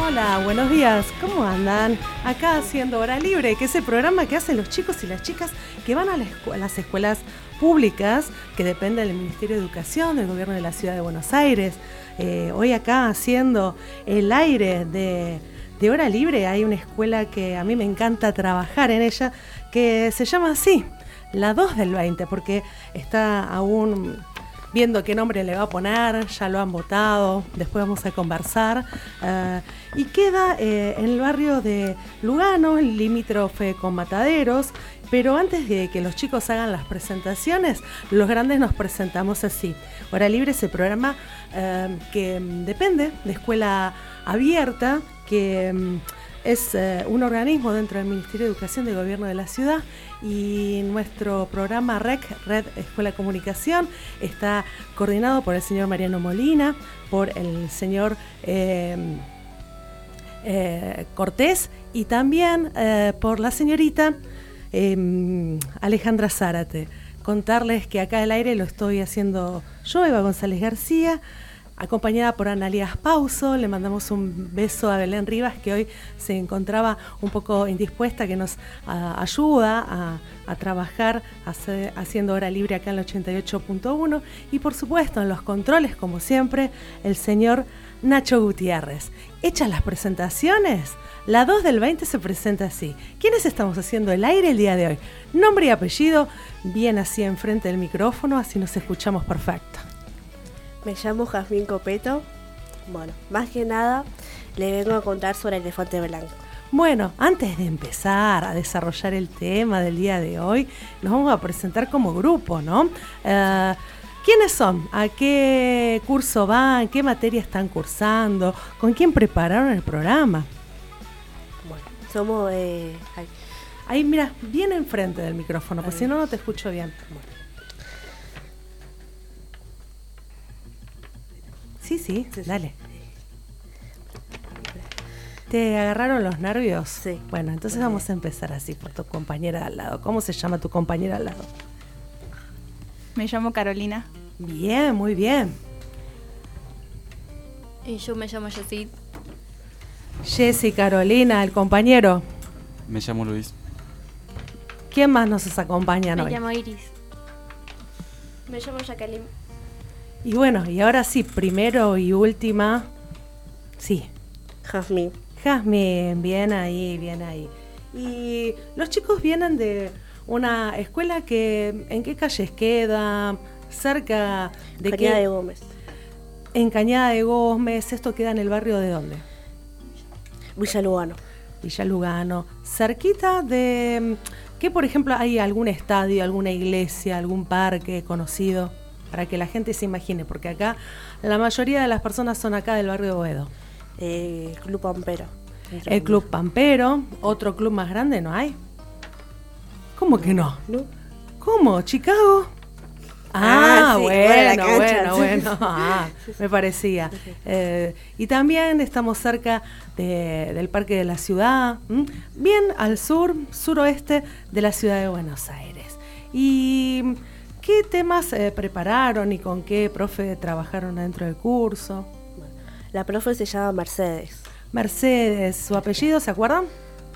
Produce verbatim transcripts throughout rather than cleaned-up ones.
Hola, buenos días, ¿cómo andan? Acá haciendo Hora Libre, que es el programa que hacen los chicos y las chicas que van a, la escu- a las escuelas públicas que dependen del Ministerio de Educación, del Gobierno de la Ciudad de Buenos Aires. Eh, hoy acá haciendo el aire de, de Hora Libre hay una escuela que a mí me encanta trabajar en ella, que se llama así, la dos del veinte, porque está aún viendo qué nombre le va a poner, ya lo han votado, después vamos a conversar. Uh, y queda eh, en el barrio de Lugano, limítrofe con Mataderos, pero antes de que los chicos hagan las presentaciones, los grandes nos presentamos así. Hora Libre es el programa uh, que depende de Escuela Abierta, que um, es uh, un organismo dentro del Ministerio de Educación del Gobierno de la Ciudad, y nuestro programa R E C, Red Escuela de Comunicación, está coordinado por el señor Mariano Molina, por el señor eh, eh, Cortés y también eh, por la señorita eh, Alejandra Zárate. Contarles que acá al aire lo estoy haciendo yo, Eva González García, acompañada por Analías Pauso. Le mandamos un beso a Belén Rivas, que hoy se encontraba un poco indispuesta, que nos a, ayuda a, a trabajar hace, haciendo Hora Libre acá en el ochenta y ocho punto uno. Y por supuesto en los controles, como siempre, el señor Nacho Gutiérrez. Hechas las presentaciones, la dos del veinte se presenta así. ¿Quiénes estamos haciendo el aire el día de hoy? Nombre y apellido, bien así enfrente del micrófono, así nos escuchamos perfecto. Me llamo Jazmín Copeto. Bueno, más que nada le vengo a contar sobre el elefante blanco. Bueno, antes de empezar a desarrollar el tema del día de hoy, nos vamos a presentar como grupo, ¿no? Uh, ¿Quiénes son? ¿A qué curso van? ¿Qué materia están cursando? ¿Con quién prepararon el programa? Bueno, somos... Eh, ahí. ahí, mira, bien enfrente del micrófono, porque si no, no te escucho bien. Bueno. Sí, sí, sí, dale. ¿Te agarraron los nervios? Sí. Bueno, entonces sí. Vamos a empezar así por tu compañera de al lado. ¿Cómo se llama tu compañera al lado? Me llamo Carolina. Bien, muy bien. Y yo me llamo Jessie. Jessie, Carolina, el compañero. Me llamo Luis. ¿Quién más nos acompaña hoy? Me llamo Iris. Me llamo Jacqueline. Y bueno, y ahora sí, primero y última, sí. Jazmín. Jazmín, bien ahí, bien ahí. Y los chicos vienen de una escuela que, ¿en qué calles queda? Cerca de qué? Cañada de Gómez. En Cañada de Gómez. ¿Esto queda en el barrio de dónde? Villa Lugano. Villa Lugano. Cerquita de, ¿qué, por ejemplo, hay algún estadio, alguna iglesia, algún parque conocido? Para que la gente se imagine, porque acá la mayoría de las personas son acá del barrio de Boedo. Eh, Club Pampero. El Club Pampero, otro club más grande, ¿no hay? ¿Cómo que no? ¿No? ¿Cómo? ¿Chicago? Ah, ah sí, bueno, bueno, bueno, bueno. Ah, me parecía. Eh, y también estamos cerca de, del Parque de la Ciudad, ¿m? Bien al sur, suroeste de la ciudad de Buenos Aires. Y... ¿qué temas eh, prepararon y con qué profe trabajaron dentro del curso? La profe se llama Mercedes. Mercedes, ¿su apellido se acuerdan?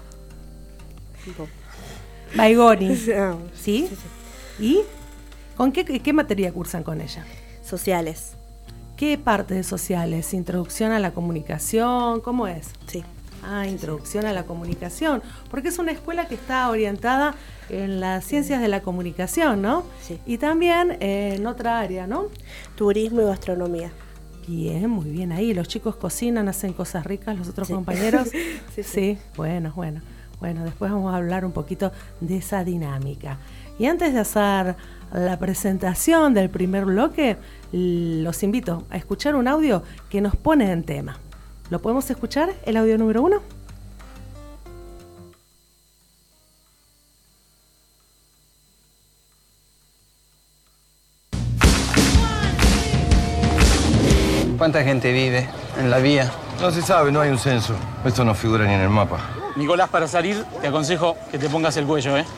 No. Baigoni. ¿Sí? Sí, sí. ¿Y con qué, qué materia cursan con ella? Sociales. ¿Qué parte de sociales? ¿Introducción a la comunicación? ¿Cómo es? Sí. Ah, introducción a la comunicación, porque es una escuela que está orientada en las ciencias de la comunicación, ¿no? Sí. Y también eh, en otra área, ¿no? Turismo y gastronomía. Bien, muy bien ahí. Los chicos cocinan, hacen cosas ricas, los otros sí. compañeros. sí, sí. sí, bueno, bueno. Bueno, después vamos a hablar un poquito de esa dinámica. Y antes de hacer la presentación del primer bloque, los invito a escuchar un audio que nos pone en tema. ¿Lo podemos escuchar, el audio número uno? ¿Cuánta gente vive en la vía? No se sabe, no hay un censo. Esto no figura ni en el mapa. Nicolás, para salir, te aconsejo que te pongas el cuello, ¿eh?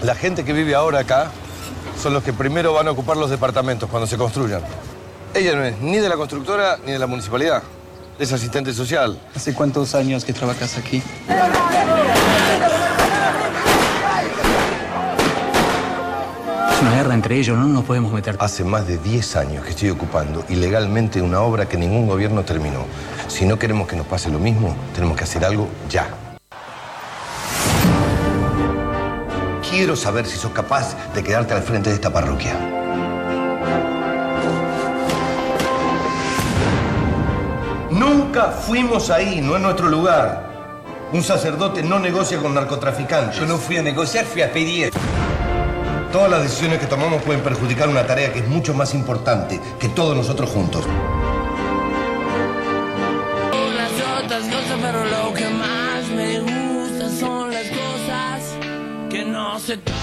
La gente que vive ahora acá son los que primero van a ocupar los departamentos cuando se construyan. Ella no es ni de la constructora ni de la municipalidad. Es asistente social. ¿Hace cuántos años que trabajas aquí? Es una guerra entre ellos, no nos podemos meter. Hace más de diez años que estoy ocupando ilegalmente una obra que ningún gobierno terminó. Si no queremos que nos pase lo mismo, tenemos que hacer algo ya. Quiero saber si sos capaz de quedarte al frente de esta parroquia. Nunca fuimos ahí, no es nuestro lugar. Un sacerdote no negocia con narcotraficantes. Yo no fui a negociar, fui a pedir. Todas las decisiones que tomamos pueden perjudicar una tarea que es mucho más importante que todos nosotros juntos. Las otras cosas, pero lo que más me gusta son las cosas que no se tocan.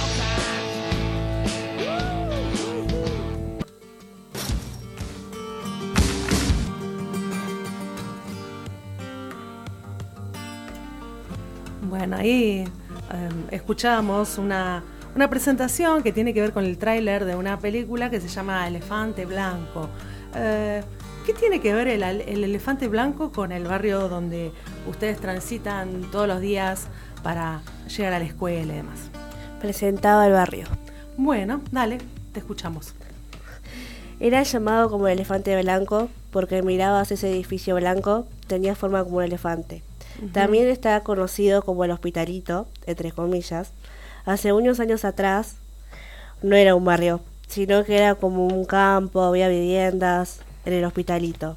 Bueno, ahí eh, escuchamos una, una presentación que tiene que ver con el tráiler de una película que se llama Elefante Blanco. Eh, ¿Qué tiene que ver el, el Elefante Blanco con el barrio donde ustedes transitan todos los días para llegar a la escuela y demás? Presentaba el barrio. Bueno, dale, te escuchamos. Era llamado como el Elefante Blanco porque mirabas ese edificio blanco, tenía forma como un elefante. Uh-huh. También está conocido como el Hospitalito, entre comillas. Hace unos años atrás no era un barrio, sino que era como un campo, había viviendas en el Hospitalito.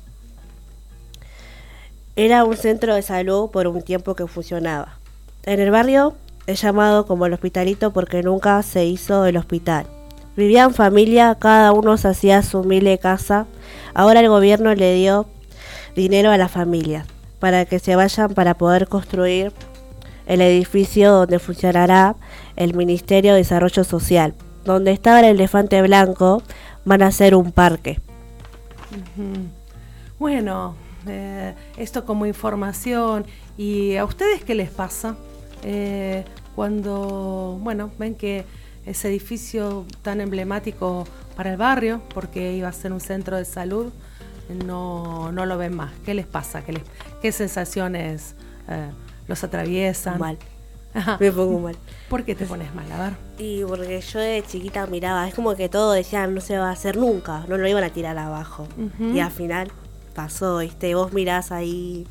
Era un centro de salud por un tiempo que funcionaba. En el barrio es llamado como el Hospitalito porque nunca se hizo el hospital. Vivían familia, cada uno se hacía su humilde casa. Ahora el gobierno le dio dinero a las familias para que se vayan para poder construir el edificio donde funcionará el Ministerio de Desarrollo Social. Donde estaba el Elefante Blanco van a hacer un parque. Uh-huh. Bueno, eh, esto como información. ¿Y a ustedes qué les pasa eh, cuando, bueno, ven que ese edificio tan emblemático para el barrio, porque iba a ser un centro de salud, no, no lo ven más? ¿Qué les pasa? ¿Qué, les, qué sensaciones eh, los atraviesan? Mal. Ajá. Me pongo mal. ¿Por qué te pones mal? A ver. Y porque yo de chiquita miraba, es como que todo decían no se va a hacer nunca, no lo iban a tirar abajo. Uh-huh. Y al final pasó, ¿viste? Vos mirás ahí,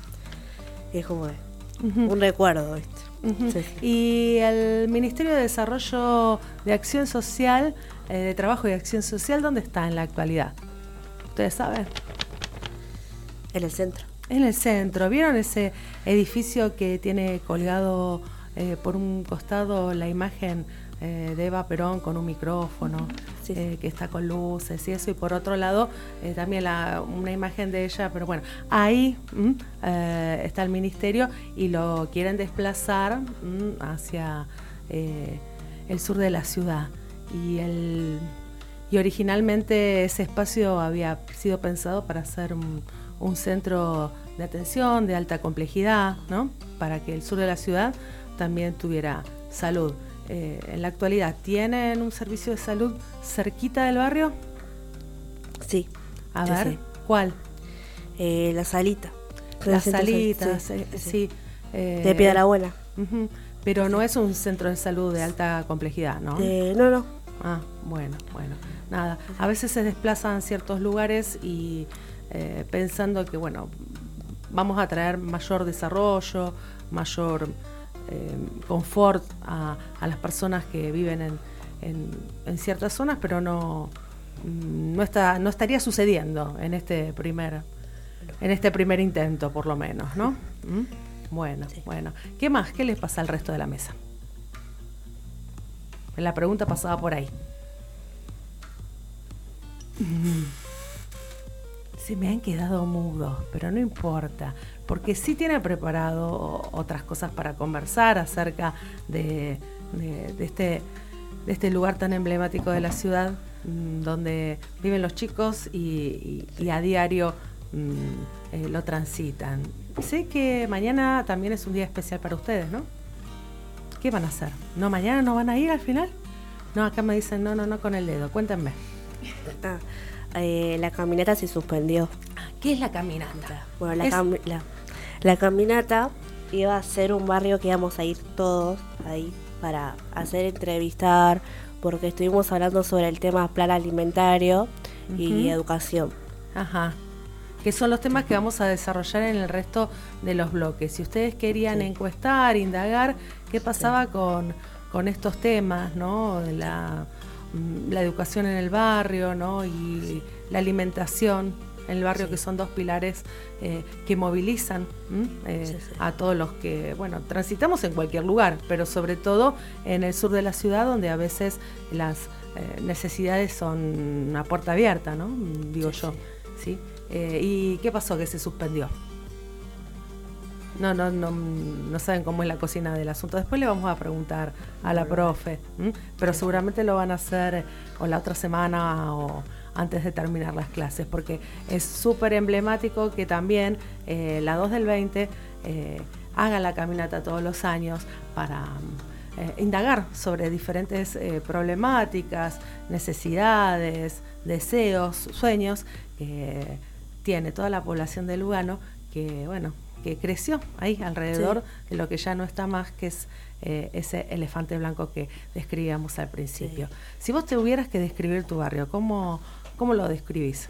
es como uh-huh. un recuerdo, ¿viste? Uh-huh. Sí. Y el Ministerio de Desarrollo de Acción Social, eh, de Trabajo y Acción Social, ¿dónde está en la actualidad? ¿Ustedes saben? En el centro. En el centro. ¿Vieron ese edificio que tiene colgado eh, por un costado la imagen eh, de Eva Perón con un micrófono, sí. eh, que está con luces y eso? Y por otro lado eh, también la, una imagen de ella, pero bueno, ahí mm, eh, está el ministerio y lo quieren desplazar mm, hacia eh, el sur de la ciudad. Y el... Y originalmente ese espacio había sido pensado para ser un, un centro de atención de alta complejidad, ¿no? Para que el sur de la ciudad también tuviera salud. Eh, en la actualidad, ¿tienen un servicio de salud cerquita del barrio? Sí. A sí, ver, sí. ¿cuál? Eh, la salita. La salita, sí. sí, sí, sí. Eh, de Piedrabuena. Uh-huh. Pero no es un centro de salud de alta complejidad, ¿no? Eh, no, no. Ah, bueno, bueno. Nada, a veces se desplazan ciertos lugares y eh, pensando que, bueno, vamos a traer mayor desarrollo, mayor eh, confort a, a las personas que viven en, en, en ciertas zonas, pero no, no, está, no estaría sucediendo en este primer, en este primer intento, por lo menos, ¿no? ¿Mm? Bueno, sí. bueno. ¿Qué más? ¿Qué les pasa al resto de la mesa? La pregunta pasaba por ahí. Se me han quedado mudos, pero no importa, porque sí tiene preparado otras cosas para conversar acerca de, de, de, este, de este lugar tan emblemático de la ciudad, mmm, donde viven los chicos y, y, y a diario mmm, eh, lo transitan. Sé que mañana también es un día especial para ustedes, ¿no? ¿qué van a hacer? ¿No, mañana no van a ir al final? No, acá me dicen no, no, no con el dedo. Cuéntenme. Ah, eh, la caminata se suspendió. ¿Qué es la caminata? Bueno, la, Es- cam- la, la caminata iba a ser un barrio que íbamos a ir todos ahí para hacer entrevistar, porque estuvimos hablando sobre el tema plan alimentario y Ujú. educación. Ajá. Que son los temas que vamos a desarrollar en el resto de los bloques. Si ustedes querían Sí. encuestar, indagar, qué pasaba con, con estos temas, ¿no? De la, mm, la educación en el barrio, ¿no? Y la alimentación en el barrio, Sí. que son dos pilares eh, que movilizan ¿m? Eh, Sí, sí. a todos los que, bueno, transitamos en cualquier lugar, pero sobre todo en el sur de la ciudad, donde a veces las eh, necesidades son una puerta abierta, ¿no? Digo Sí, yo. sí. ¿Sí? Eh, ¿Y qué pasó que se suspendió? No, no, no, no saben cómo es la cocina del asunto. Después le vamos a preguntar a la profe, ¿m? Pero seguramente lo van a hacer o la otra semana o antes de terminar las clases, porque es súper emblemático que también eh, la dos del veinte eh, haga la caminata todos los años para eh, indagar sobre diferentes eh, problemáticas, necesidades, deseos, sueños que tiene toda la población de Lugano, que bueno, que creció ahí alrededor Sí. de lo que ya no está más, que es eh, ese elefante blanco que describíamos al principio. Sí. Si vos tuvieras que describir tu barrio, ¿cómo, cómo lo describís?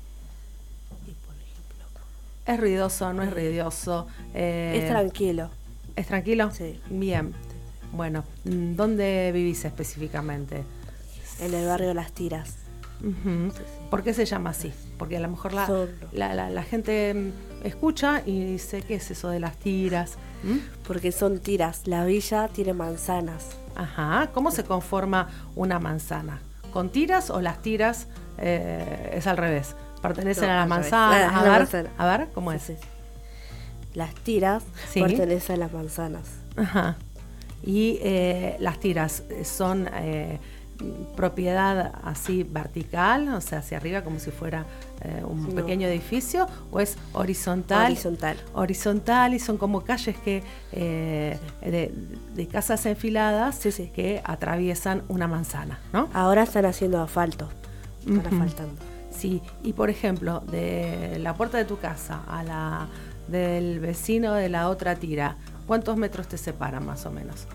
Y por ejemplo, ¿Es ruidoso, no es ruidoso? Eh, es tranquilo. ¿Es tranquilo? Sí. Bien. Bueno, mm, ¿dónde vivís específicamente? En el barrio Las Tiras. Ujú. ¿Por qué se llama así? Porque a lo mejor la, Solo. la, la, la gente mm, escucha y dice, ¿qué es eso de las tiras? ¿Mm? Porque son tiras. La villa tiene manzanas. Ajá. ¿Cómo se conforma una manzana? ¿Con tiras o las tiras eh, es al revés? ¿Pertenecen No, a las al revés. manzanas? Ah, A la ver, manzana. a ver, ¿cómo Sí, es? sí, sí. Las tiras Sí. pertenecen a las manzanas. Ajá. Y eh, las tiras son eh, propiedad así vertical, o sea, hacia arriba como si fuera eh, un No. pequeño edificio, o es horizontal. Horizontal. Horizontal, y son como calles que eh, de, de casas enfiladas Sí, sí. que atraviesan una manzana, ¿no? Ahora están haciendo asfalto. Están Ujú. asfaltando. Sí, y por ejemplo, de la puerta de tu casa a la del vecino de la otra tira, ¿cuántos metros te separan más o menos?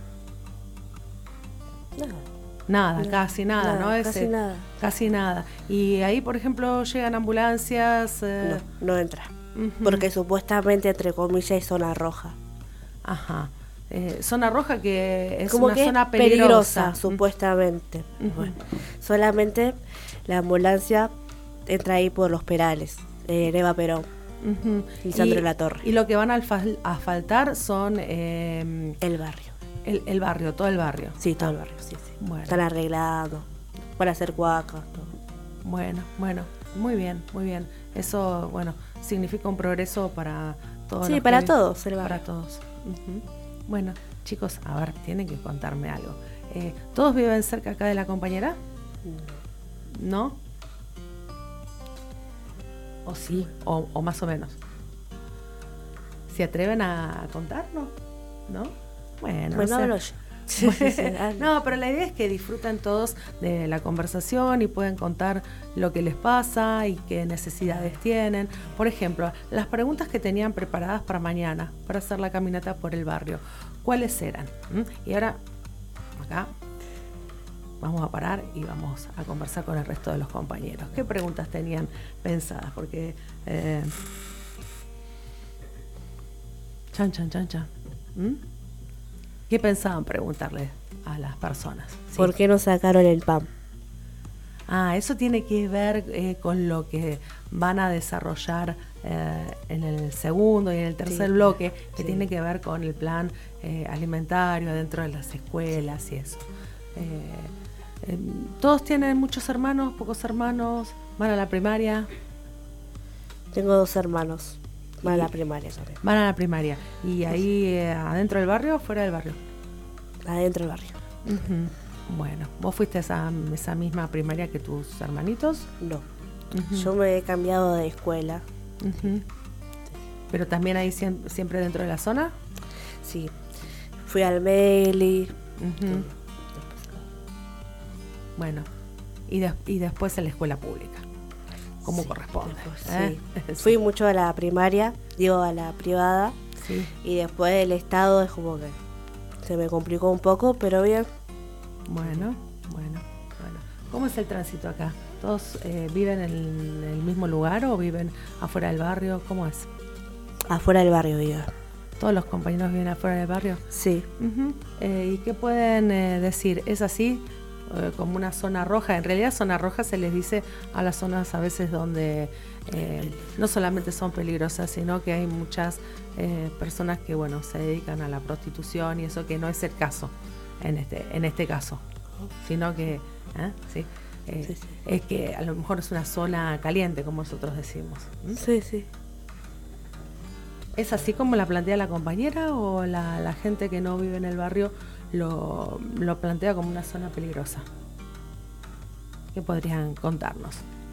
Nada. Nada, No, casi nada, nada, ¿no? Ese- casi nada. Casi nada. Y ahí, por ejemplo, llegan ambulancias. eh, No, no entra. ujú. Porque supuestamente, entre comillas, hay zona roja. Ajá. Eh, zona roja que es Como una que zona es peligrosa. peligrosa, Mm. supuestamente. Ujú. Bueno, solamente la ambulancia entra ahí por los Perales. Eh, Eva Perón. Ujú. Lisandro Latorre. Y lo que van a alfa- asfaltar son eh, El barrio. el, el barrio, todo el barrio. Sí, todo el barrio, sí, sí. Bueno. Están arreglados. Para hacer cuacas, todo. Bueno, bueno, muy bien, muy bien. Eso, bueno, significa un progreso para todos. Sí, los para que- todos, el Para barrio. todos. Ujú. Bueno, chicos, a ver, tienen que contarme algo. Eh, ¿Todos viven cerca acá de la compañera? ¿No? ¿O sí? ¿O, o más o menos? ¿Se atreven a contarnos? ¿No? Bueno, Bueno, no sé. hablo yo. Bueno, Sí, sí, ah, no, pero la idea es que disfruten todos de la conversación y pueden contar lo que les pasa y qué necesidades tienen. Por ejemplo, las preguntas que tenían preparadas para mañana, para hacer la caminata por el barrio, ¿cuáles eran? ¿Mm? Y ahora, acá, vamos a parar y vamos a conversar con el resto de los compañeros. ¿Qué preguntas tenían pensadas? Porque... Eh, chan, chan, chan, chan. ¿Mm? ¿Qué pensaban preguntarle a las personas? Sí. ¿Por qué no sacaron el P A M? Ah, eso tiene que ver eh, con lo que van a desarrollar eh, en el segundo y en el tercer Sí. bloque, que Sí. tiene que ver con el plan eh, alimentario dentro de las escuelas y eso. Eh, eh, ¿Todos tienen muchos hermanos, pocos hermanos? ¿Van a la primaria? Tengo dos hermanos. Van a Y- la primaria también. Van a la primaria. ¿Y ahí eh, adentro del barrio o fuera del barrio? Adentro del barrio. Ujú. Bueno, ¿vos fuiste a esa, esa misma primaria que tus hermanitos? No. Ujú. Yo me he cambiado de escuela. Ujú. ¿Pero también ahí siem- siempre dentro de la zona? Sí. Fui al Meli. Uh-huh. Bueno, y, de, y después en la escuela pública, como sí, corresponde. Después, ¿eh? sí. Fui mucho a la primaria, digo a la privada, sí. Y después el Estado es como que se me complicó un poco, pero bien. Bueno, bueno, bueno. ¿Cómo es el tránsito acá? ¿Todos eh, viven en el, en el mismo lugar o viven afuera del barrio? ¿Cómo es? Afuera del barrio vivo. ¿Todos los compañeros viven afuera del barrio? Sí. Uh-huh. Eh, ¿Y qué pueden eh, decir? ¿Es así? Eh, como una zona roja. En realidad zona roja se les dice a las zonas a veces donde eh, no solamente son peligrosas, sino que hay muchas eh, personas que bueno se dedican a la prostitución y eso, que no es el caso en este, en este caso, sino que ¿eh? ¿Sí? Eh, sí, sí. Es que a lo mejor es una zona caliente, como nosotros decimos. ¿Mm? Sí, sí. ¿Es así como la plantea la compañera o la, la gente que no vive en el barrio lo, lo plantea como una zona peligrosa? ¿Qué podrían contarnos?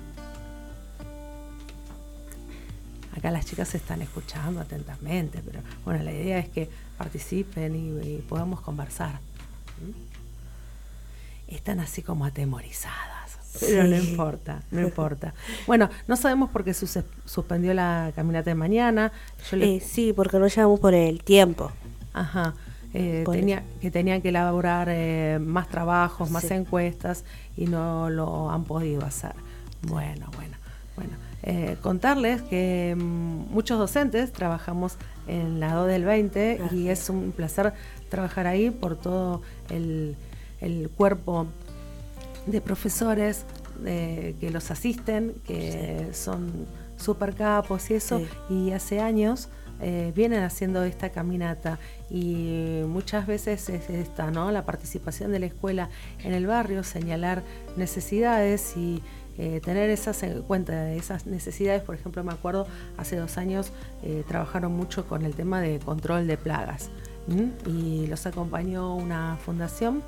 Acá las chicas se están escuchando atentamente, pero bueno, la idea es que participen y, y podamos conversar. ¿Mm? Están así como atemorizadas, pero sí. no importa, no importa. Bueno, no sabemos por qué sus, suspendió la caminata de mañana. Yo le... eh, sí, porque no llegamos por el tiempo. Ajá, eh, tenía, que tenían que elaborar eh, más trabajos, más sí. encuestas y no lo han podido hacer. Bueno, bueno, bueno. Eh, contarles que mmm, muchos docentes trabajamos en la D O del veinte Ajá. y es un placer trabajar ahí por todo el... el cuerpo de profesores eh, que los asisten, que sí. son súper capos y eso, sí. y hace años eh, vienen haciendo esta caminata y muchas veces es esta, ¿no? La participación de la escuela en el barrio, señalar necesidades y eh, tener esas en cuenta de esas necesidades. Por ejemplo, me acuerdo hace dos años eh, trabajaron mucho con el tema de control de plagas, ¿m? Y los acompañó una fundación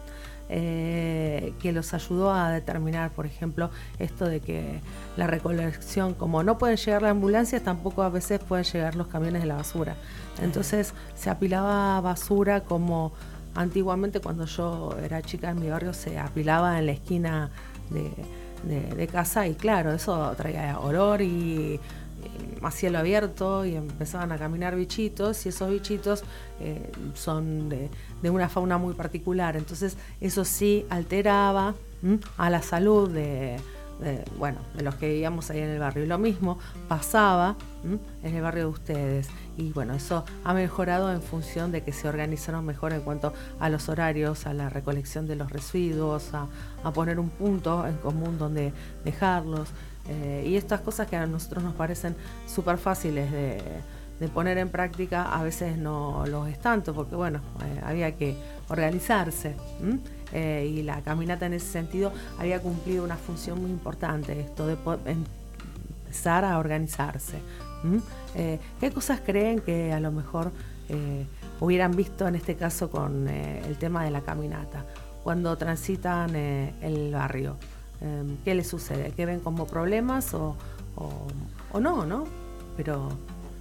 Eh, que los ayudó a determinar, por ejemplo, esto de que la recolección, como no pueden llegar las ambulancias, tampoco a veces pueden llegar los camiones de la basura. Entonces se apilaba basura como antiguamente cuando yo era chica en mi barrio se apilaba en la esquina de, de, de casa y claro, eso traía olor y a cielo abierto y empezaban a caminar bichitos y esos bichitos eh, son de, de una fauna muy particular, entonces eso sí alteraba ¿m? a la salud de, de, bueno, de los que vivíamos ahí en el barrio. Y lo mismo pasaba ¿m? en el barrio de ustedes y bueno, eso ha mejorado en función de que se organizaron mejor en cuanto a los horarios, a la recolección de los residuos, a, a poner un punto en común donde dejarlos. Eh, y estas cosas que a nosotros nos parecen súper fáciles de, de poner en práctica, a veces no lo es tanto, porque bueno, eh, había que organizarse. Eh, y la caminata en ese sentido había cumplido una función muy importante, esto de poder empezar a organizarse. Eh, ¿Qué cosas creen que a lo mejor eh, hubieran visto en este caso con eh, el tema de la caminata, cuando transitan eh, el barrio? ¿Qué les sucede? ¿Qué ven como problemas o, o, o no, no? Pero,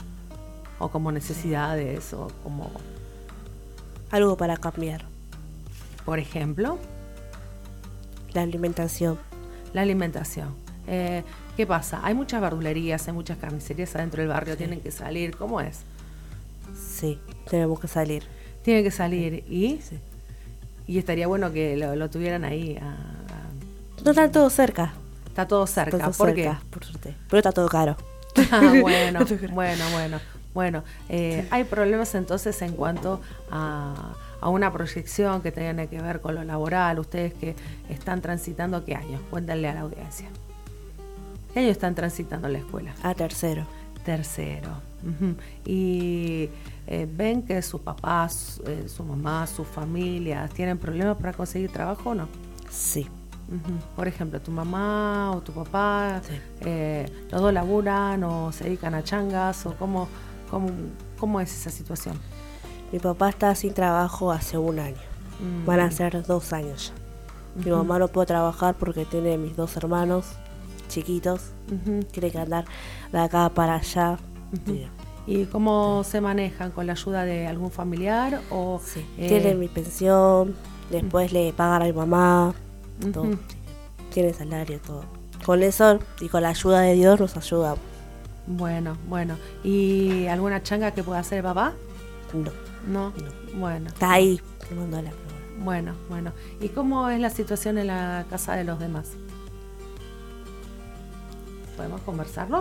o como necesidades o como... Algo para cambiar. Por ejemplo, la alimentación. La alimentación. Eh, ¿Qué pasa? Hay muchas verdulerías, hay muchas carnicerías adentro del barrio, sí. Tienen que salir. ¿Cómo es? Sí, tenemos que salir. Tienen que salir y... Sí. Y estaría bueno que lo, lo tuvieran ahí a, no está todo cerca. Está todo cerca. Está todo ¿Por cerca, qué? Por suerte. Pero está todo caro. Ah, bueno, bueno, bueno. Bueno, eh, hay problemas entonces en cuanto a, a una proyección que tiene que ver con lo laboral. Ustedes que están transitando, ¿qué años? Cuéntenle a la audiencia. ¿Qué año están transitando la escuela? A tercero. Tercero. Uh-huh. Y eh, ven que sus papás, eh, su mamá, sus familias tienen problemas para conseguir trabajo o no? Sí. Uh-huh. Por ejemplo, tu mamá o tu papá, sí. eh, los dos laburan o se dedican a changas o cómo, cómo, cómo es esa situación. Mi papá está sin trabajo hace un año. Uh-huh. Van a ser dos años ya. Mi uh-huh. mamá no puede trabajar porque tiene mis dos hermanos chiquitos. Uh-huh. Tiene que andar de acá para allá. Uh-huh. ¿Y cómo se manejan? ¿Con la ayuda de algún familiar? O Sí. eh, Tienen mi pensión, después le pagan a mi mamá, todo. Ujú. Tiene salario, todo. Con eso y con la ayuda de Dios nos ayudamos. Bueno, bueno. ¿Y alguna changa que pueda hacer el papá? No, No. Bueno. está ahí, me mandó la prueba. Bueno, bueno. ¿Y cómo es la situación en la casa de los demás? ¿Podemos conversarlo?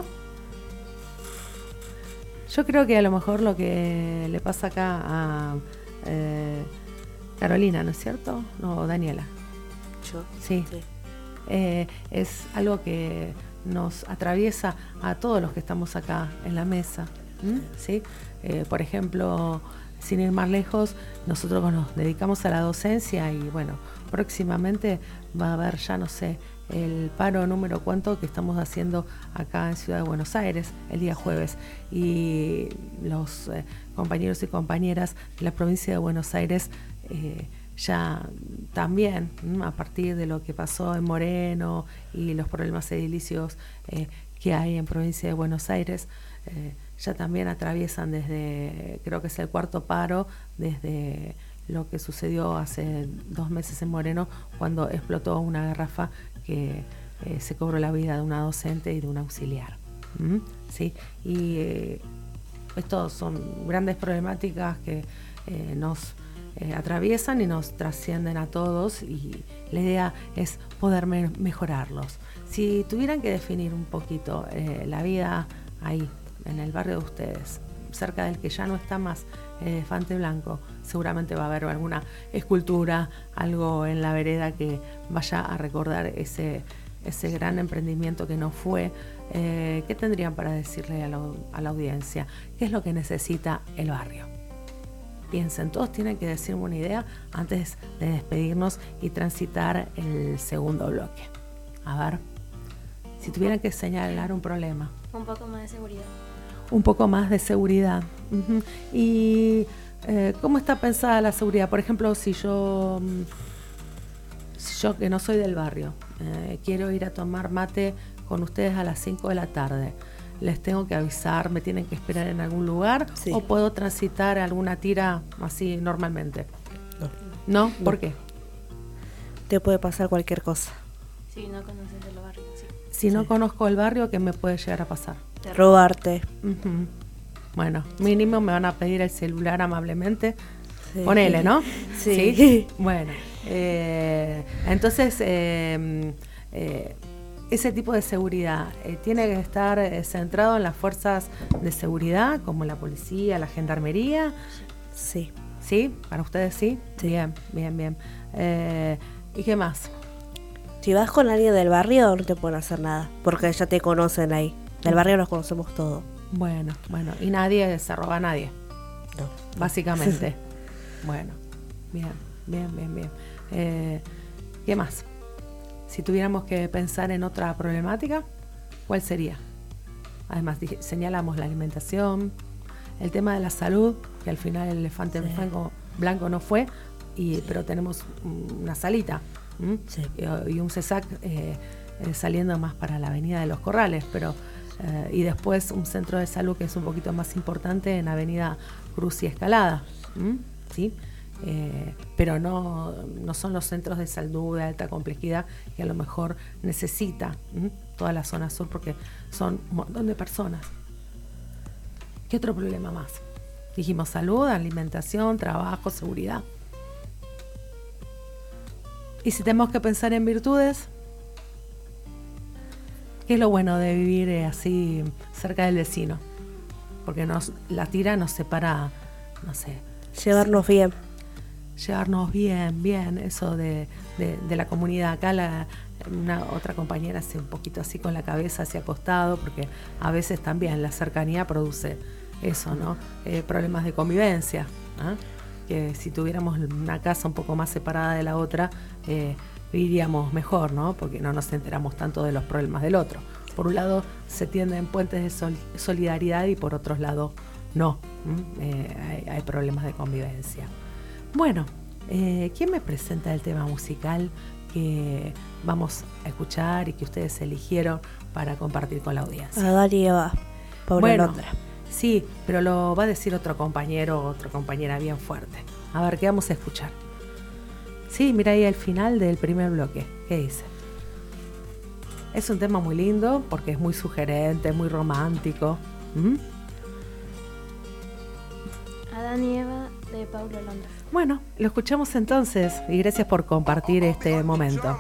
Yo creo que a lo mejor lo que le pasa acá a eh, Carolina, ¿no es cierto? No, Daniela. Yo. Sí. Sí. Eh, es algo que nos atraviesa a todos los que estamos acá en la mesa. ¿m? ¿Sí? Eh, por ejemplo, sin ir más lejos, nosotros nos dedicamos a la docencia y bueno, próximamente va a haber, ya no sé, el paro número cuánto que estamos haciendo acá en Ciudad de Buenos Aires el día jueves, y los eh, compañeros y compañeras de la provincia de Buenos Aires eh, ya también, ¿m? a partir de lo que pasó en Moreno y los problemas edilicios eh, que hay en provincia de Buenos Aires, eh, ya también atraviesan desde, creo que es el cuarto paro, desde lo que sucedió hace dos meses en Moreno, cuando explotó una garrafa que eh, se cobró la vida de una docente y de un auxiliar. ¿Mm? ¿Sí? Y eh, estos son grandes problemáticas que eh, nos eh, atraviesan y nos trascienden a todos, y la idea es poder me- mejorarlos. Si tuvieran que definir un poquito eh, la vida ahí, en el barrio de ustedes, cerca del que ya no está más el elefante blanco, seguramente va a haber alguna escultura, algo en la vereda que vaya a recordar ese, ese gran emprendimiento que no fue. Eh, ¿Qué tendrían para decirle a la, a la audiencia? ¿Qué es lo que necesita el barrio? Piensen, todos tienen que decirme una idea antes de despedirnos y transitar el segundo bloque. A ver, si tuvieran que señalar un problema. Un poco más de seguridad. Un poco más de seguridad. Uh-huh. ¿Y eh, cómo está pensada la seguridad? Por ejemplo, si yo, mm, si yo que no soy del barrio, eh, quiero ir a tomar mate con ustedes a las cinco de la tarde, ¿les tengo que avisar? ¿Me tienen que esperar en algún lugar? Sí. ¿O puedo transitar alguna tira así normalmente? No. ¿No? ¿Por No. qué? Te puede pasar cualquier cosa. Si no conoces el barrio, sí. Si no Sí. conozco el barrio, ¿qué me puede llegar a pasar? Robarte. Uh-huh. Bueno, mínimo me van a pedir el celular amablemente. Sí. Ponele, ¿no? Sí. Bueno, eh, entonces eh, eh, ese tipo de seguridad eh, tiene que estar eh, centrado en las fuerzas de seguridad, como la policía, la gendarmería. Sí. ¿Sí? ¿Para ustedes sí? Bien, bien, bien. Eh, ¿Y qué más? Si vas con alguien del barrio no te pueden hacer nada, porque ya te conocen ahí. Del barrio nos conocemos todos. Bueno, bueno, y nadie se roba a nadie, No. básicamente. Bueno, bien, bien, bien, bien. Eh, ¿Qué más? Si tuviéramos que pensar en otra problemática, ¿cuál sería? Además, dije- señalamos la alimentación, el tema de la salud, que al final el elefante Sí. blanco, blanco no fue, y, pero tenemos mm, una salita, ¿m? Sí. y, y un CESAC eh, eh, saliendo más para la Avenida de los Corrales, pero eh, y después un centro de salud que es un poquito más importante en Avenida Cruz y Escalada, ¿m? ¿Sí? Eh, pero no, no son los centros de salud de alta complejidad que a lo mejor necesita, ¿m? toda la zona sur, porque son un montón de personas. ¿Qué otro problema más? Dijimos salud, alimentación, trabajo, seguridad. Y si tenemos que pensar en virtudes, ¿qué es lo bueno de vivir eh, así cerca del vecino? Porque nos, la tira nos separa, no sé, Llevarnos bien. llevarnos bien, bien, eso de, de, de la comunidad. Acá la, una otra compañera hace un poquito así con la cabeza hacia acostado, porque a veces también la cercanía produce eso, ¿no? Eh, problemas de convivencia, ¿ah? Que si tuviéramos una casa un poco más separada de la otra, eh, viviríamos mejor, ¿no? Porque no nos enteramos tanto de los problemas del otro. Por un lado se tienden puentes de sol- solidaridad y por otro lado no. ¿m? Eh, hay, hay problemas de convivencia. Bueno, eh, ¿quién me presenta el tema musical que vamos a escuchar y que ustedes eligieron para compartir con la audiencia? Adán y Eva. Pablo Bueno, Londra. Sí, pero lo va a decir otro compañero o otra compañera bien fuerte. A ver, ¿qué vamos a escuchar? Sí, mira ahí el final del primer bloque. ¿Qué dice? Es un tema muy lindo porque es muy sugerente, muy romántico. ¿Mm? Adán y Eva de Paulo Londra. Bueno, lo escuchamos entonces y gracias por compartir este momento.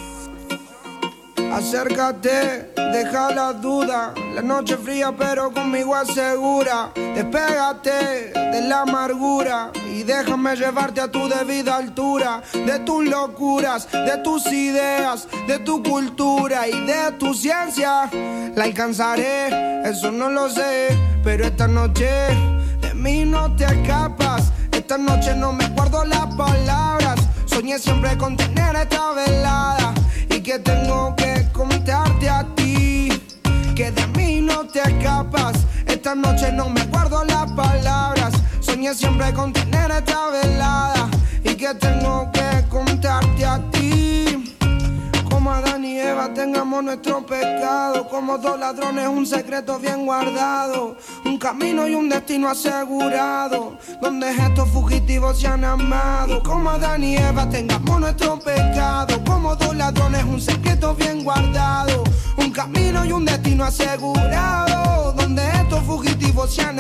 Acércate, deja la duda. La noche fría pero conmigo es segura. Despégate de la amargura y déjame llevarte a tu debida altura. De tus locuras, de tus ideas, de tu cultura y de tu ciencia. La alcanzaré, eso no lo sé, pero esta noche de mí no te escapas. Esta noche no me guardo las palabras. Soñé siempre con tener esta velada y que tengo que contarte a ti, que de mí no te escapas. Esta noche no me guardo las palabras. Soñé siempre con tener esta velada y que tengo que contarte a ti. Como Adán y Eva tengamos nuestro pecado, como dos ladrones un secreto bien guardado, un camino y un destino asegurado, donde estos fugitivos se han amado. Y como Adán y Eva tengamos nuestro pecado, como dos ladrones un secreto bien guardado, un camino y un destino asegurado, donde estos fugitivos se han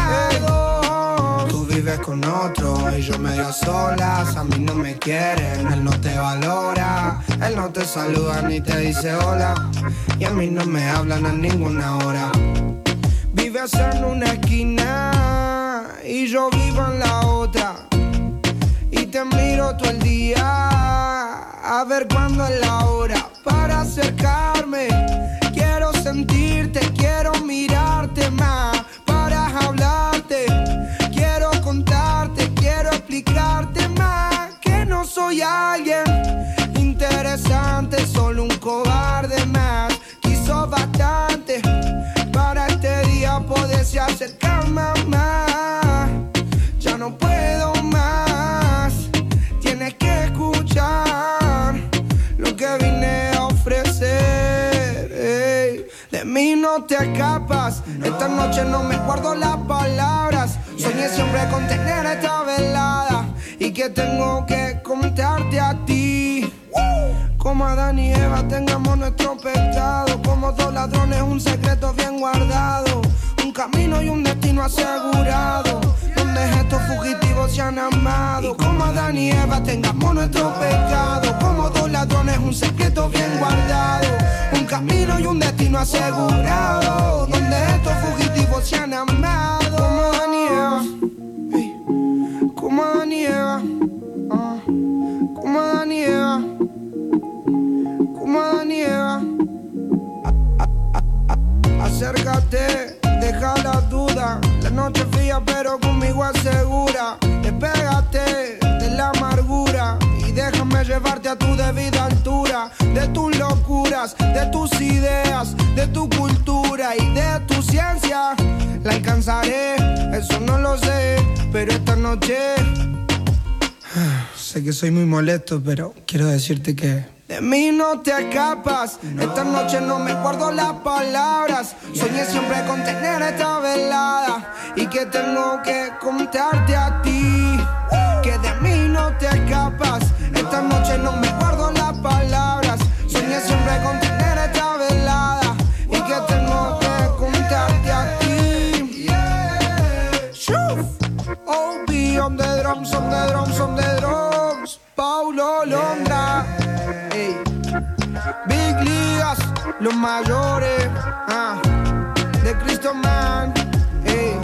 amado. Tú vives con otro y yo medio solas, a mí no me quieren, él no te valora, él no te saluda ni te dice hola, y a mí no me hablan a ninguna hora. Vives en una esquina y yo vivo en la otra, y te miro todo el día a ver cuándo es la hora para acercarme. Quiero sentirte, quiero mirarte más para hablarte, quiero contarte, quiero explicarte más que no soy alguien interesante, solo un cobarde más. Quiso bastante para este día poderse acercar, mamá. Ya no puedo más, tienes que escuchar lo que vine a ofrecer. Ey, de mí no te escapas, esta noche no me guardo las palabras. Soñé siempre con tener esta velada y que tengo que contarte a ti. Como Adán y Eva tengamos nuestro pecado, como dos ladrones un secreto bien guardado, un camino y un destino asegurado, donde estos fugitivos se han amado. Como Adán y Eva tengamos nuestro pecado, como dos ladrones un secreto bien guardado, un camino y un destino asegurado, donde estos fugitivos se han amado. Como Adán y Eva, hey, como Adán y Eva, uh, como Adán y Eva, como Adán y Eva. Acércate, deja la duda. La noche fría pero conmigo es segura. Despégate de la amargura y déjame llevarte a tu debida altura. De tus locuras, de tus ideas, de tu cultura y de tu ciencia. La alcanzaré, eso no lo sé, pero esta noche sé que soy muy molesto, pero quiero decirte que de mí no te escapas, esta noche no me guardo las palabras. Soñé siempre con tener esta velada y que tengo que contarte a ti, que de mí no te escapas, esta noche no me guardo las palabras. Soñé siempre con tener esta velada y que tengo que contarte a ti. Yeah. Oh, be on the drums, on the drums, on the drums. Paulo Londra. Ey. Big ligas, los mayores, ah, de Cristo Man, ey.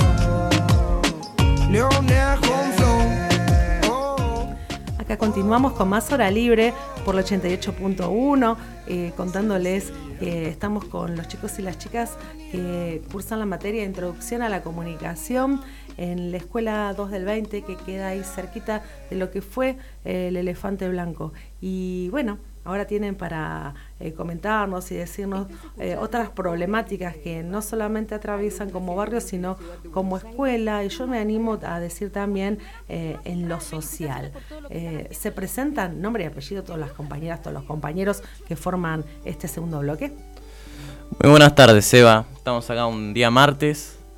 Leones con flow. Oh. Acá continuamos con más Hora Libre por el ochenta y ocho punto uno, eh, contándoles que estamos con los chicos y las chicas que cursan la materia de Introducción a la Comunicación en la Escuela dos del veinte, que queda ahí cerquita de lo que fue eh, el Elefante Blanco. Y bueno, ahora tienen para eh, comentarnos y decirnos eh, otras problemáticas que no solamente atraviesan como barrio, sino como escuela, y yo me animo a decir también eh, en lo social. Eh, se presentan nombre y apellido todas las compañeras, todos los compañeros que forman este segundo bloque. Muy buenas tardes, Eva. Estamos acá un día martes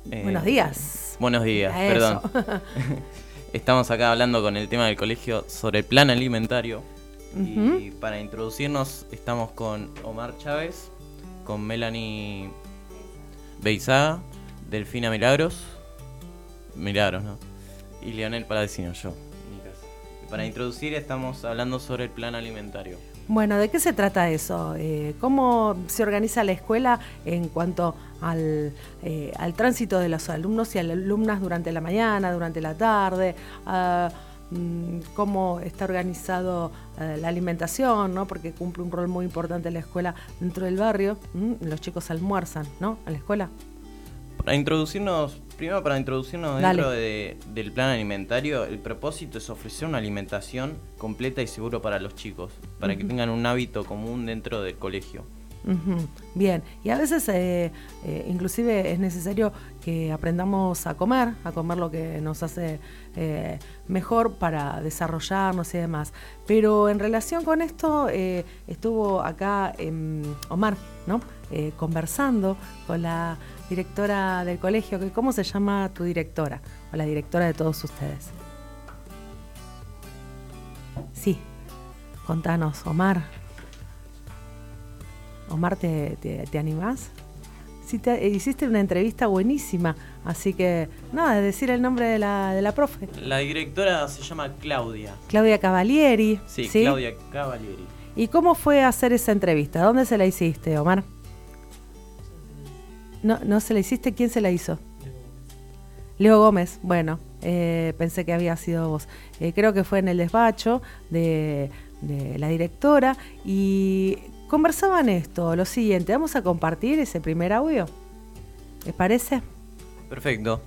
Eh, Buenos días. Buenos días, A perdón. eso. Estamos acá hablando con el tema del colegio sobre el plan alimentario. Ujú. Y para introducirnos estamos con Omar Chávez, con Melanie Beizaga, Delfina Milagros, Milagros, ¿no? Y Leonel Paladicino, yo, en mi casa. Y para introducir estamos hablando sobre el plan alimentario. Bueno, ¿de qué se trata eso? Eh, ¿Cómo se organiza la escuela en cuanto al, eh, al tránsito de los alumnos y alumnas durante la mañana, durante la tarde? A, mm, ¿Cómo está organizado eh, la alimentación, ¿no? Porque cumple un rol muy importante la escuela dentro del barrio. ¿Mm? Los chicos almuerzan, ¿no? A la escuela. Para introducirnos, primero para introducirnos Dale. dentro de, del plan alimentario, el propósito es ofrecer una alimentación completa y segura para los chicos, para uh-huh. que tengan un hábito común dentro del colegio. Uh-huh. Bien, y a veces eh, eh, inclusive es necesario que aprendamos a comer, a comer lo que nos hace eh, mejor para desarrollarnos y demás. Pero en relación con esto eh, estuvo acá eh, Omar, ¿no? Eh, conversando con la directora del colegio. ¿Cómo se llama tu directora o la directora de todos ustedes? Sí, contanos, Omar. Omar, ¿te, te, te animás? Sí, te, hiciste una entrevista buenísima, así que nada, decir el nombre de la, de la profe. La directora se llama Claudia. Claudia Cavalieri. Sí, ¿sí? Claudia Cavalieri. ¿Y cómo fue hacer esa entrevista? ¿Dónde se la hiciste, Omar? No, no se la hiciste, ¿quién se la hizo? Leo Gómez, bueno, eh, pensé que había sido vos. Eh, creo que fue en el despacho de, de la directora y conversaban esto, lo siguiente, vamos a compartir ese primer audio, ¿les parece? Perfecto.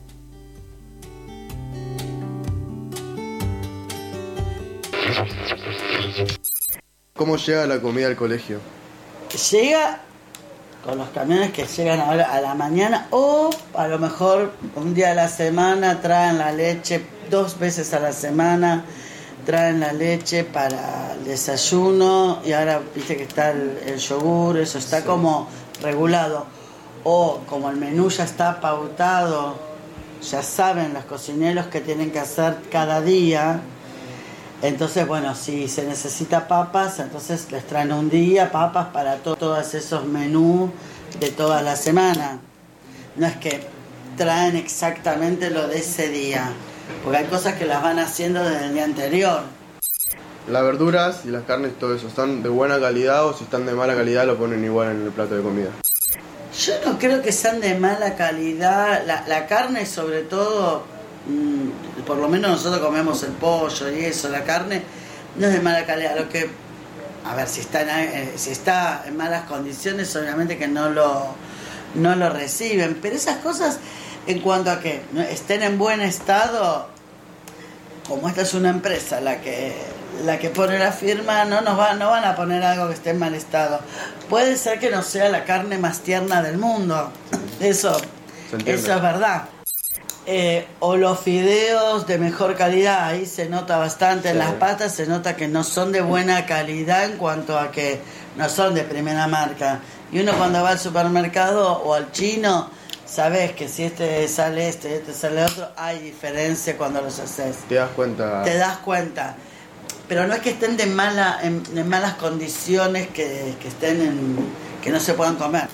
¿Cómo llega la comida al colegio? Llega con los camiones que llegan ahora a la mañana o a lo mejor un día a la semana traen la leche, dos veces a la semana traen la leche para el desayuno y ahora viste que está el, el yogur, eso está sí. como regulado. O como el menú ya está pautado, ya saben los cocineros que tienen que hacer cada día. Entonces, bueno, si se necesita papas, entonces les traen un día papas para to- todos esos menús de toda la semana. No es que traen exactamente lo de ese día, porque hay cosas que las van haciendo desde el día anterior. Las verduras y las carnes, todo eso, ¿están de buena calidad o si están de mala calidad lo ponen igual en el plato de comida? Yo no creo que sean de mala calidad. La, la carne, sobre todo... por lo menos nosotros comemos el pollo y eso, la carne no es de mala calidad. Lo que, a ver, si está en, si está en malas condiciones, obviamente que no lo, no lo reciben. Pero esas cosas, en cuanto a que estén en buen estado, como esta es una empresa la que la que pone la firma, no nos va, no van a poner algo que esté en mal estado. Puede ser que no sea la carne más tierna del mundo. Eso, eso es verdad. Eh, o los fideos de mejor calidad, ahí se nota bastante, sí. En las patas se nota que no son de buena calidad en cuanto a que no son de primera marca. Y uno cuando va al supermercado o al chino, sabes que si este sale este, este sale otro, hay diferencia cuando los haces. Te das cuenta. Te das cuenta. Pero no es que estén de mala, en, en malas condiciones, que, que estén en, que no se puedan comer.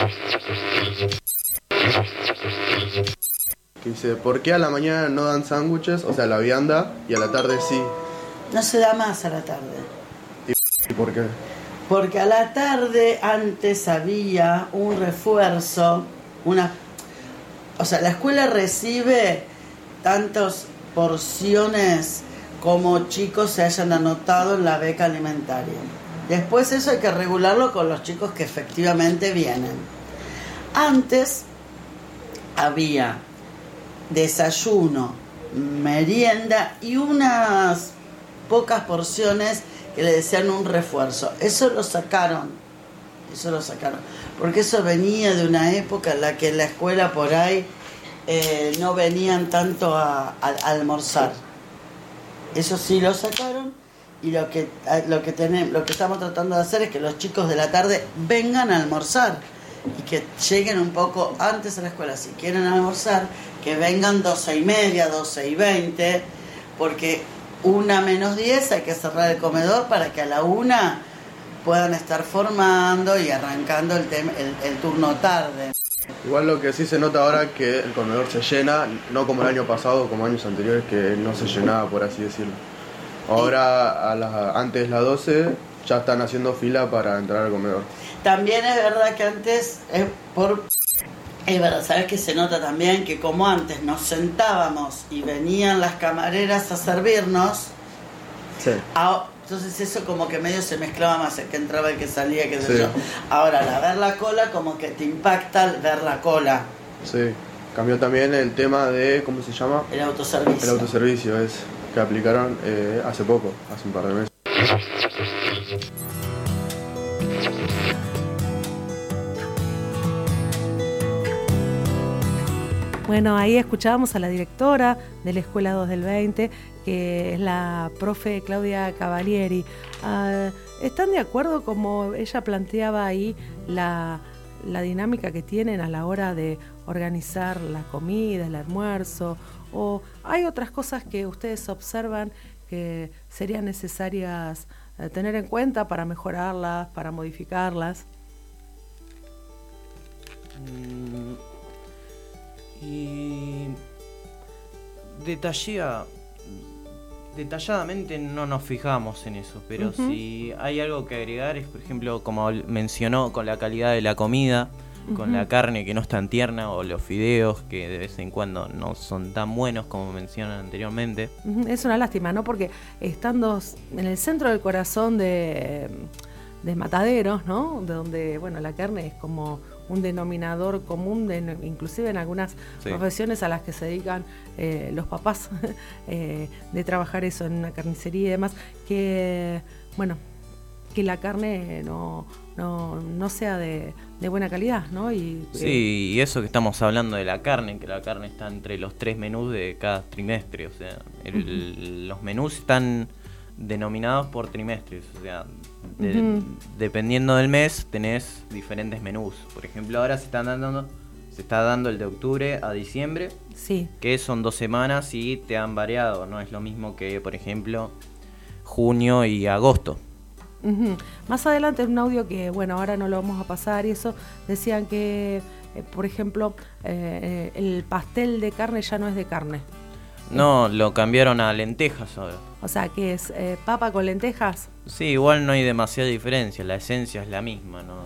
Que dice, ¿por qué a la mañana no dan sándwiches, o sea, la vianda, y a la tarde sí? No se da más a la tarde. ¿Y por qué? Porque a la tarde antes había un refuerzo, una, o sea, la escuela recibe tantas porciones como chicos se hayan anotado en la beca alimentaria. Después eso hay que regularlo con los chicos que efectivamente vienen. Antes había desayuno, merienda y unas pocas porciones que le decían un refuerzo. Eso lo sacaron, eso lo sacaron, porque eso venía de una época en la que en la escuela por ahí eh, no venían tanto a, a, a almorzar. Eso sí lo sacaron y lo que, lo que tenemos, lo que estamos tratando de hacer es que los chicos de la tarde vengan a almorzar. y que lleguen un poco antes a la escuela. Si quieren almorzar, que vengan doce y media, doce y veinte, porque una menos diez hay que cerrar el comedor para que a la una puedan estar formando y arrancando el, tem- el, el turno tarde. Igual lo que sí se nota ahora es que el comedor se llena, no como el año pasado, como años anteriores, que no se llenaba, por así decirlo. Ahora, a las, antes de las doce, ya están haciendo fila para entrar al comedor. También es verdad que antes, es, por, es verdad, ¿sabes que se nota también? Que como antes nos sentábamos y venían las camareras a servirnos, sí. a, entonces eso como que medio se mezclaba más, el que entraba, el que salía, qué sé Sí. yo. Ahora, al ver la cola, como que te impacta al ver la cola. Sí, cambió también el tema de, ¿cómo se llama? El autoservicio. El autoservicio es que aplicaron eh, hace poco, hace un par de meses. Bueno, ahí escuchábamos a la directora de la Escuela dos del veinte, que es la profe Claudia Cavalieri. Uh, ¿Están de acuerdo como ella planteaba ahí la, la dinámica que tienen a la hora de organizar la comida, el almuerzo? ¿O hay otras cosas que ustedes observan que serían necesarias uh, tener en cuenta para mejorarlas, para modificarlas? Mm. Y detallía, detalladamente no nos fijamos en eso, pero uh-huh. si hay algo que agregar es, por ejemplo, como mencionó, con la calidad de la comida, uh-huh. con la carne que no es tan tierna, o los fideos que de vez en cuando no son tan buenos como mencionan anteriormente. Uh-huh. Es una lástima, ¿no? Porque estando en el centro del corazón de, de Mataderos, ¿no? De donde, bueno, la carne es como un denominador común, de, inclusive en algunas sí. profesiones a las que se dedican eh, los papás, eh, de trabajar eso en una carnicería y demás, que bueno, que la carne no, no, no sea de, de buena calidad, ¿no? Y, sí, eh, y eso que estamos hablando de la carne, que la carne está entre los tres menús de cada trimestre, o sea, el, uh-huh. los menús están denominados por trimestres, o sea, de, uh-huh. dependiendo del mes tenés diferentes menús. Por ejemplo, ahora se están dando se está dando el de octubre a diciembre, sí. que son dos semanas y te han variado, no es lo mismo que, por ejemplo, junio y agosto. Uh-huh. Más adelante en un audio que, bueno, ahora no lo vamos a pasar y eso, decían que, eh, por ejemplo, eh, el pastel de carne ya no es de carne. No, lo cambiaron a lentejas ahora. O sea, ¿qué es? Eh, ¿Papa con lentejas? Sí, igual no hay demasiada diferencia, la esencia es la misma, ¿no?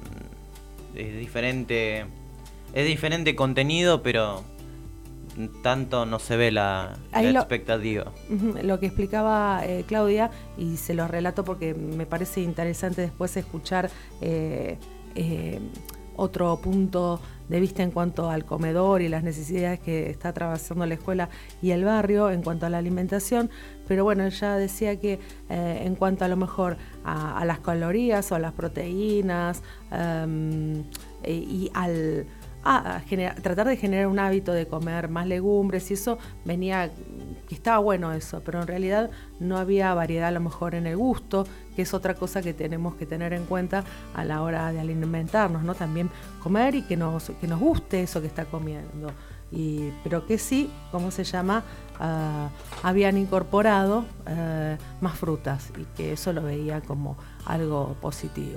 Es diferente, es diferente contenido, pero tanto no se ve la, la lo, expectativa. Uh-huh, lo que explicaba eh, Claudia, y se lo relato porque me parece interesante después escuchar eh, eh, otro punto de vista en cuanto al comedor y las necesidades que está atravesando la escuela y el barrio en cuanto a la alimentación, pero bueno, ella decía que eh, en cuanto a lo mejor a, a las calorías o a las proteínas um, e, y al a, a generar, tratar de generar un hábito de comer más legumbres y eso venía, que estaba bueno eso, pero en realidad no había variedad a lo mejor en el gusto, que es otra cosa que tenemos que tener en cuenta a la hora de alimentarnos, ¿no? También comer y que nos, que nos guste eso que está comiendo. Y, pero que sí, ¿cómo se llama? Uh, habían incorporado uh, más frutas y que eso lo veía como algo positivo.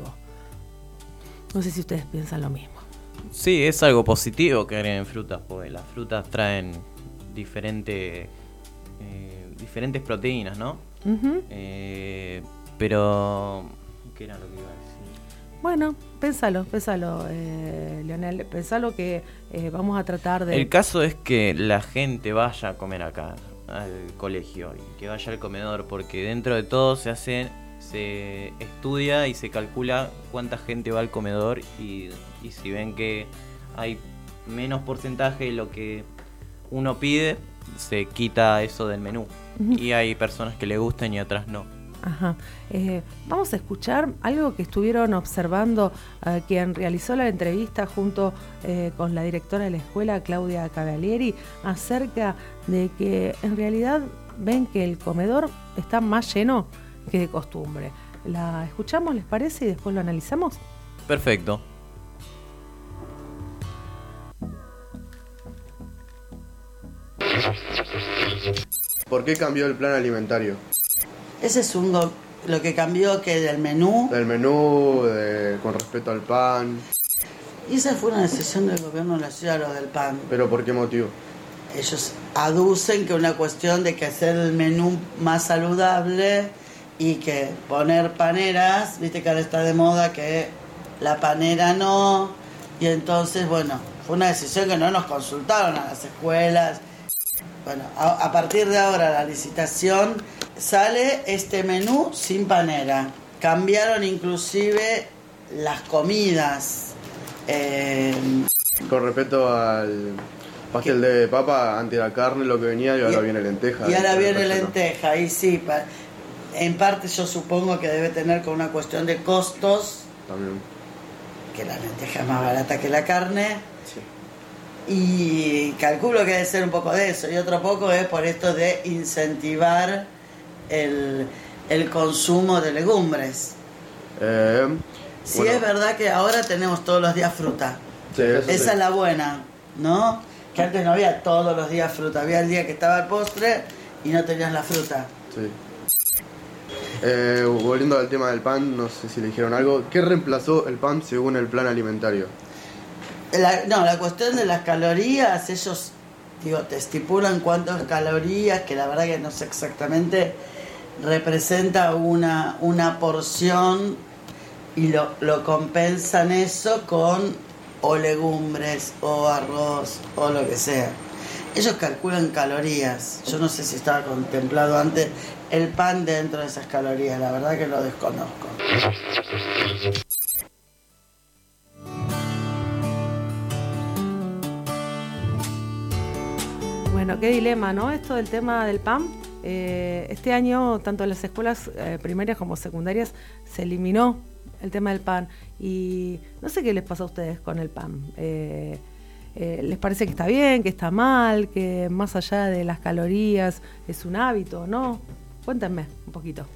No sé si ustedes piensan lo mismo. Sí, es algo positivo que agreguen frutas, porque las frutas traen diferente, eh, diferentes proteínas, ¿no? Uh-huh. Eh, pero, ¿qué era lo que iba a decir? Bueno, pénsalo, pénsalo, eh, Leonel, pénsalo que eh, vamos a tratar de... El caso es que la gente vaya a comer acá, al colegio, y que vaya al comedor, porque dentro de todo se hace... se estudia y se calcula cuánta gente va al comedor y, y si ven que hay menos porcentaje de lo que uno pide, se quita eso del menú. Uh-huh. Y hay personas que le gustan y otras no. Ajá. Eh, vamos a escuchar algo que estuvieron observando eh, quien realizó la entrevista junto eh, con la directora de la escuela, Claudia Cavalieri, acerca de que en realidad ven que el comedor está más lleno que de costumbre. ¿La escuchamos, les parece? Y después lo analizamos. Perfecto. ¿Por qué cambió el plan alimentario? Ese es un go- lo que cambió que del menú. Del menú, de, con respecto al pan. Y esa fue una decisión del gobierno de la ciudad, lo del pan. ¿Pero por qué motivo? Ellos aducen que una cuestión de que hacer el menú más saludable y que poner paneras, viste que ahora está de moda que la panera no, y entonces, bueno, fue una decisión que no nos consultaron a las escuelas. Bueno, a, a partir de ahora la licitación sale este menú sin panera. Cambiaron inclusive las comidas. Eh, Con respecto al pastel de papa, antes era carne lo que venía y ahora Y- viene lenteja. y ahora Este, viene relleno. lenteja, y sí, pa- en parte yo supongo que debe tener con una cuestión de costos, También. que la lenteja es más barata que la carne, y calculo que debe ser un poco de eso, y otro poco es por esto de incentivar el, el consumo de legumbres. Eh, Sí, bueno, es verdad que ahora tenemos todos los días fruta. sí, eso Esa sí. es la buena, ¿no? Que antes no había todos los días fruta. Había el día que estaba el postre y no tenías la fruta. Sí. Eh, volviendo al tema del pan, no sé si le dijeron algo. ¿Qué reemplazó el pan según el plan alimentario? La- no, la cuestión de las calorías, ellos, digo, te estipulan cuántas calorías, que la verdad que no sé exactamente, representa una, una porción y lo, lo compensan eso con o legumbres o arroz o lo que sea. Ellos calculan calorías. Yo no sé si estaba contemplado antes el pan dentro de esas calorías, la verdad que lo desconozco. Bueno, qué dilema, ¿no? Esto del tema del P A M. Eh, este año, tanto en las escuelas eh, primarias como secundarias, se eliminó el tema del pan. Y no sé qué les pasa a ustedes con el P A M. Eh, eh, ¿Les parece que está bien, que está mal, que más allá de las calorías es un hábito, no? Cuéntenme un poquito.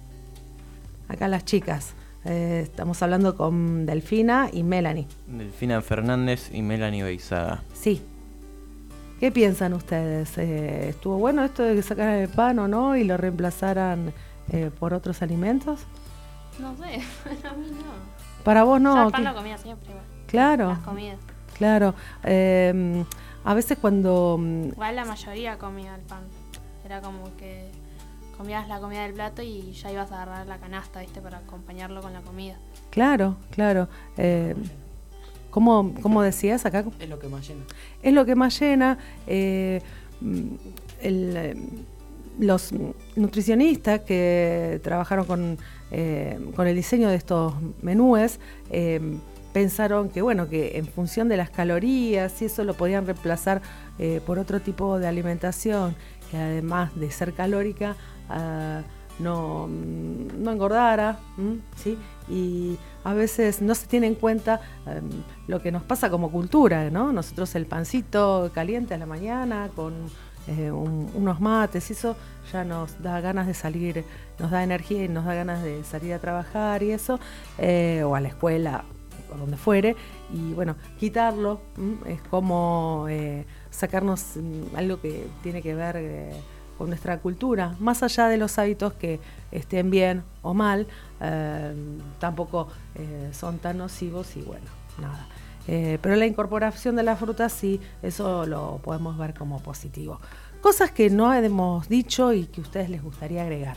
Acá las chicas. Eh, estamos hablando con Delfina y Melanie. Delfina Fernández y Melanie Beizaga. Sí. ¿Qué piensan ustedes? Eh, ¿Estuvo bueno esto de que sacaran el pan o no y lo reemplazaran eh, por otros alimentos? No sé, a mí no. Para vos no. Yo el pan ¿qué? lo comía siempre igual. Claro. Las comidas. Claro. Eh, a veces cuando... mm, Igual la mayoría comía el pan. Era como que comías la comida del plato y ya ibas a agarrar la canasta, ¿viste? Para acompañarlo con la comida. Claro, claro. Eh, ¿cómo, ¿Cómo decías acá? Es lo que más llena. Es lo que más llena. Eh, el, eh, los nutricionistas que trabajaron con, eh, con el diseño de estos menúes eh, pensaron que, bueno, que en función de las calorías y eso lo podían reemplazar eh, por otro tipo de alimentación que además de ser calórica uh, no, no engordara, ¿m? ¿sí? Y a veces no se tiene en cuenta um, lo que nos pasa como cultura, ¿no? Nosotros el pancito caliente a la mañana con eh, un, unos mates, eso ya nos da ganas de salir, nos da energía y nos da ganas de salir a trabajar y eso, eh, o a la escuela, o donde fuere, y bueno, quitarlo ¿m? Es como eh, sacarnos m, algo que tiene que ver eh, con nuestra cultura, más allá de los hábitos que estén bien o mal, eh, tampoco eh, son tan nocivos y bueno, nada. Eh, pero la incorporación de la fruta sí, eso lo podemos ver como positivo. Cosas que no hemos dicho y que a ustedes les gustaría agregar.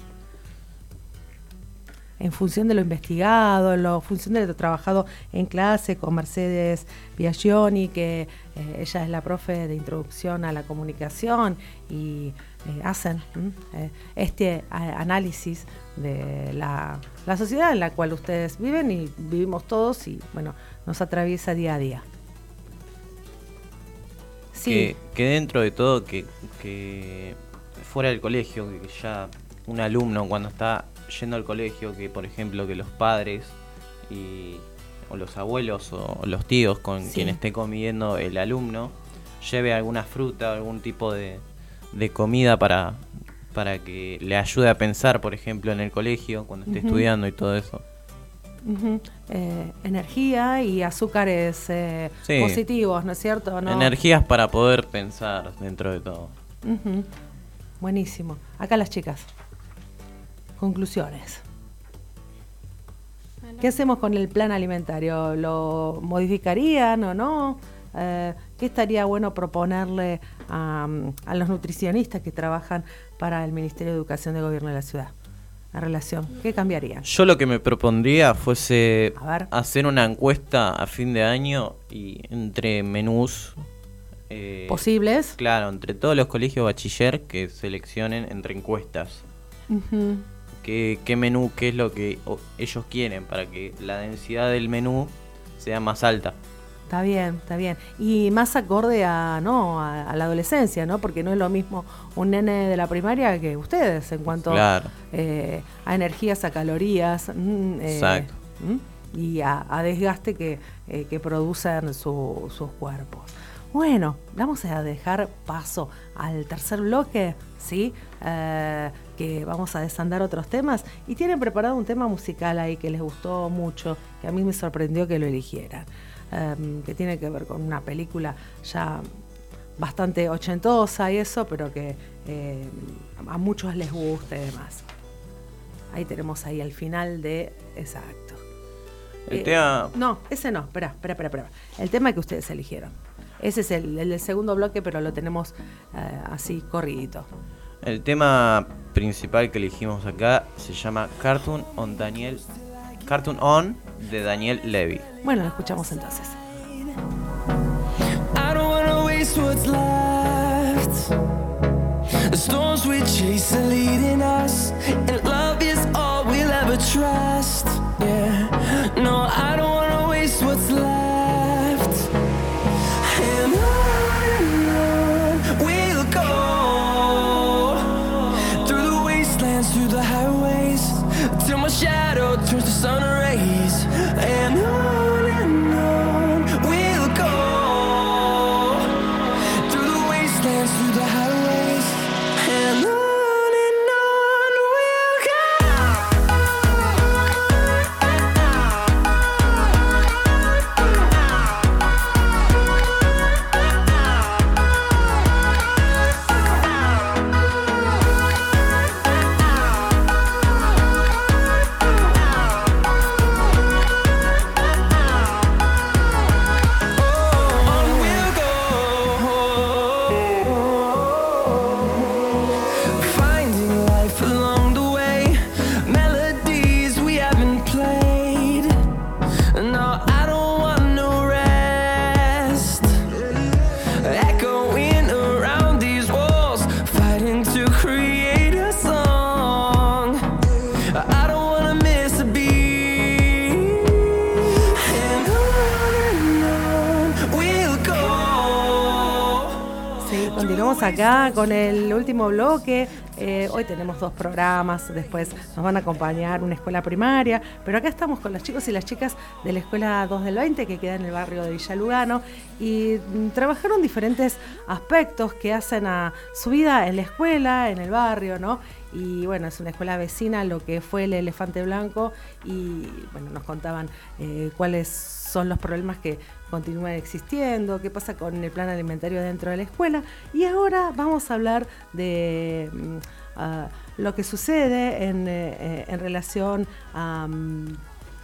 En función de lo investigado, en lo, función de lo trabajado en clase con Mercedes Biagioni, que eh, ella es la profe de introducción a la comunicación y eh, hacen eh, este a, análisis de la, la sociedad en la cual ustedes viven y vivimos todos y bueno, nos atraviesa día a día. Sí. Que, que dentro de todo, que, que fuera del colegio, que ya un alumno cuando está yendo al colegio, que por ejemplo que los padres y o los abuelos o los tíos con Sí. quien esté comiendo el alumno lleve alguna fruta, algún tipo de, de comida para, para que le ayude a pensar, por ejemplo, en el colegio cuando esté Ujú. estudiando y todo eso. Uh-huh. Eh, energía y azúcares eh, sí. positivos, ¿no es cierto? ¿No? Energías para poder pensar dentro de todo. Uh-huh. Buenísimo. Acá las chicas. Conclusiones. ¿Qué hacemos con el plan alimentario? ¿Lo modificarían o no? Eh, ¿Qué estaría bueno proponerle a, a los nutricionistas que trabajan para el Ministerio de Educación del Gobierno de la Ciudad? La relación, ¿qué cambiarían? Yo lo que me propondría fuese hacer una encuesta a fin de año y entre menús eh, posibles. Claro, entre todos los colegios bachiller que seleccionen entre encuestas. Uh-huh. ¿Qué, qué menú, qué es lo que o, ellos quieren para que la densidad del menú sea más alta? Está bien, está bien. Y más acorde a no a, a la adolescencia, ¿no? Porque no es lo mismo un nene de la primaria que ustedes en cuanto claro. eh, a energías, a calorías mm, eh, Exacto. Mm, y a, a desgaste que, eh, que producen su, sus cuerpos. Bueno, vamos a dejar paso al tercer bloque, ¿sí? Eh, que vamos a desandar otros temas. Y tienen preparado un tema musical ahí que les gustó mucho, que a mí me sorprendió que lo eligieran. Um, que tiene que ver con una película ya bastante ochentosa y eso, pero que eh, a muchos les gusta y demás. Ahí tenemos ahí el final de... Exacto. El eh, tema... No, ese no, espera, espera, espera, espera. El tema que ustedes eligieron. Ese es el, el del segundo bloque, pero lo tenemos eh, así corridito. El tema principal que elegimos acá se llama Cartoon on Daniel... Cartoon On de Daniel Levy. Bueno, lo escuchamos entonces. I don't wanna waste what's left. The storms we chase are leading us, and love is all we'll ever trust. Yeah, no, I don't wanna waste what's left. And on we'll go through the wastelands, through the highways, till my shadow turns to sun rays. And on and on we'll go through the wastelands, through the highways. And on and on we'll Acá con el último bloque. Eh, hoy tenemos dos programas, después nos van a acompañar una escuela primaria, pero acá estamos con los chicos y las chicas de la escuela dos del veinte que queda en el barrio de Villa Lugano y mm, trabajaron diferentes aspectos que hacen a su vida en la escuela, en el barrio, ¿no? Y bueno, es una escuela vecina a lo que fue el Elefante Blanco y bueno, nos contaban eh, cuáles son los problemas que continúan existiendo, qué pasa con el plan alimentario dentro de la escuela. Y ahora vamos a hablar de uh, lo que sucede en, eh, en relación a um,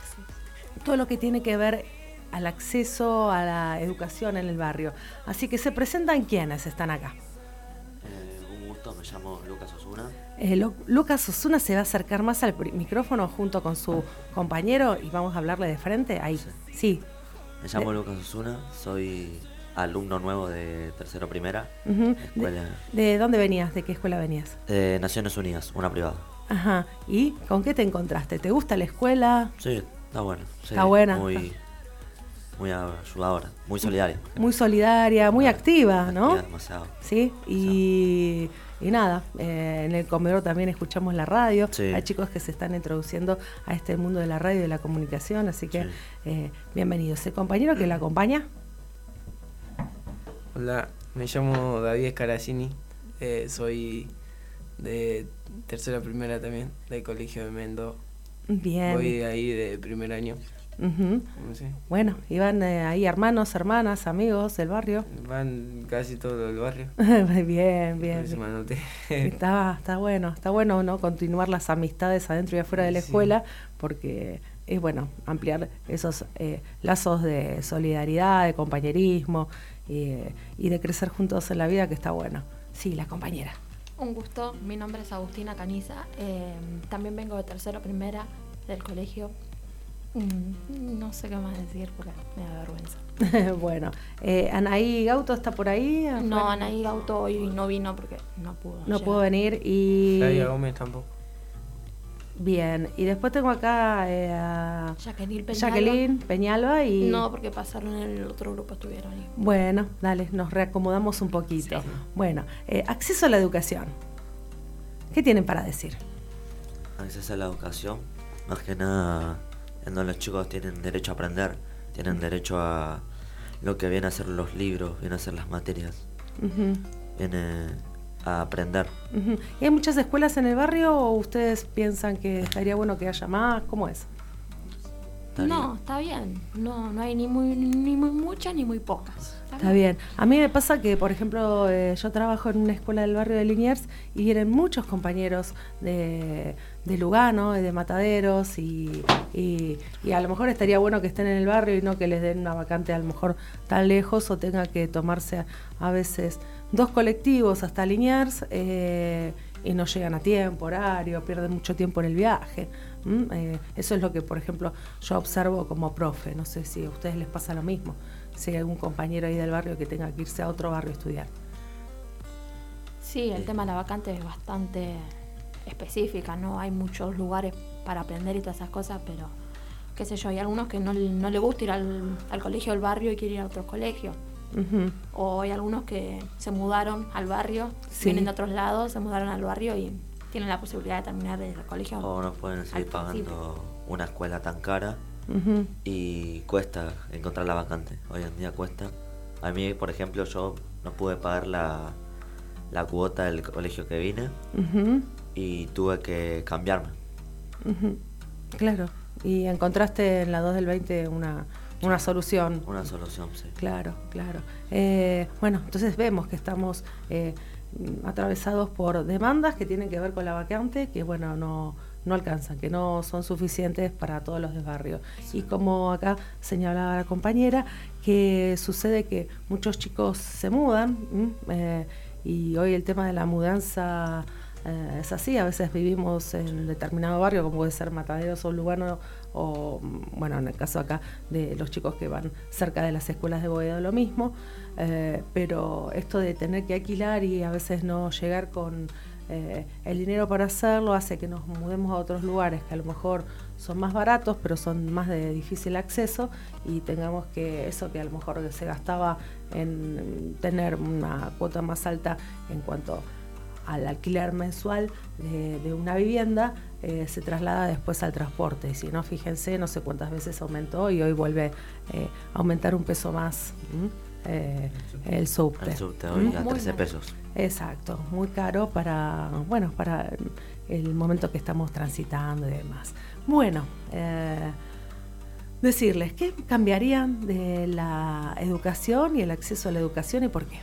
todo lo que tiene que ver al acceso a la educación en el barrio. Así que se presentan quienes están acá. Eh, un gusto, me llamo Lucas Osuna. Eh, Lo, Lucas Osuna se va a acercar más al micrófono junto con su compañero y vamos a hablarle de frente. Ahí, sí. sí. Me llamo de, Lucas Osuna, soy alumno nuevo de tercero primera. Uh-huh. Escuela, de, ¿De dónde venías? ¿De qué escuela venías? De Naciones Unidas, una privada. Ajá. ¿Y con qué te encontraste? ¿Te gusta la escuela? Sí, está buena. Sí, está buena. Muy, muy ayudadora, muy solidaria. Muy solidaria, muy activa, ¿no? Demasiado. Sí, y... Y nada, eh, en el comedor también escuchamos la radio. Sí. Hay chicos que se están introduciendo a este mundo de la radio y de la comunicación, así que sí. eh, bienvenidos. ¿El compañero que la acompaña? Hola, me llamo David Escaracini, eh, soy de tercera primera también, del Colegio de Mendo. Bien. Voy ahí de primer año. Uh-huh. No sé. Bueno, ¿iban eh, ahí hermanos, hermanas, amigos del barrio? Van casi todo el barrio. bien, bien. Se me anoté. Está, está bueno, está bueno, ¿no? Continuar las amistades adentro y afuera de la Sí. escuela, porque es bueno ampliar esos eh, lazos de solidaridad, de compañerismo eh, y de crecer juntos en la vida, que está bueno. Sí, la compañera. Un gusto, mi nombre es Agustina Caniza, eh, también vengo de tercero primera del colegio. Mm, no sé qué más decir porque me da vergüenza. Bueno, eh, Anaí Gauto está por ahí. No, afuera. Anaí Gauto hoy no vino porque no pudo. No llegar. pudo venir y... Flavia Gómez tampoco. Bien, y después tengo acá eh, a Jacqueline Peñalba. Jacqueline Peñalba y... No, porque pasaron en el otro grupo, estuvieron ahí. Bueno, dale, nos reacomodamos un poquito. Sí. Bueno, eh, acceso a la educación. ¿Qué tienen para decir? Acceso a la educación, más que nada, en donde los chicos tienen derecho a aprender, tienen uh-huh. derecho a lo que vienen a ser los libros, vienen a ser las materias, uh-huh. viene a aprender. Uh-huh. ¿Y hay muchas escuelas en el barrio o ustedes piensan que estaría bueno que haya más? ¿Cómo es? No, está bien. No, no hay ni muy, ni muy muchas ni muy pocas. Está, está bien. bien. A mí me pasa que, por ejemplo, eh, yo trabajo en una escuela del barrio de Liniers y vienen muchos compañeros de, de Lugano, de Mataderos y, y, y a lo mejor estaría bueno que estén en el barrio y no que les den una vacante a lo mejor tan lejos o tenga que tomarse a, a veces dos colectivos hasta Liniers eh, y no llegan a tiempo, horario, pierden mucho tiempo en el viaje. ¿Mm? Eh, eso es lo que, por ejemplo, yo observo como profe. No sé si a ustedes les pasa lo mismo, si hay algún compañero ahí del barrio que tenga que irse a otro barrio a estudiar. Sí, el tema de la vacante es bastante específica, ¿no? Hay muchos lugares para aprender y todas esas cosas, pero qué sé yo, hay algunos que no, no les gusta ir al, al colegio del barrio y quieren ir a otro colegio. Uh-huh. O hay algunos que se mudaron al barrio, sí. vienen de otros lados, se mudaron al barrio y tienen la posibilidad de terminar el colegio. O no pueden seguir pagando una escuela tan cara uh-huh. y cuesta encontrar la vacante. Hoy en día cuesta. A mí, por ejemplo, yo no pude pagar la, la cuota del colegio que vine uh-huh. y tuve que cambiarme. Uh-huh. Claro. Y encontraste en la dos del veinte una... Una solución. Una solución, sí. Claro, claro. Eh, bueno, entonces vemos que estamos eh, atravesados por demandas que tienen que ver con la vacante, que bueno, no, no alcanzan, que no son suficientes para todos los del barrio. Sí. Y como acá señalaba la compañera, que sucede que muchos chicos se mudan, eh, y hoy el tema de la mudanza eh, es así. A veces vivimos en determinado barrio, como puede ser Mataderos o Lugano, o bueno, en el caso acá de los chicos que van cerca de las escuelas de Boedo, lo mismo, eh, pero esto de tener que alquilar y a veces no llegar con eh, el dinero para hacerlo hace que nos mudemos a otros lugares que a lo mejor son más baratos pero son más de difícil acceso y tengamos que eso que a lo mejor se gastaba en tener una cuota más alta en cuanto al alquiler mensual de, de una vivienda, eh, se traslada después al transporte. Y si no, fíjense, no sé cuántas veces aumentó y hoy vuelve eh, a aumentar un peso más eh, el subte. El subte hoy a trece pesos. Exacto, muy caro para, bueno, para el momento que estamos transitando y demás. Bueno, eh, decirles, ¿qué cambiarían de la educación y el acceso a la educación y por qué?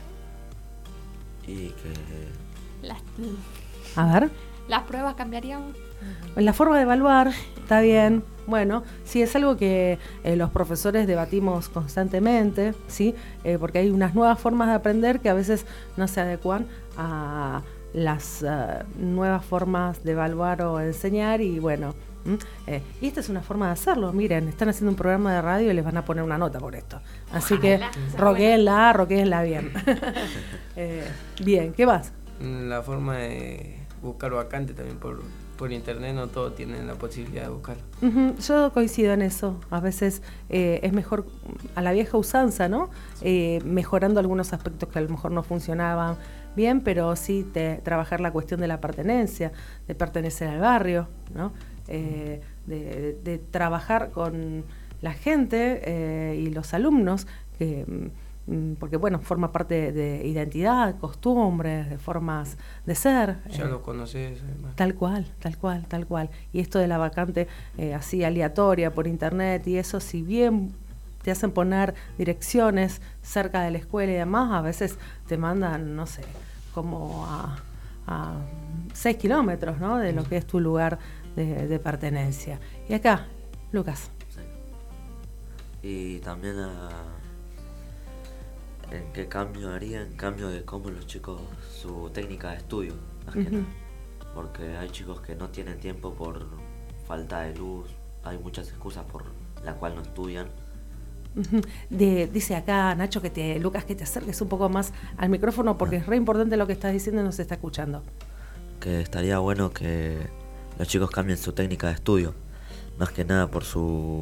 Y que... Las, a ver. ¿Las pruebas cambiarían? La forma de evaluar, está bien. Bueno, sí, es algo que eh, los profesores debatimos constantemente, ¿sí? Eh, porque hay unas nuevas formas de aprender que a veces no se adecuan a las uh, nuevas formas de evaluar o enseñar y bueno, eh, y esta es una forma de hacerlo. Miren, están haciendo un programa de radio y les van a poner una nota por esto. Así Ojalá, que roquéenla, roquéenla bien. eh, bien, ¿qué más? La forma de buscar vacante también por, por internet, no todos tienen la posibilidad de buscar. Uh-huh. Yo coincido en eso. A veces eh, es mejor a la vieja usanza, ¿no? Eh, mejorando algunos aspectos que a lo mejor no funcionaban bien, pero sí te, trabajar la cuestión de la pertenencia, de pertenecer al barrio, ¿no? Eh, de, de, de trabajar con la gente eh, y los alumnos que porque bueno, forma parte de identidad, costumbres, de formas de ser. Ya eh, lo conoces. Además. Tal cual, tal cual, tal cual. Y esto de la vacante eh, así aleatoria por internet y eso, si bien te hacen poner direcciones cerca de la escuela y demás, a veces te mandan, no sé, como a, a seis kilómetros, ¿no?, de lo que es tu lugar de, de pertenencia. Y acá, Lucas. Sí. Y también a... ¿En qué cambio haría? En cambio de cómo los chicos, su técnica de estudio, más que Ujú. nada. Porque hay chicos que no tienen tiempo por falta de luz, hay muchas excusas por la cual no estudian. Ujú. De, dice acá Nacho que te, Lucas, que te acerques un poco más al micrófono porque es re importante lo que estás diciendo y nos está escuchando. Que estaría bueno que los chicos cambien su técnica de estudio, más que nada por su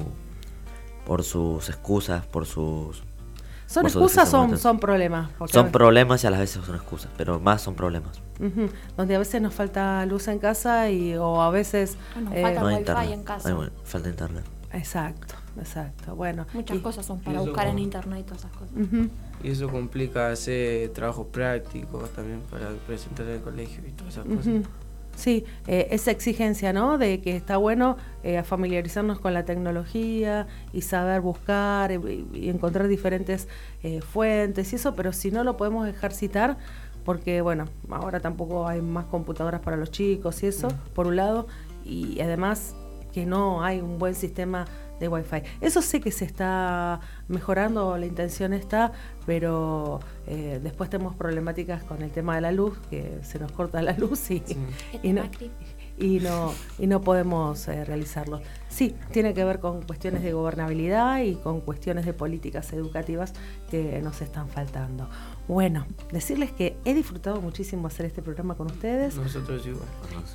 por sus excusas, por sus ¿Son por sus excusas o son, momentos. son problemas? Porque a Son veces- problemas y a las veces son excusas, pero más son problemas. Ujú. Donde a veces nos falta luz en casa y o a veces O nos eh, falta No hay wifi internet, en casa. hay wi- falta internet. Exacto, exacto. Bueno, Muchas y- cosas son para eso buscar en como- internet y todas esas cosas. Ujú. Y eso complica hacer trabajos prácticos también para presentar en el colegio y todas esas cosas. Ujú. Sí, eh, esa exigencia, ¿no? De que está bueno eh, familiarizarnos con la tecnología y saber buscar eh, y encontrar diferentes eh, fuentes y eso, pero si no lo podemos ejercitar, porque bueno, ahora tampoco hay más computadoras para los chicos y eso, por un lado, y además que no hay un buen sistema de Wi-Fi. Eso sé que se está mejorando, la intención está, pero eh, después tenemos problemáticas con el tema de la luz, que se nos corta la luz y, y, no, y, no, y no podemos eh, realizarlo. Sí, tiene que ver con cuestiones de gobernabilidad y con cuestiones de políticas educativas que nos están faltando. Bueno, decirles que he disfrutado muchísimo hacer este programa con ustedes. Nosotros igual.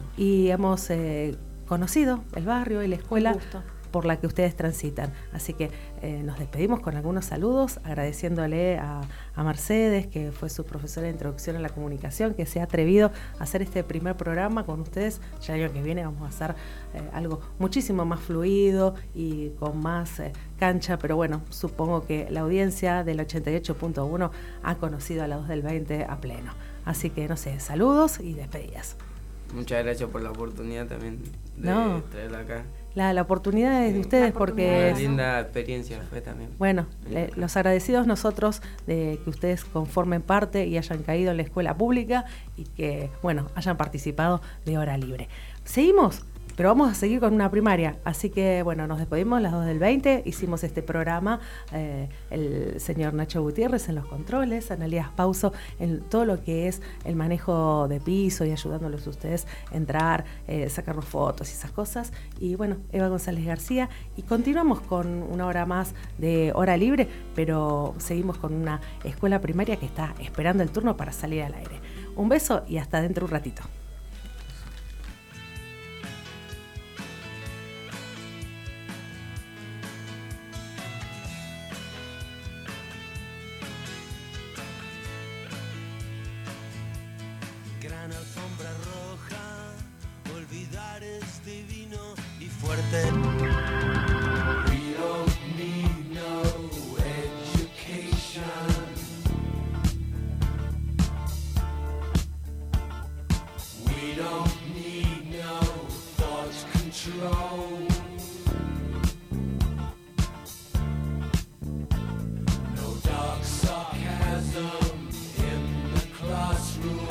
Y hemos eh, conocido el barrio y la escuela Un gusto. por la que ustedes transitan. Así que eh, nos despedimos con algunos saludos, agradeciéndole a, a Mercedes, que fue su profesora de introducción a la comunicación, que se ha atrevido a hacer este primer programa con ustedes. Ya el año que viene vamos a hacer eh, algo muchísimo más fluido y con más eh, cancha, pero bueno, supongo que la audiencia del ochenta y ocho punto uno ha conocido a la dos del veinte a pleno. Así que, no sé, saludos y despedidas. Muchas gracias por la oportunidad también de No. traerla acá. La, la oportunidad es de ustedes porque... Una linda experiencia fue también. Bueno, le- los agradecidos nosotros de que ustedes conformen parte y hayan caído en la escuela pública y que, bueno, hayan participado de Hora Libre. Seguimos, pero vamos a seguir con una primaria. Así que, bueno, nos despedimos a las dos del veinte. Hicimos este programa, eh, el señor Nacho Gutiérrez en los controles, Analías Pauso en todo lo que es el manejo de piso y ayudándolos a ustedes a entrar, eh, sacarnos fotos y esas cosas. Y bueno, Eva González García. Y continuamos con una hora más de Hora Libre, pero seguimos con una escuela primaria que está esperando el turno para salir al aire. Un beso y hasta dentro un ratito. Gran alfombra roja, olvidar es divino y fuerte. We don't need no education. We don't need no thought control. No dark sarcasm in the classroom.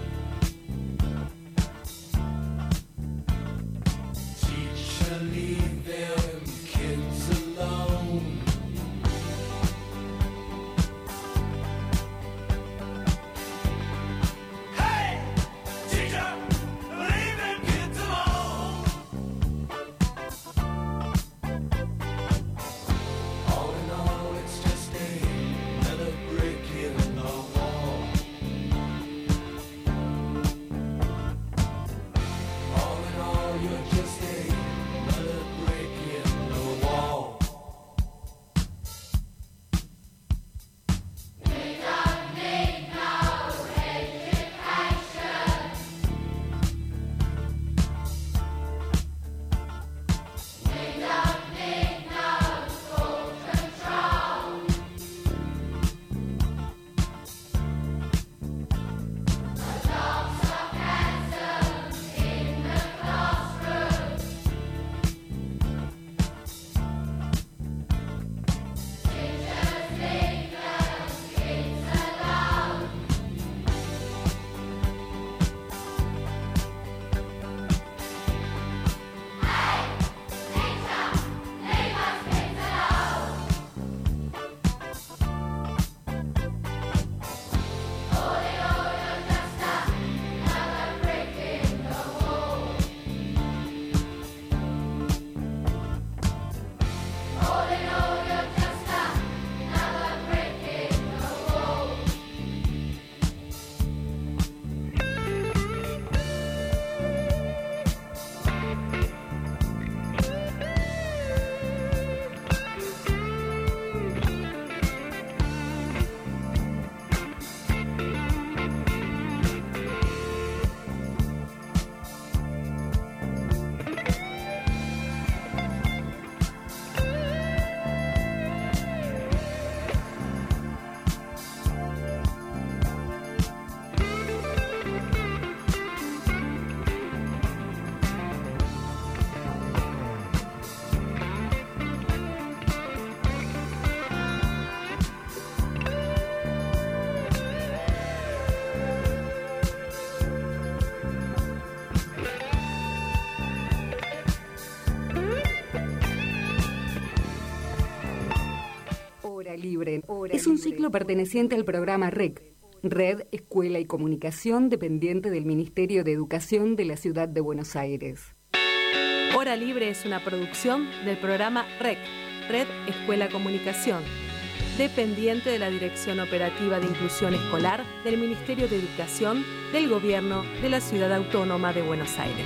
Teacher, leave es un ciclo perteneciente al programa R E C, Red, Escuela y Comunicación, dependiente del Ministerio de Educación de la Ciudad de Buenos Aires. Hora Libre es una producción del programa R E C, Red, Escuela y Comunicación, dependiente de la Dirección Operativa de Inclusión Escolar del Ministerio de Educación del Gobierno de la Ciudad Autónoma de Buenos Aires.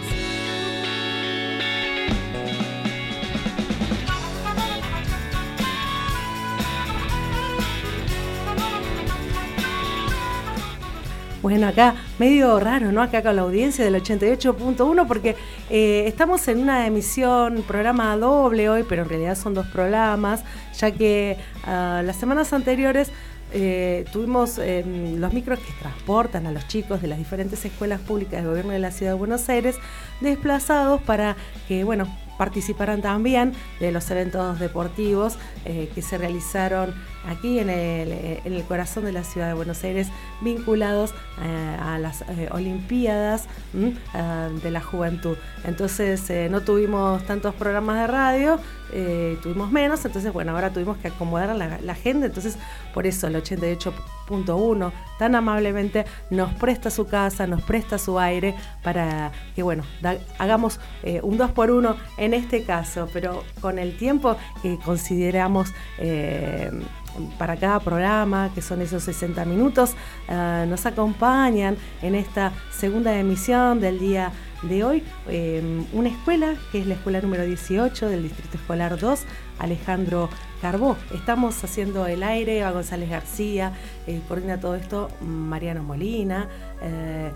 Bueno, acá medio raro, ¿no? Acá con la audiencia del ochenta y ocho punto uno porque eh, estamos en una emisión, programa doble hoy, pero en realidad son dos programas, ya que uh, las semanas anteriores eh, tuvimos eh, los micros que transportan a los chicos de las diferentes escuelas públicas del Gobierno de la Ciudad de Buenos Aires desplazados para que, bueno, participaran también de los eventos deportivos eh, que se realizaron aquí en el, en el corazón de la ciudad de Buenos Aires, vinculados eh, a las eh, Olimpiadas ¿m? Uh, de la Juventud. Entonces eh, no tuvimos tantos programas de radio, eh, tuvimos menos, entonces bueno, ahora tuvimos que acomodar la, la agenda, entonces por eso el ochenta y ocho punto uno tan amablemente nos presta su casa, nos presta su aire para que bueno, da, hagamos eh, un dos por uno en este caso, pero con el tiempo que consideramos eh, para cada programa, que son esos sesenta minutos, uh, nos acompañan en esta segunda emisión del día de hoy, eh, una escuela que es la escuela número dieciocho del Distrito Escolar dos, Alejandro Carbó. Estamos haciendo el aire, Eva González García, eh, coordina todo esto Mariano Molina, eh,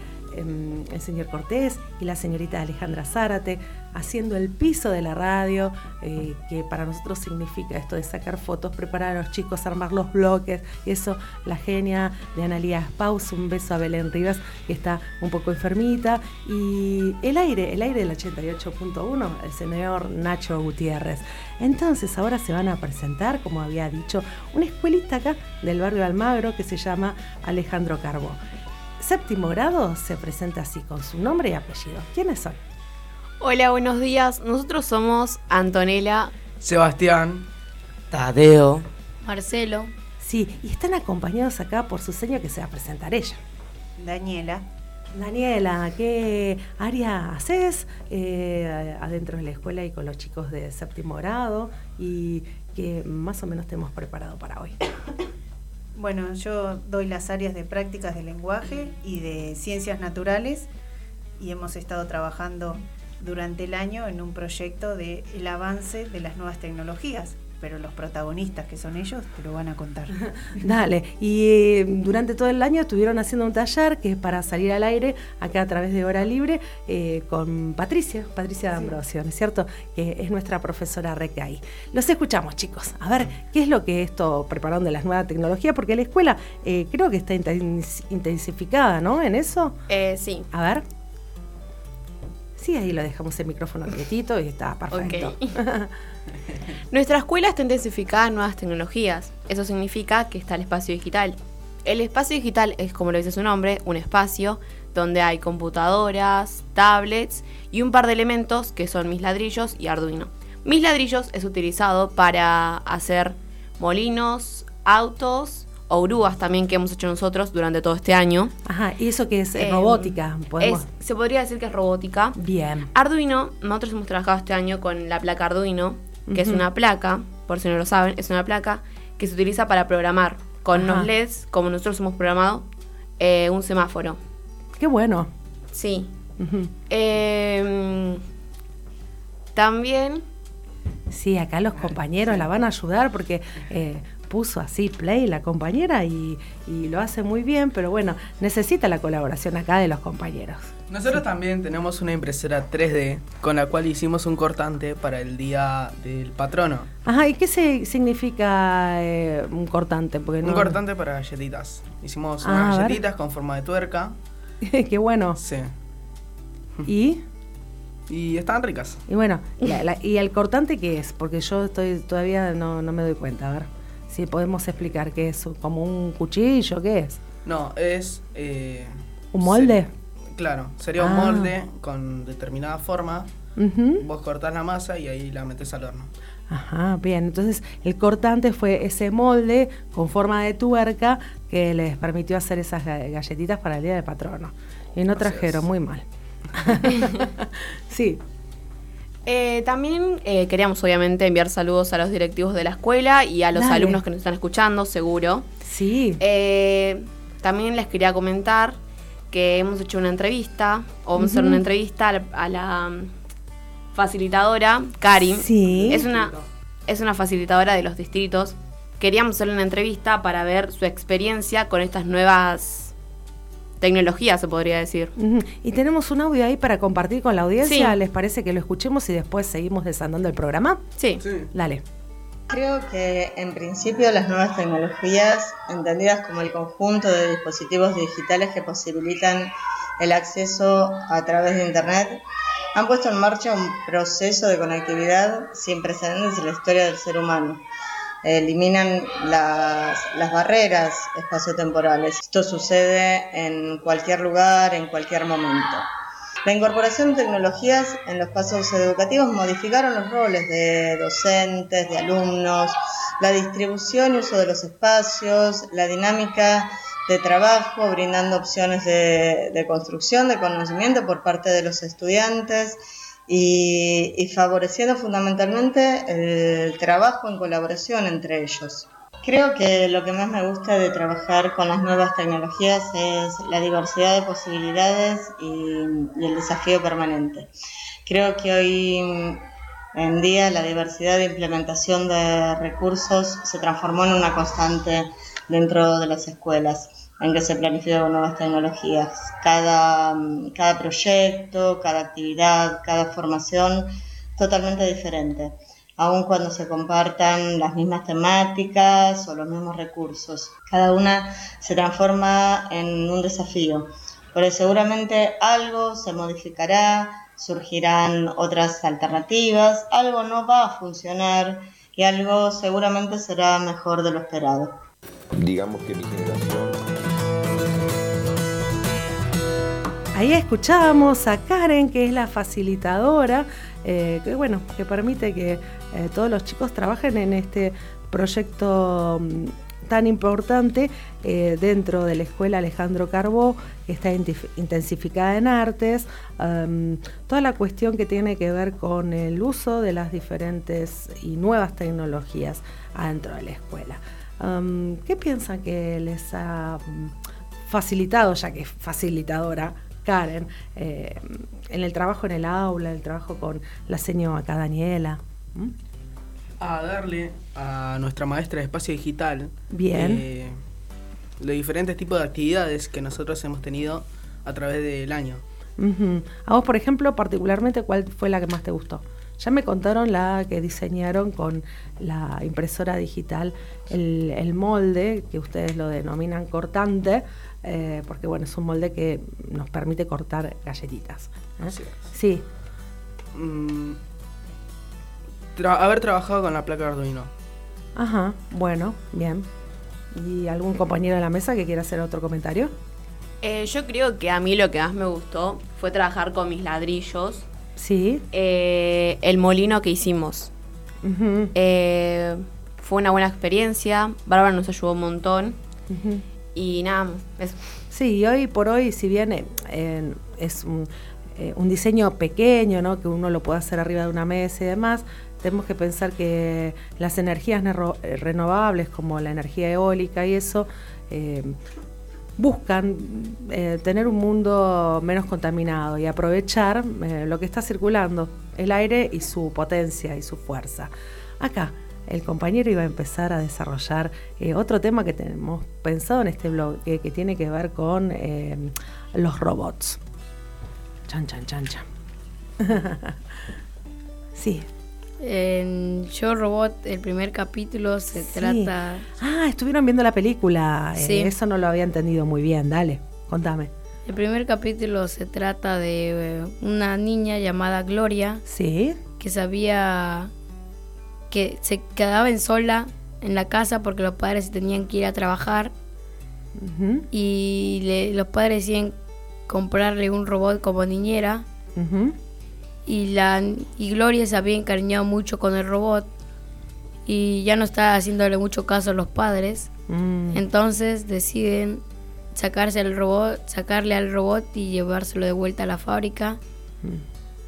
el señor Cortés y la señorita Alejandra Zárate, haciendo el piso de la radio, eh, que para nosotros significa esto de sacar fotos, preparar a los chicos, armar los bloques, y eso, la genia de Analía Spaus, un beso a Belén Rivas, que está un poco enfermita, y el aire, el aire del ochenta y ocho punto uno, el señor Nacho Gutiérrez. Entonces ahora se van a presentar, como había dicho, una escuelita acá del barrio Almagro que se llama Alejandro Carbó. Séptimo grado se presenta así, con su nombre y apellido. ¿Quiénes son? Hola, buenos días. Nosotros somos Antonella, Sebastián, Tadeo, Marcelo. Sí, y están acompañados acá por su seño que se va a presentar ella. Daniela. Daniela, ¿qué área haces eh, adentro de la escuela y con los chicos de séptimo grado? Y que más o menos te hemos preparado para hoy. Bueno, yo doy las áreas de prácticas de lenguaje y de ciencias naturales y hemos estado trabajando durante el año en un proyecto de el avance de las nuevas tecnologías, pero los protagonistas, que son ellos, te lo van a contar. Dale, y eh, durante todo el año estuvieron haciendo un taller que es para salir al aire, acá a través de Hora Libre, eh, con Patricia, Patricia sí. D'Ambrosio, ¿no es cierto? Que es nuestra profesora Recay. Los escuchamos, chicos. A ver, ¿qué es lo que esto prepararon de las nuevas tecnologías? Porque la escuela eh, creo que está intensificada, ¿no? ¿En eso? Eh, sí. A ver. Sí, ahí lo dejamos el micrófono quietito y está perfecto. Okay. Nuestra escuela está intensificada en nuevas tecnologías. Eso significa que está el espacio digital. El espacio digital es, como lo dice su nombre, un espacio donde hay computadoras, tablets y un par de elementos que son Mis Ladrillos y Arduino. Mis Ladrillos es utilizado para hacer molinos, autos o grúas también, que hemos hecho nosotros durante todo este año. Ajá, ¿y eso qué es? Eh, ¿Robótica? Es, se podría decir que es robótica. Bien. Arduino, nosotros hemos trabajado este año con la placa Arduino, que uh-huh. es una placa, por si no lo saben, es una placa que se utiliza para programar con Ajá. unos L E Ds, como nosotros hemos programado, eh, un semáforo. ¡Qué bueno! Sí. Uh-huh. Eh, también... Sí, acá los compañeros la van a ayudar porque... Eh, puso así play la compañera y, y lo hace muy bien, pero bueno, necesita la colaboración acá de los compañeros. Nosotros sí. también tenemos una impresora tres D con la cual hicimos un cortante para el día del patrono. Ajá, ¿y qué se, significa eh, un cortante? Porque un no... cortante para galletitas. Hicimos ah, unas galletitas con forma de tuerca. Qué bueno. Sí. ¿Y? Y estaban ricas. Y bueno, la, la, ¿y el cortante qué es? Porque yo estoy todavía no, no me doy cuenta, a ver. Si podemos explicar qué es, como un cuchillo, ¿qué es? No, es... Eh, ¿Un molde? Ser, claro, sería ah. un molde con determinada forma. Uh-huh. Vos cortás la masa y ahí la metés al horno. Ajá, bien. Entonces, el cortante fue ese molde con forma de tuerca que les permitió hacer esas galletitas para el Día del Patrono. Y no trajeron, muy mal. Sí. Eh, también eh, queríamos obviamente enviar saludos a los directivos de la escuela y a los Dale. alumnos que nos están escuchando, seguro. Sí. Eh, también les quería comentar que hemos hecho una entrevista, o vamos a hacer Ujú. una entrevista a la, a la um, facilitadora, Karin. Sí. Es una, es una facilitadora de los distritos. Queríamos hacerle una entrevista para ver su experiencia con estas nuevas tecnologías, se podría decir. Ujú. Y tenemos un audio ahí para compartir con la audiencia. Sí. ¿Les parece que lo escuchemos y después seguimos desandando el programa? Sí. Dale. Creo que en principio las nuevas tecnologías, entendidas como el conjunto de dispositivos digitales que posibilitan el acceso a través de Internet, han puesto en marcha un proceso de conectividad sin precedentes en la historia del ser humano. Eliminan las, las barreras espaciotemporales. Esto sucede en cualquier lugar, en cualquier momento. La incorporación de tecnologías en los pasos educativos modificaron los roles de docentes, de alumnos, la distribución y uso de los espacios, la dinámica de trabajo, brindando opciones de, de construcción, de conocimiento por parte de los estudiantes y, y favoreciendo fundamentalmente el trabajo en colaboración entre ellos. Creo que lo que más me gusta de trabajar con las nuevas tecnologías es la diversidad de posibilidades y, y el desafío permanente. Creo que hoy en día la diversidad de implementación de recursos se transformó en una constante dentro de las escuelas, en que se planifican nuevas tecnologías. Cada, cada proyecto, cada actividad, cada formación totalmente diferente, aun cuando se compartan las mismas temáticas o los mismos recursos. Cada una se transforma en un desafío, pero seguramente algo se modificará, surgirán otras alternativas, algo no va a funcionar y algo seguramente será mejor de lo esperado. Digamos que mi generación... Ahí escuchábamos a Karen, que es la facilitadora, eh, que bueno, que permite que eh, todos los chicos trabajen en este proyecto um, tan importante eh, dentro de la Escuela Alejandro Carbó, que está intensificada en artes, um, toda la cuestión que tiene que ver con el uso de las diferentes y nuevas tecnologías adentro de la escuela. Um, ¿Qué piensan que les ha um, facilitado, ya que es facilitadora, Karen, eh, en el trabajo en el aula, el trabajo con la señora acá, Daniela? ¿Mm? A darle a nuestra maestra de espacio digital Bien. Eh, los diferentes tipos de actividades que nosotros hemos tenido a través del año. Uh-huh. A vos, por ejemplo, particularmente, ¿cuál fue la que más te gustó? Ya me contaron la que diseñaron con la impresora digital, el, el molde, que ustedes lo denominan cortante, eh, porque bueno, es un molde que nos permite cortar galletitas. ¿eh? Así es. Sí. Mm, tra- haber trabajado con la placa Arduino. Ajá, bueno, bien. ¿Y algún compañero de la mesa que quiera hacer otro comentario? Eh, yo creo que a mí lo que más me gustó fue trabajar con mis ladrillos. Sí. Eh, el molino que hicimos. Uh-huh. Eh, fue una buena experiencia. Bárbara nos ayudó un montón. Uh-huh. Y nada, eso. Sí, y hoy por hoy, si bien eh, eh, es un, eh, un diseño pequeño, ¿no?, que uno lo puede hacer arriba de una mesa y demás, tenemos que pensar que las energías nerro- renovables, como la energía eólica y eso, eh, buscan eh, tener un mundo menos contaminado y aprovechar eh, lo que está circulando, el aire y su potencia y su fuerza. Acá el compañero iba a empezar a desarrollar eh, otro tema que tenemos pensado en este blog, que, que tiene que ver con eh, los robots. Chan, chan, chan, chan. Sí. En Yo Robot, el primer capítulo se Sí. trata... Ah, estuvieron viendo la película. Eh, Sí. eso no lo había entendido muy bien. Dale, contame. El primer capítulo se trata de eh, una niña llamada Gloria. Sí. Que sabía que se quedaba en sola en la casa porque los padres tenían que ir a trabajar. Uh-huh. Y le- los padres decían comprarle un robot como niñera. Uh-huh. Y, la, y Gloria se había encariñado mucho con el robot y ya no está haciéndole mucho caso a los padres. Mm. Entonces deciden sacarse al robot, sacarle al robot y llevárselo de vuelta a la fábrica. Mm.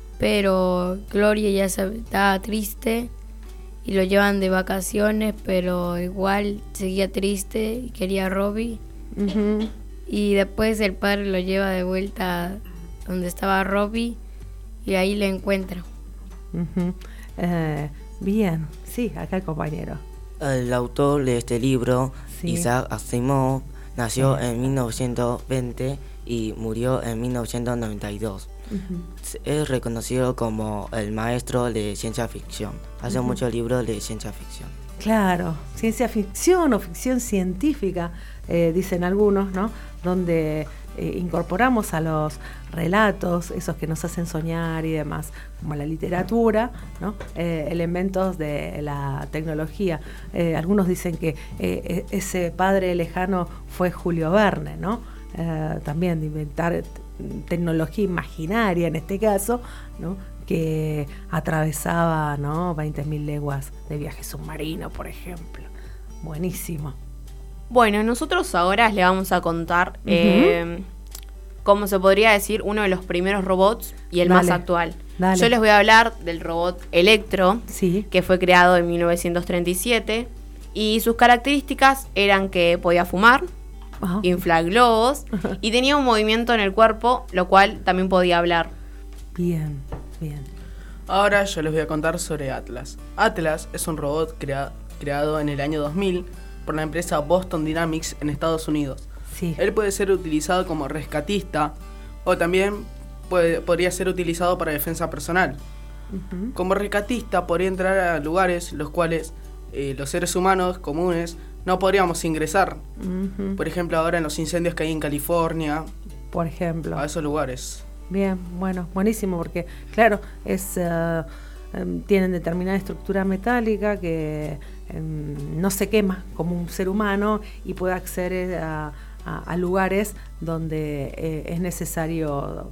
Pero Gloria ya se- estaba triste y lo llevan de vacaciones, pero igual seguía triste y quería a Robbie. Ujú. Y después el padre lo lleva de vuelta donde estaba Robbie y ahí le encuentra. Ujú. Eh, bien, sí, acá el compañero. El autor de este libro, Sí. Isaac Asimov, nació Sí. en mil novecientos veinte y murió en mil novecientos noventa y dos. Ujú. Es reconocido como el maestro de ciencia ficción. Hace Ujú. muchos libros de ciencia ficción. Claro, ciencia ficción o ficción científica, eh, dicen algunos, ¿no? Donde eh, incorporamos a los relatos, esos que nos hacen soñar y demás, como la literatura, ¿no? Eh, elementos de la tecnología. Eh, algunos dicen que eh, ese padre lejano fue Julio Verne, ¿no? Eh, también de inventar tecnología imaginaria en este caso, ¿no? Que atravesaba, ¿no? veinte mil leguas de viaje submarino, por ejemplo. Buenísimo. Bueno, nosotros ahora le vamos a contar, Ujú. eh, como se podría decir, uno de los primeros robots y el más Dale, actual. dale. Yo les voy a hablar del robot Electro, Sí. que fue creado en mil novecientos treinta y siete, y sus características eran que podía fumar, Ajá. inflar globos, y tenía un movimiento en el cuerpo, lo cual también podía hablar. Bien, bien. Ahora yo les voy a contar sobre Atlas. Atlas es un robot crea- creado en el año dos mil por la empresa Boston Dynamics en Estados Unidos. Sí. Él puede ser utilizado como rescatista o también puede- podría ser utilizado para defensa personal. Ujú. Como rescatista podría entrar a lugares los cuales eh, los seres humanos comunes no podríamos ingresar. Ujú. Por ejemplo, ahora en los incendios que hay en California, Por ejemplo. a esos lugares. Bien, bueno, buenísimo, porque claro, es eh, em, tienen determinada estructura metálica que em, no se quema como un ser humano y puede acceder a, a- a lugares donde eh, es necesario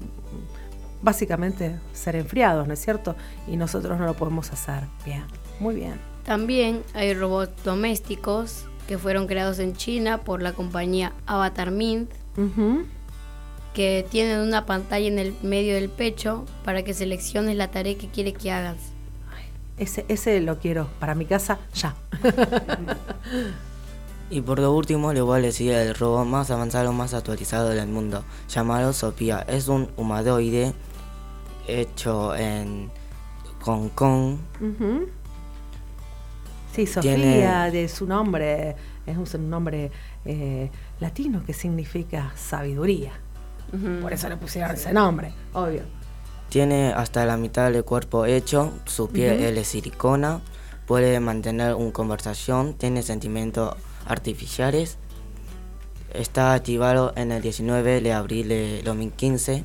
mm, básicamente ser enfriados, ¿no es cierto? Y nosotros no lo podemos hacer. Bien, muy bien. También hay robots domésticos que fueron creados en China por la compañía Avatar Mint, Ujú. que tienen una pantalla en el medio del pecho para que selecciones la tarea que quieres que hagas. Ese, ese lo quiero para mi casa ya. Y por lo último les voy a decir el robot más avanzado, más actualizado del mundo, llamado Sofía. Es un humanoide hecho en Hong Kong. Ujú. Sí, Sofía, Tiene- de su nombre, es un, un nombre eh, latino que significa sabiduría. Por eso le pusieron ese nombre, obvio. Tiene hasta la mitad del cuerpo hecho, su piel Ujú. es de silicona, puede mantener una conversación, tiene sentimientos artificiales. Está activado en el diecinueve de abril de dos mil quince.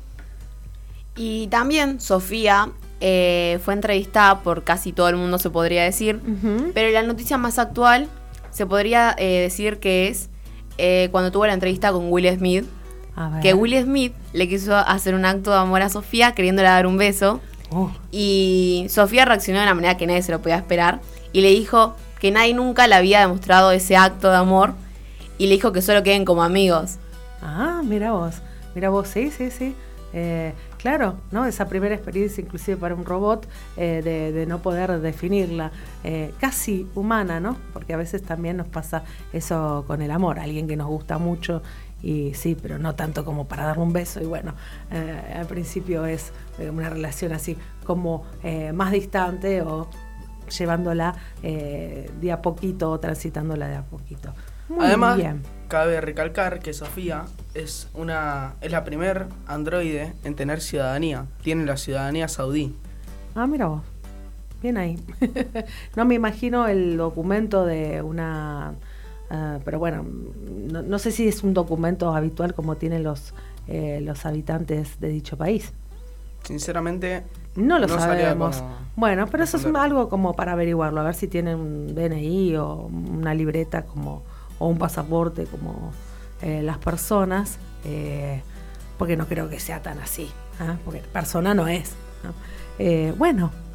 Y también Sofía eh, fue entrevistada por casi todo el mundo, se podría decir. Pero la noticia más actual se podría eh, decir que es eh, cuando tuvo la entrevista con Will Smith. A ver. Que Will Smith le quiso hacer un acto de amor a Sofía queriéndole dar un beso. Oh. Y Sofía reaccionó de una manera que nadie se lo podía esperar. Y le dijo que nadie nunca le había demostrado ese acto de amor. Y le dijo que solo queden como amigos. Ah, mira vos, mira vos, sí, sí, sí. Eh, claro, ¿no? Esa primera experiencia inclusive para un robot eh, de, de no poder definirla, eh, casi humana, ¿no? Porque a veces también nos pasa eso con el amor, alguien que nos gusta mucho y sí, pero no tanto como para darle un beso y bueno, eh, al principio es eh, una relación así como eh, más distante o llevándola eh, de a poquito o transitándola de a poquito. Muy Además, bien. cabe recalcar que Sofía es una es la primer androide en tener ciudadanía. Tiene la ciudadanía saudí. Ah, mira vos. Bien ahí. No me imagino el documento de una... Uh, pero bueno, no, no sé si es un documento habitual como tienen los, eh, los habitantes de dicho país. Sinceramente, No lo sabría sabemos. cómo Bueno, pero eso es responder. algo como para averiguarlo, a ver si tienen un D N I o una libreta como o un pasaporte como eh, las personas, eh, porque no creo que sea tan así, ¿ah? Porque persona no es, ¿no? Eh, bueno,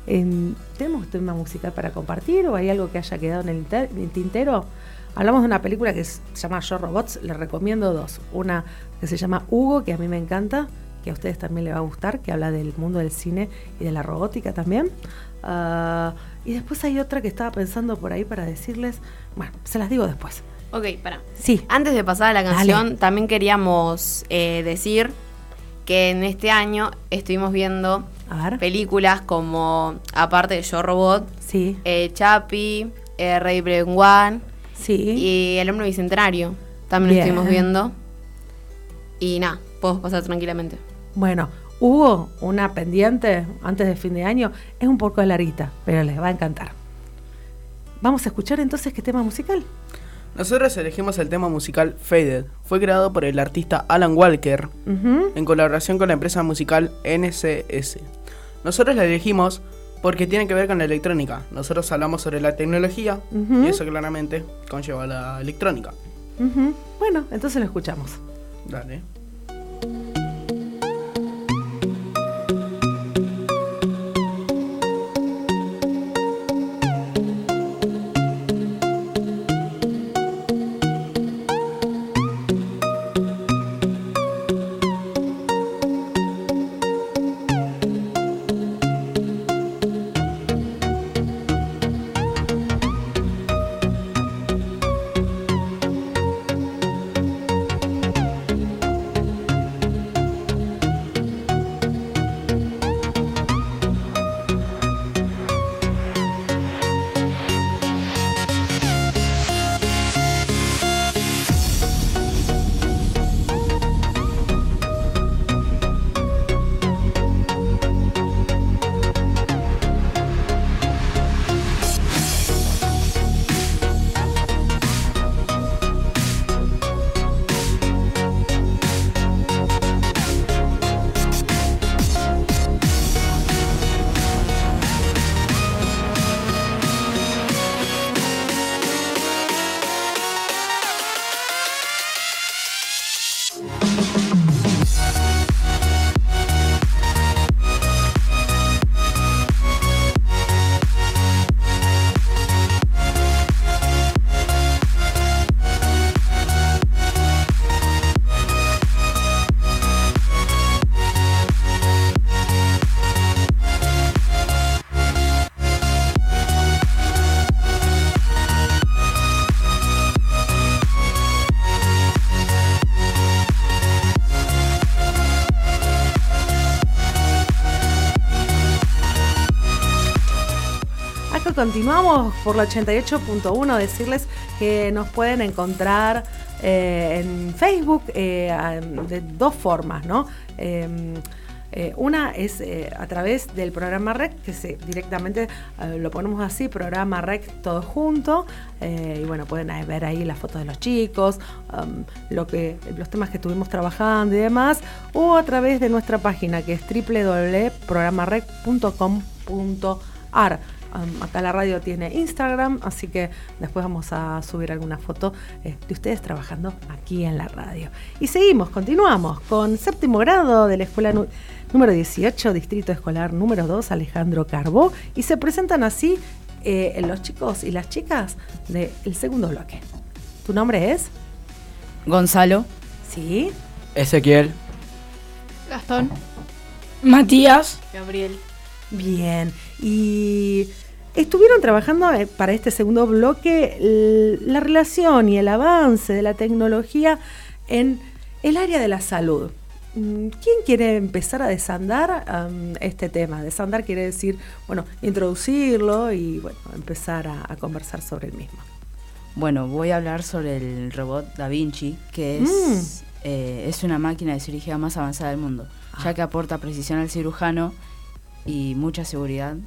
Eh, ¿Tenemos un tema musical para compartir o hay algo que haya quedado en el, inter- en el tintero? Hablamos de una película que es- se llama Yo Robots, les recomiendo dos. Una que se llama Hugo, que a mí me encanta, que a ustedes también les va a gustar, que habla del mundo del cine y de la robótica también. Uh, y después hay otra que estaba pensando por ahí para decirles, bueno, se las digo después. Ok, para. Sí. Antes de pasar a la canción, Dale. también queríamos eh, decir que en este año estuvimos viendo películas como, aparte de Yo Robot, sí. eh, Chappie, eh, Ready Player One, sí. y El Hombre Bicentenario. También Bien. lo estuvimos viendo. Y nada, podemos pasar tranquilamente. Bueno, Hugo, una pendiente antes de fin de año, es un poco larguita, pero les va a encantar. Vamos a escuchar entonces qué tema musical. Nosotros elegimos el tema musical Faded. Fue creado por el artista Alan Walker Uh-huh. en colaboración con la empresa musical N C S. Nosotros la elegimos porque tiene que ver con la electrónica. Nosotros hablamos sobre la tecnología Ujú. y eso claramente conlleva a la electrónica. Uh-huh. Bueno, entonces lo escuchamos. Dale. Continuamos por la ochenta y ocho punto uno, decirles que nos pueden encontrar eh, en Facebook eh, de dos formas, ¿no? Eh, eh, una es eh, a través del programa R E C, que se, directamente eh, lo ponemos así, programa R E C todo junto, eh, y bueno, pueden ver ahí las fotos de los chicos, um, lo que, los temas que estuvimos trabajando y demás, o a través de nuestra página que es doble u doble u doble u punto programa rec punto com punto a r. Um, acá la radio tiene Instagram, así que después vamos a subir alguna foto eh, de ustedes trabajando aquí en la radio. Y seguimos, continuamos con séptimo grado de la escuela nu- número dieciocho, distrito escolar número dos, Alejandro Carbó, y se presentan así eh, los chicos y las chicas del segundo bloque. ¿Tu nombre es? Gonzalo. Sí. Ezequiel. Gastón. Matías. Gabriel. Bien, y estuvieron trabajando eh, para este segundo bloque l- la relación y el avance de la tecnología en el área de la salud. Mm, ¿Quién quiere empezar a desandar um, este tema? Desandar quiere decir, bueno, introducirlo y bueno, empezar a, a conversar sobre el mismo. Bueno, voy a hablar sobre el robot Da Vinci, que es, Mm. eh, es una máquina de cirugía más avanzada del mundo, ya que aporta precisión al cirujano y mucha seguridad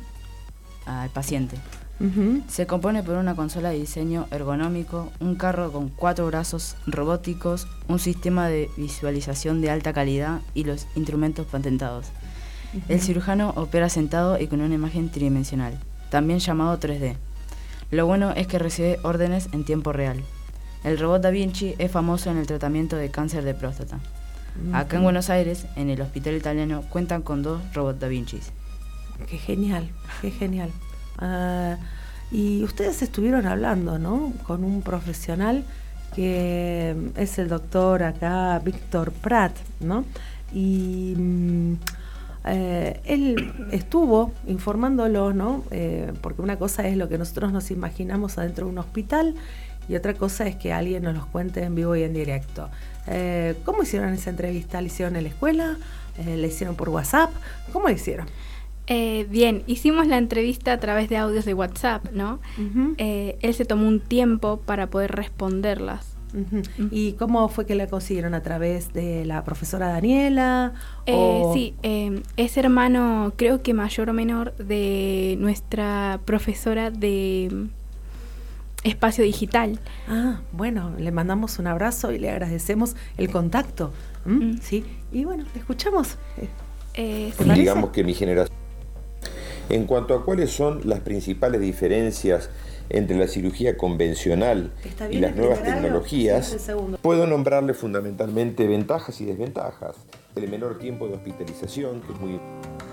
al paciente. Uh-huh. Se compone por una consola de diseño ergonómico, un carro con cuatro brazos robóticos, un sistema de visualización de alta calidad y los instrumentos patentados. Uh-huh. El cirujano opera sentado y con una imagen tridimensional, también llamado tres D. Lo bueno es que recibe órdenes en tiempo real. El robot Da Vinci es famoso en el tratamiento de cáncer de próstata. Acá en Ujú. Buenos Aires, en el hospital italiano, cuentan con dos robots Da Vinci. Qué genial, qué genial. Uh, y ustedes estuvieron hablando, ¿no?, con un profesional que es el doctor acá, Víctor Prat, ¿no? Y mm, eh, él estuvo informándolo, ¿no? Eh, porque una cosa es lo que nosotros nos imaginamos adentro de un hospital y otra cosa es que alguien nos los cuente en vivo y en directo. Eh, ¿Cómo hicieron esa entrevista? ¿La hicieron en la escuela? Eh, ¿La hicieron por WhatsApp? ¿Cómo la hicieron? Eh, bien, hicimos la entrevista a través de audios de WhatsApp, ¿no? Uh-huh. eh, él se tomó un tiempo para poder responderlas. Uh-huh. Uh-huh. ¿Y cómo fue que la consiguieron? ¿A través de la profesora Daniela? Eh, o... Sí, eh, es hermano, creo que mayor o menor, de nuestra profesora de Espacio Digital. Ah, bueno, le mandamos un abrazo y le agradecemos el contacto. ¿Mm? Mm. Sí, y bueno, le escuchamos. Eh, ¿Te parece? Digamos que mi generación... En cuanto a cuáles son las principales diferencias entre la cirugía convencional y las nuevas tecnologías, puedo nombrarle fundamentalmente ventajas y desventajas. El menor tiempo de hospitalización, que es muy...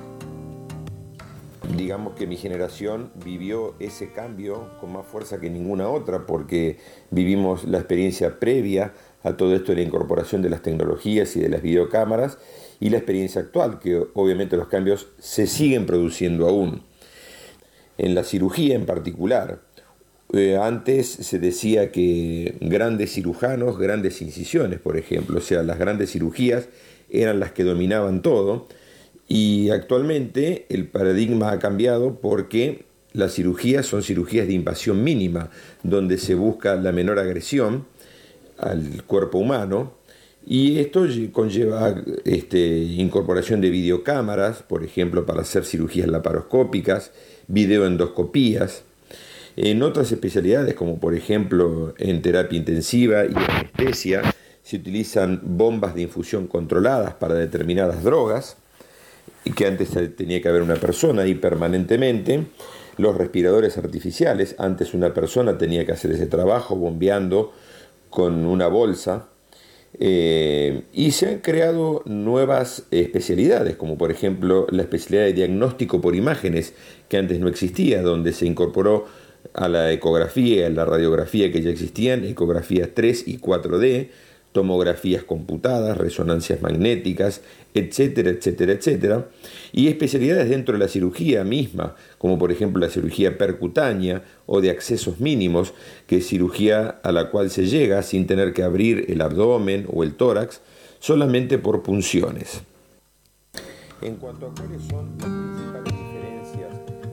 Digamos que mi generación vivió ese cambio con más fuerza que ninguna otra, porque vivimos la experiencia previa a todo esto de la incorporación de las tecnologías y de las videocámaras, y la experiencia actual, que obviamente los cambios se siguen produciendo aún. En la cirugía en particular, eh, antes se decía que grandes cirujanos, grandes incisiones, por ejemplo, o sea, las grandes cirugías eran las que dominaban todo, y actualmente el paradigma ha cambiado porque las cirugías son cirugías de invasión mínima, donde se busca la menor agresión al cuerpo humano, y esto conlleva este, incorporación de videocámaras, por ejemplo, para hacer cirugías laparoscópicas, videoendoscopías. En otras especialidades, como por ejemplo en terapia intensiva y anestesia, se utilizan bombas de infusión controladas para determinadas drogas, y que antes tenía que haber una persona ahí permanentemente. Los respiradores artificiales, antes una persona tenía que hacer ese trabajo bombeando con una bolsa. Eh, y se han creado nuevas especialidades, como por ejemplo la especialidad de diagnóstico por imágenes, que antes no existía, donde se incorporó a la ecografía y a la radiografía que ya existían, ecografías tres y cuatro D, tomografías computadas, resonancias magnéticas, etcétera, etcétera, etcétera, y especialidades dentro de la cirugía misma, como por ejemplo la cirugía percutánea o de accesos mínimos, que es cirugía a la cual se llega sin tener que abrir el abdomen o el tórax, solamente por punciones. En cuanto a cuáles son las principales diferencias...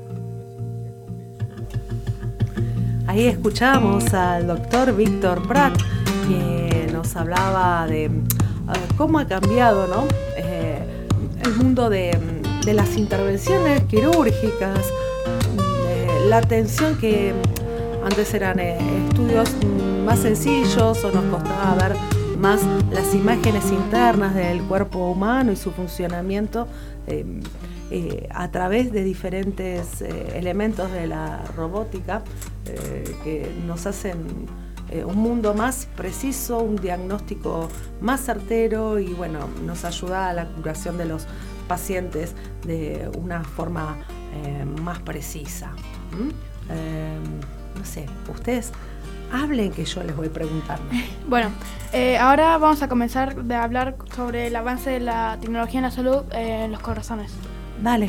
Ahí escuchamos al doctor Víctor Prat, que nos hablaba de uh, cómo ha cambiado, ¿no? eh, el mundo de, de las intervenciones quirúrgicas, eh, la atención que antes eran eh, estudios más sencillos o nos costaba ver más las imágenes internas del cuerpo humano y su funcionamiento eh, eh, a través de diferentes eh, elementos de la robótica eh, que nos hacen Eh, un mundo más preciso, un diagnóstico más certero y bueno, nos ayuda a la curación de los pacientes de una forma eh, más precisa. ¿Mm? Eh, no sé, ustedes hablen que yo les voy preguntando. Bueno, eh, ahora vamos a comenzar de hablar sobre el avance de la tecnología en la salud eh, en los corazones. Dale.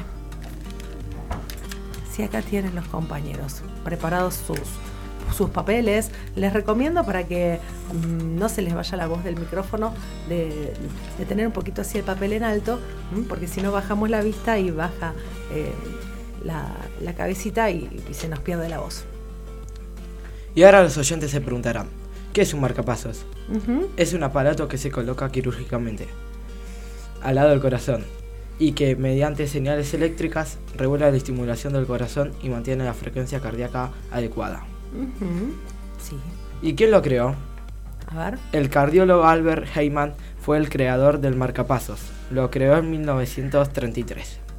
Si acá tienen los compañeros preparados sus sus papeles, les recomiendo para que mmm, no se les vaya la voz del micrófono de, de tener un poquito así el papel en alto, mmm, porque si no bajamos la vista y baja eh, la, la cabecita y, y se nos pierde la voz. Y ahora los oyentes se preguntarán, ¿qué es un marcapasos? Uh-huh. Es un aparato que se coloca quirúrgicamente al lado del corazón y que mediante señales eléctricas regula la estimulación del corazón y mantiene la frecuencia cardíaca adecuada. Uh-huh. Sí. ¿Y quién lo creó? A ver. El cardiólogo Albert Heyman fue el creador del marcapasos. Lo creó en mil novecientos treinta y tres.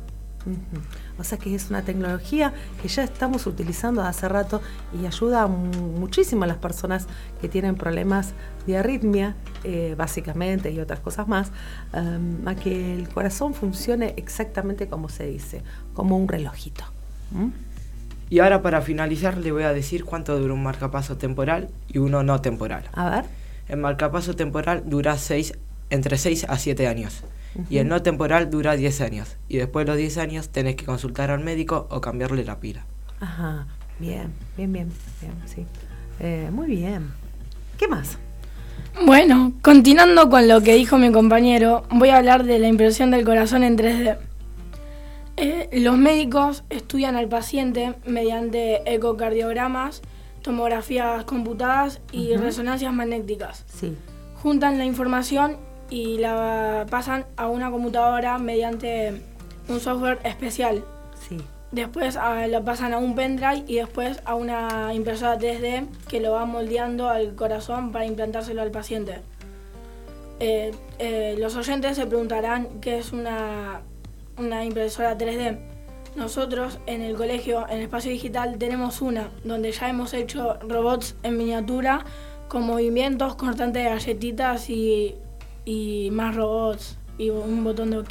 Uh-huh. O sea que es una tecnología que ya estamos utilizando hace rato y ayuda muchísimo a las personas que tienen problemas de arritmia, eh, básicamente, y otras cosas más, um, a que el corazón funcione exactamente como se dice, como un relojito. ¿Mm? Y ahora, para finalizar, le voy a decir cuánto dura un marcapaso temporal y uno no temporal. A ver. El marcapaso temporal dura seis, entre seis a siete años. Uh-huh. Y el no temporal dura diez años. Y después de los diez años tenés que consultar al médico o cambiarle la pila. Ajá, bien, bien, bien, bien, sí. Eh, muy bien. ¿Qué más? Bueno, continuando con lo que dijo mi compañero, voy a hablar de la impresión del corazón en tres D. Eh, los médicos estudian al paciente mediante ecocardiogramas, tomografías computadas y uh-huh. resonancias magnéticas. Sí. Juntan la información y la pasan a una computadora mediante un software especial. Sí. Después a, la pasan a un pendrive y después a una impresora tres D que lo va moldeando al corazón para implantárselo al paciente. Eh, eh, los oyentes se preguntarán qué es una... una impresora tres D. Nosotros en el colegio, en Espacio Digital, tenemos una donde ya hemos hecho robots en miniatura con movimientos constantes de galletitas y, y más robots y un botón de OK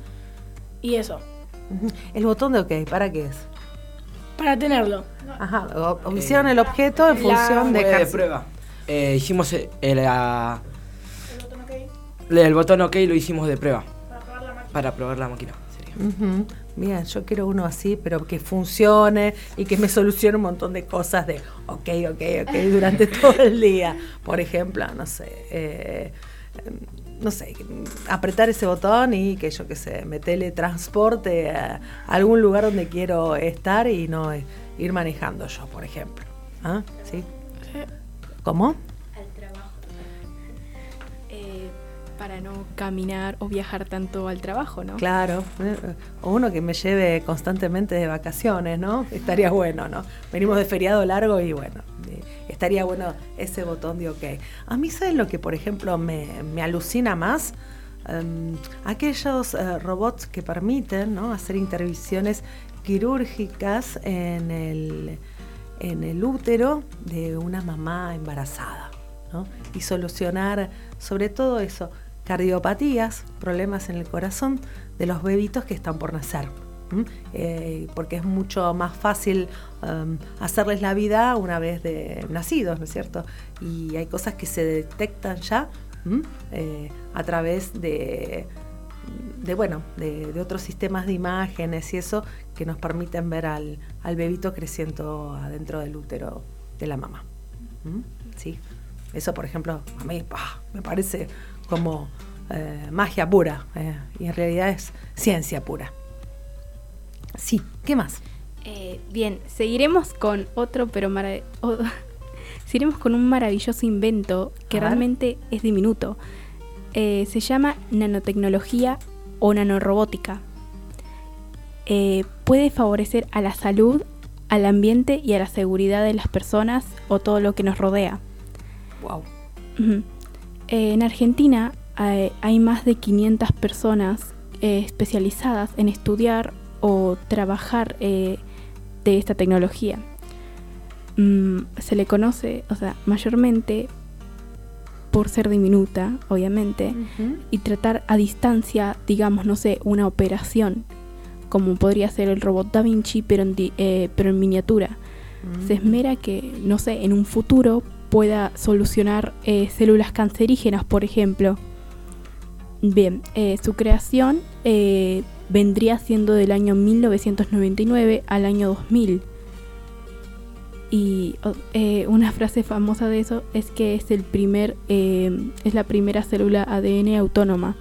y eso. ¿El botón de OK para qué es? Para tenerlo. Ajá, o, o hicieron el objeto en función la, de... de prueba. Eh, hicimos el, el, la, el, botón okay. el botón OK lo hicimos de prueba. Para probar la máquina. Para probar la máquina. Uh-huh. Bien, yo quiero uno así, pero que funcione y que me solucione un montón de cosas de ok, ok, ok durante todo el día. Por ejemplo, no sé, eh, no sé, apretar ese botón y que yo qué sé, me teletransporte a algún lugar donde quiero estar y no eh, ir manejando yo, por ejemplo. ¿Ah? ¿Sí? ¿Cómo? Para no caminar o viajar tanto al trabajo, ¿no? Claro, o uno que me lleve constantemente de vacaciones, ¿no? Estaría bueno, ¿no? Venimos de feriado largo y bueno, estaría bueno ese botón de OK. A mí, ¿saben lo que, por ejemplo, me, me alucina más? Um, aquellos uh, robots que permiten, ¿no?, hacer intervenciones quirúrgicas en el, en el útero de una mamá embarazada, ¿no? Y solucionar sobre todo eso, cardiopatías, problemas en el corazón de los bebitos que están por nacer. ¿Mm? Eh, porque es mucho más fácil um, hacerles la vida una vez de nacidos, ¿no es cierto? Y hay cosas que se detectan ya eh, a través de, de bueno, de, de otros sistemas de imágenes y eso que nos permiten ver al, al bebito creciendo adentro del útero de la mamá. ¿Mm? Sí. Eso, por ejemplo, a mí ¡pah!, me parece como eh, magia pura, eh, y en realidad es ciencia pura. Sí, ¿qué más? Eh, bien, seguiremos con otro, pero marav- oh, seguiremos con un maravilloso invento que realmente es diminuto. Eh, se llama nanotecnología o nanorobótica. Eh, puede favorecer a la salud, al ambiente y a la seguridad de las personas o todo lo que nos rodea. Wow. Uh-huh. Eh, en Argentina eh, hay más de quinientas personas eh, especializadas en estudiar o trabajar eh, de esta tecnología. Mm, se le conoce, o sea, mayormente por ser diminuta, obviamente, uh-huh. y tratar a distancia, digamos, no sé, una operación, como podría ser el robot Da Vinci, pero en, di- eh, pero en miniatura. Uh-huh. Se esmera que, no sé, en un futuro pueda solucionar eh, células cancerígenas, por ejemplo. Bien, eh, su creación eh, vendría siendo del año mil novecientos noventa y nueve al año dos mil. Y eh, una frase famosa de eso es que es el primer, eh, es la primera célula A D N autónoma.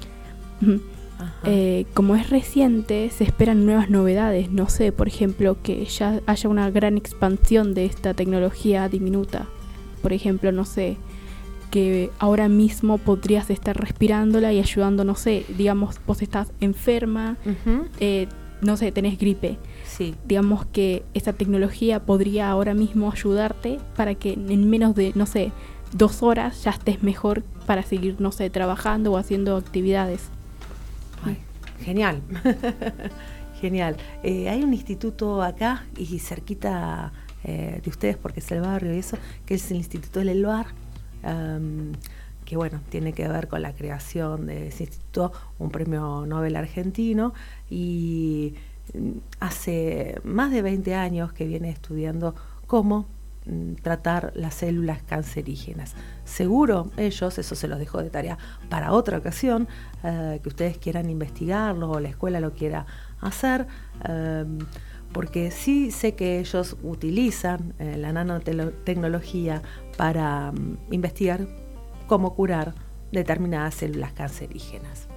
Eh, como es reciente, se esperan nuevas novedades. No sé, por ejemplo, que ya haya una gran expansión de esta tecnología diminuta. Por ejemplo, no sé, que ahora mismo podrías estar respirándola y ayudando, no sé, digamos, vos estás enferma, uh-huh. eh, no sé, tenés gripe. Sí. Digamos que esta tecnología podría ahora mismo ayudarte para que en menos de, no sé, dos horas ya estés mejor para seguir, no sé, trabajando o haciendo actividades. Ay, genial. Genial. Eh, hay un instituto acá y cerquita eh, de ustedes, porque es el barrio y eso, que es el Instituto del Elbar, um, que bueno, tiene que ver con la creación de ese instituto, un premio Nobel argentino, y hace más de veinte años que viene estudiando cómo mm, tratar las células cancerígenas. Seguro ellos, eso se los dejo de tarea para otra ocasión, eh, que ustedes quieran investigarlo o la escuela lo quiera hacer, eh, porque sí sé que ellos utilizan eh, la nanotecnología para um, investigar cómo curar determinadas células cancerígenas.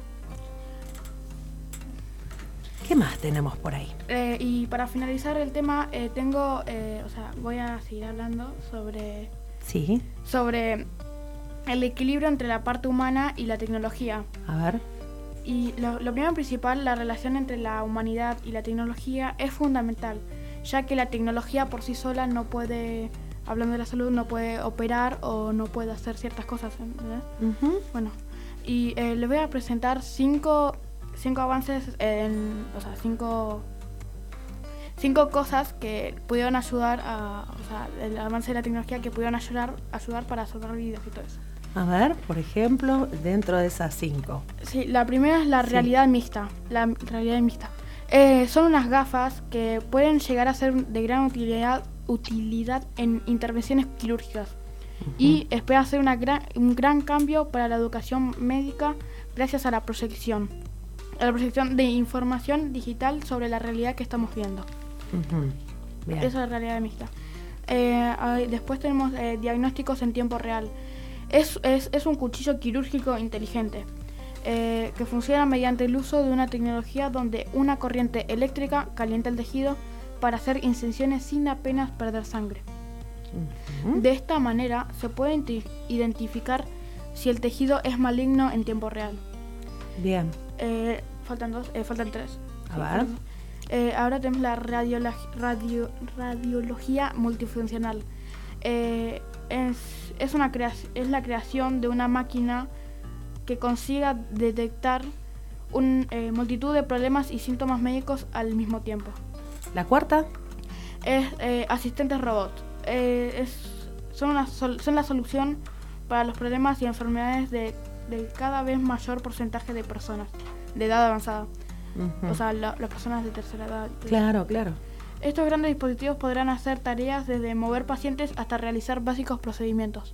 ¿Qué más tenemos por ahí? Eh, y para finalizar el tema, eh, tengo, eh, o sea, voy a seguir hablando sobre, sí. sobre el equilibrio entre la parte humana y la tecnología. A ver. Y lo, lo primero principal, la relación entre la humanidad y la tecnología es fundamental, ya que la tecnología por sí sola no puede, hablando de la salud, no puede operar o no puede hacer ciertas cosas, ¿entendés? Uh-huh. Bueno, y eh, les voy a presentar cinco... cinco avances en, o sea, cinco cinco cosas que pudieron ayudar a, o sea, el avance de la tecnología que pudieron ayudar ayudar para salvar vidas y todo eso. A ver, por ejemplo, dentro de esas cinco. Sí, la primera es la sí. realidad mixta, la realidad mixta. Eh, son unas gafas que pueden llegar a ser de gran utilidad utilidad en intervenciones quirúrgicas uh-huh. y espera hacer una gran, un gran cambio para la educación médica gracias a la proyección. La proyección de información digital sobre la realidad que estamos viendo. Uh-huh. Bien. Esa es la realidad mixta. Eh, después tenemos eh, diagnósticos en tiempo real. Es, es, es un cuchillo quirúrgico inteligente eh, que funciona mediante el uso de una tecnología donde una corriente eléctrica calienta el tejido para hacer incisiones sin apenas perder sangre. Uh-huh. De esta manera se puede identificar si el tejido es maligno en tiempo real. Bien. Eh, faltan dos, eh, faltan tres. A ver. Eh, ahora tenemos la radiolo- radio- radiología multifuncional. Eh, es, es, una crea- es la creación de una máquina que consiga detectar una eh, multitud de problemas y síntomas médicos al mismo tiempo. ¿La cuarta? Es eh, asistentes robot. Eh, es, son, una sol- son la solución para los problemas y enfermedades de de cada vez mayor porcentaje de personas de edad avanzada, uh-huh. o sea, la, las personas de tercera edad. Claro, claro. Estos grandes dispositivos podrán hacer tareas desde mover pacientes hasta realizar básicos procedimientos,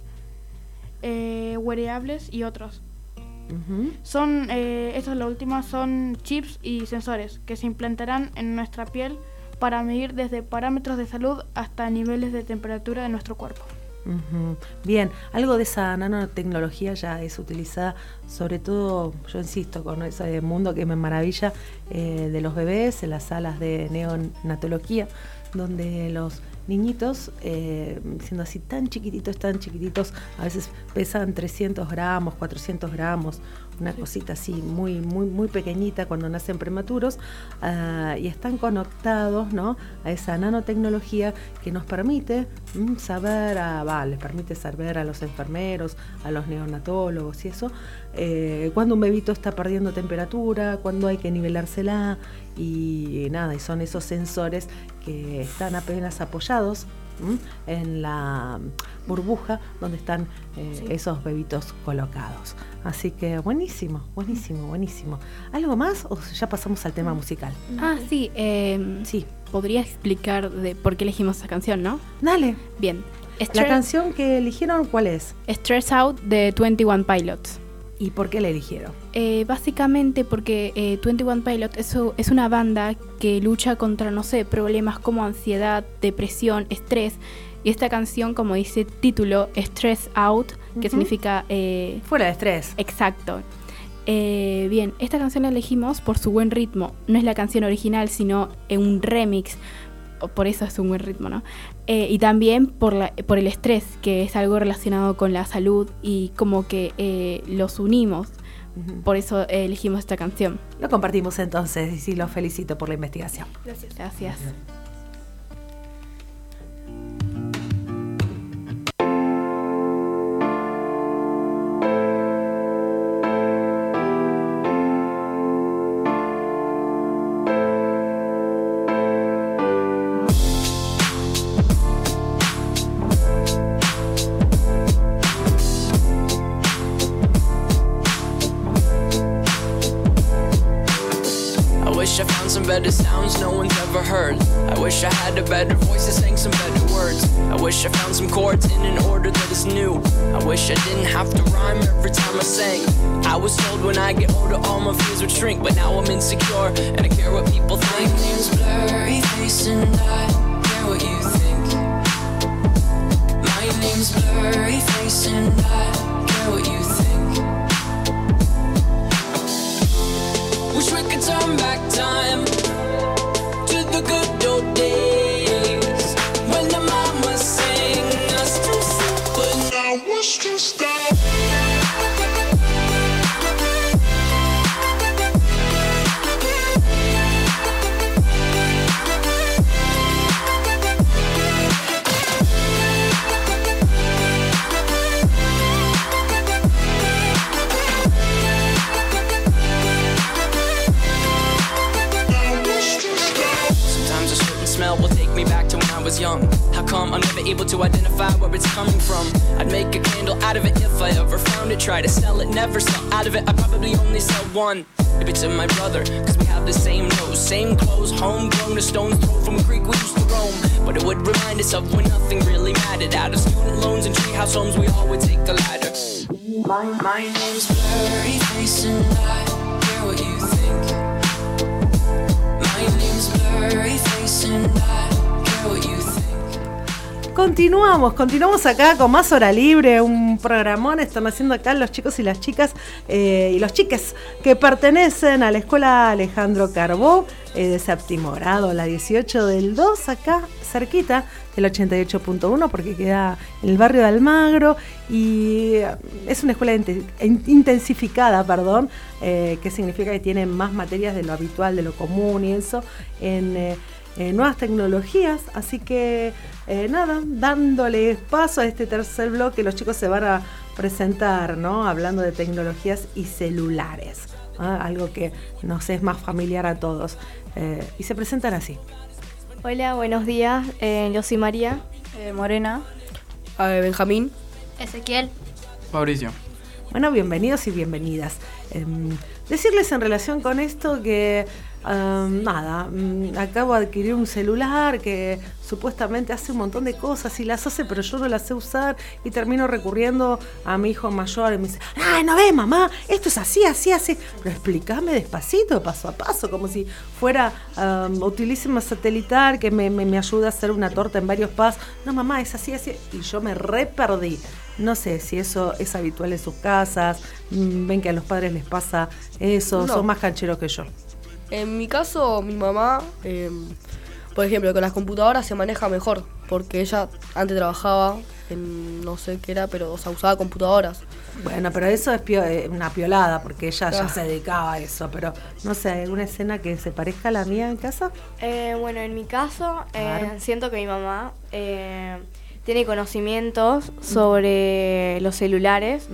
eh, wearables y otros. Uh-huh. Son, eh, esto es lo último, son chips y sensores que se implantarán en nuestra piel para medir desde parámetros de salud hasta niveles de temperatura de nuestro cuerpo. Uh-huh. Bien, algo de esa nanotecnología ya es utilizada, sobre todo, yo insisto, con ese mundo que me maravilla eh, de los bebés en las salas de neonatología, donde los niñitos, eh, siendo así tan chiquititos, tan chiquititos, a veces pesan trescientos gramos, cuatrocientos gramos, una sí. cosita así muy muy muy pequeñita cuando nacen prematuros, uh, y están conectados, ¿no?, a esa nanotecnología que nos permite mm, saber, a, va, les permite saber a los enfermeros, a los neonatólogos y eso, eh, cuando un bebito está perdiendo temperatura, cuando hay que nivelársela, y nada, y son esos sensores que están apenas apoyados ¿m? en la burbuja donde están eh, sí. esos bebitos colocados. Así que buenísimo, buenísimo, buenísimo. ¿Algo más o ya pasamos al tema musical? Ah, sí, eh, sí. Podría explicar de por qué elegimos esa canción, ¿no? Dale. Bien. Stre- ¿La canción que eligieron cuál es? Stress Out de veintiuno Pilots. ¿Y por qué la eligieron? Eh, básicamente porque eh, veintiuno Pilots es, es una banda que lucha contra, no sé, problemas como ansiedad, depresión, estrés. Y esta canción, como dice título, Stress Out, que uh-huh. significa... Eh, fuera de estrés. Exacto. Eh, bien, esta canción la elegimos por su buen ritmo. No es la canción original, sino un remix. Por eso es un buen ritmo, ¿no? Eh, y también por, la, por el estrés, que es algo relacionado con la salud y como que eh, los unimos. Uh-huh. Por eso eh, elegimos esta canción. Lo compartimos entonces y sí, los felicito por la investigación. Gracias. Gracias. Gracias. wish I found some better sounds no one's ever heard. I wish I had a better voice that sang some better words. I wish I found some chords in an order that is new. I wish I didn't have to rhyme every time I sang. I was told when I get older all my fears would shrink, but now I'm insecure and I care what people think. My name's Blurry Face and I care what you think. My name's Blurry Face and I care what you think. Wish we could turn back time to the good old days when the mama sang us to sleep, but now it's just that. Smell will take me back to when I was young. How come I'm never able to identify where it's coming from? I'd make a candle out of it if I ever found it. Try to sell it, never sell out of it. I probably only sell one. Maybe to my brother, cause we have the same nose, same clothes, homegrown, a stone's throw from a creek we used to roam. But it would remind us of when nothing really mattered. Out of student loans and treehouse homes, we all would take the ladder. My, my name's Blurry Face and I care what you think. My name's Blurry Face and I care what you think. Continuamos, continuamos acá con más Hora Libre, un programón están haciendo acá los chicos y las chicas eh, y los chiques que pertenecen a la Escuela Alejandro Carbó eh, de séptimo grado, la dieciocho del dos, acá cerquita del ochenta y ocho punto uno, porque queda en el barrio de Almagro y es una escuela intensificada, perdón, eh, que significa que tiene más materias de lo habitual, de lo común y eso, en... Eh, Eh, nuevas tecnologías, así que eh, nada, dándole paso a este tercer bloque, los chicos se van a presentar, ¿no? Hablando de tecnologías y celulares, ¿no? Algo que nos es más familiar a todos, eh, y se presentan así. Hola, buenos días, eh, yo soy María, eh, Morena, eh, Benjamín, Ezequiel, Mauricio. Bueno, bienvenidos y bienvenidas. Eh, decirles en relación con esto que Um, nada, um, acabo de adquirir un celular que supuestamente hace un montón de cosas y las hace, pero yo no las sé usar y termino recurriendo a mi hijo mayor y me dice, ¡ay, no ves, mamá! Esto es así, así, así. Pero explícame despacito, paso a paso, como si fuera um, utilísima satelital que me, me, me ayuda a hacer una torta en varios pasos. No, mamá, es así, así. Y yo me re perdí. No sé si eso es habitual en sus casas, ven que a los padres les pasa eso, no. Son más cancheros que yo. En mi caso, mi mamá, eh, por ejemplo, con las computadoras se maneja mejor, porque ella antes trabajaba en no sé qué era, pero o sea, usaba computadoras. Bueno, pero eso es pio- una piolada, porque ella Ah. ya se dedicaba a eso, pero no sé, ¿alguna escena que se parezca a la mía en casa? Eh, bueno, en mi caso, eh, Claro. siento que mi mamá eh, tiene conocimientos sobre los celulares,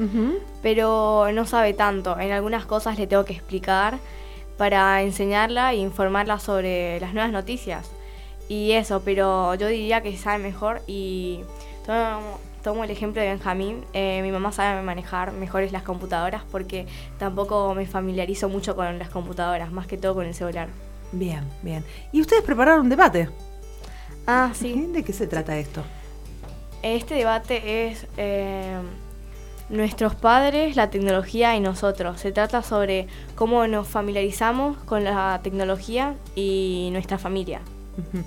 pero no sabe tanto. En algunas cosas le tengo que explicar para enseñarla e informarla sobre las nuevas noticias. Y eso, pero yo diría que sabe mejor y tomo, tomo el ejemplo de Benjamín. Eh, mi mamá sabe manejar mejores las computadoras porque tampoco me familiarizo mucho con las computadoras, más que todo con el celular. Bien, bien. ¿Y ustedes prepararon un debate? Ah, sí. ¿De qué se trata esto? Este debate es eh, nuestros padres, la tecnología y nosotros. Se trata sobre cómo nos familiarizamos con la tecnología y nuestra familia. Uh-huh.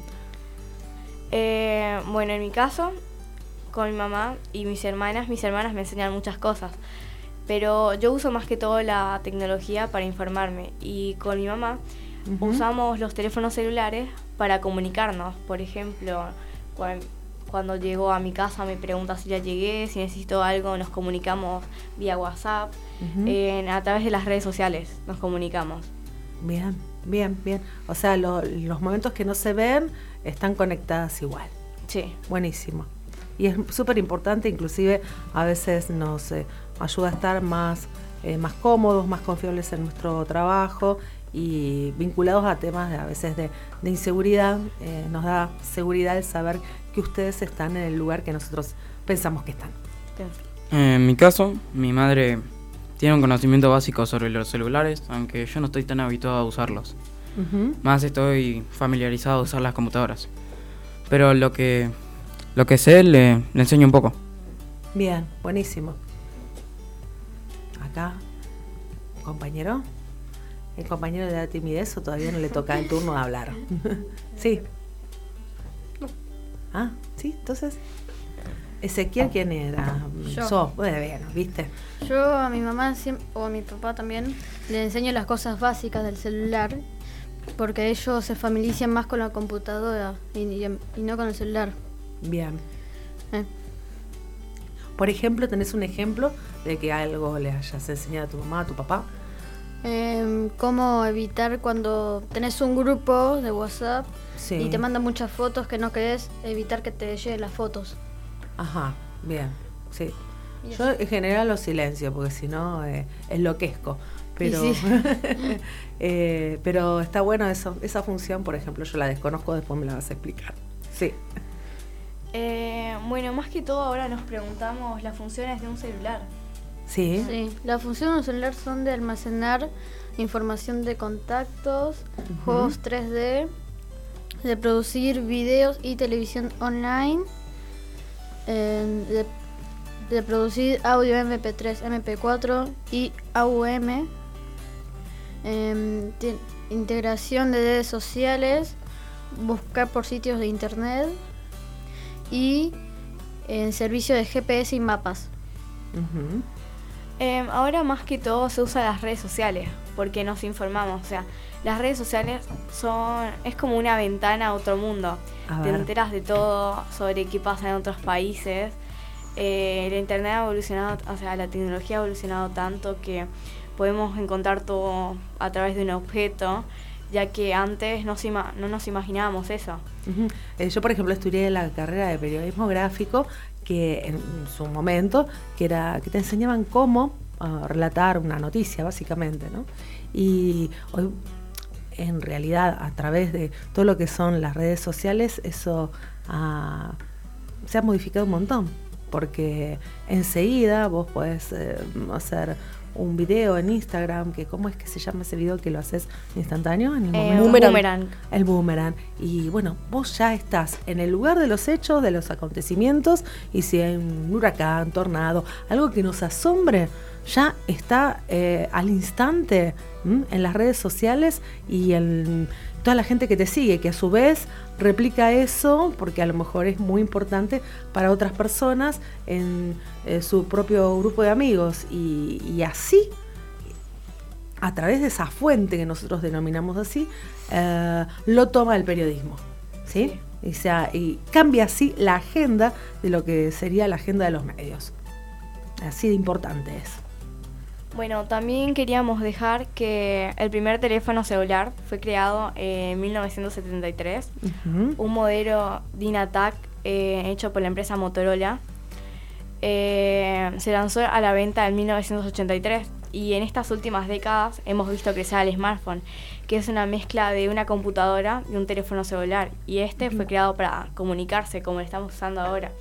Eh, bueno, en mi caso, con mi mamá y mis hermanas, mis hermanas me enseñan muchas cosas, pero yo uso más que todo la tecnología para informarme y con mi mamá uh-huh. usamos los teléfonos celulares para comunicarnos. Por ejemplo, cuando, cuando llego a mi casa me pregunta si ya llegué, si necesito algo, nos comunicamos vía WhatsApp, uh-huh. eh, a través de las redes sociales nos comunicamos. Bien, bien, bien. O sea, lo, los momentos que no se ven están conectadas igual. Sí. Buenísimo. Y es súper importante, inclusive a veces nos eh, ayuda a estar más, eh, más cómodos, más confiables en nuestro trabajo y vinculados a temas de, a veces de, de inseguridad. Eh, nos da seguridad el saber que ustedes están en el lugar que nosotros pensamos que están. En mi caso, mi madre tiene un conocimiento básico sobre los celulares, aunque yo no estoy tan habituado a usarlos. Uh-huh. Más estoy familiarizado a usar las computadoras. Pero lo que lo que sé le, le enseño un poco. Bien, buenísimo. Acá, compañero. El compañero de la timidez, o todavía no le toca el turno de hablar. Sí. Ah, sí, entonces. Ezequiel, ¿quién era? Yo. Sos, bueno, ¿viste? Yo a mi mamá siempre, o a mi papá también le enseño las cosas básicas del celular, porque ellos se familiarizan más con la computadora y, y, y no con el celular. Bien. Eh. Por ejemplo, ¿tenés un ejemplo de que algo le hayas enseñado a tu mamá, a tu papá? Eh, cómo evitar cuando tenés un grupo de WhatsApp Sí. y te mandan muchas fotos que no querés, evitar que te lleguen las fotos. Ajá, bien, sí. Y Yo en general lo silencio, porque si no eh, enloquezco. Pero, Sí, sí. eh, pero está bueno eso, esa función, por ejemplo, yo la desconozco, después me la vas a explicar. Sí. Eh, bueno, más que todo ahora nos preguntamos las funciones de un celular. Sí. Sí, las funciones del celular son de almacenar información de contactos, Ujú. juegos tres D, de producir videos y televisión online, eh, de, de producir audio eme pe tres, eme pe cuatro y A U eme, eh, ti- integración de redes sociales, buscar por sitios de internet y en servicio de ge pe ese y mapas. Ujú. Eh, ahora más que todo se usan las redes sociales porque nos informamos, o sea, las redes sociales son es como una ventana a otro mundo. A Te ver. enteras de todo sobre qué pasa en otros países. Eh, el internet ha evolucionado, o sea, la tecnología ha evolucionado tanto que podemos encontrar todo a través de un objeto, ya que antes no, se ima- no nos imaginábamos eso. Ujú. Eh, yo, por ejemplo, estudié la carrera de periodismo gráfico, que en su momento, que era que te enseñaban cómo uh, relatar una noticia, básicamente, ¿no? Y hoy, en realidad, a través de todo lo que son las redes sociales, eso uh, se ha modificado un montón, porque enseguida vos podés eh, hacer un video en Instagram, que ¿cómo es que se llama ese video que lo haces instantáneo? En el Eh, momento? boomerang. Boomerang. El boomerang. Y bueno, vos ya estás en el lugar de los hechos, de los acontecimientos, y si hay un huracán, tornado, algo que nos asombre, ya está eh, al instante ¿m? en las redes sociales y en toda la gente que te sigue, que a su vez replica eso, porque a lo mejor es muy importante para otras personas en eh, su propio grupo de amigos. Y, y así, a través de esa fuente que nosotros denominamos así, eh, lo toma el periodismo, ¿sí? O sea, y cambia así la agenda de lo que sería la agenda de los medios. Así de importante es. Bueno, también queríamos dejar que el primer teléfono celular fue creado en mil novecientos setenta y tres, Ujú. un modelo Dynatac eh, hecho por la empresa Motorola. Eh, se lanzó a la venta en mil novecientos ochenta y tres y en estas últimas décadas hemos visto crecer el smartphone, que es una mezcla de una computadora y un teléfono celular, y este fue creado para comunicarse como lo estamos usando ahora.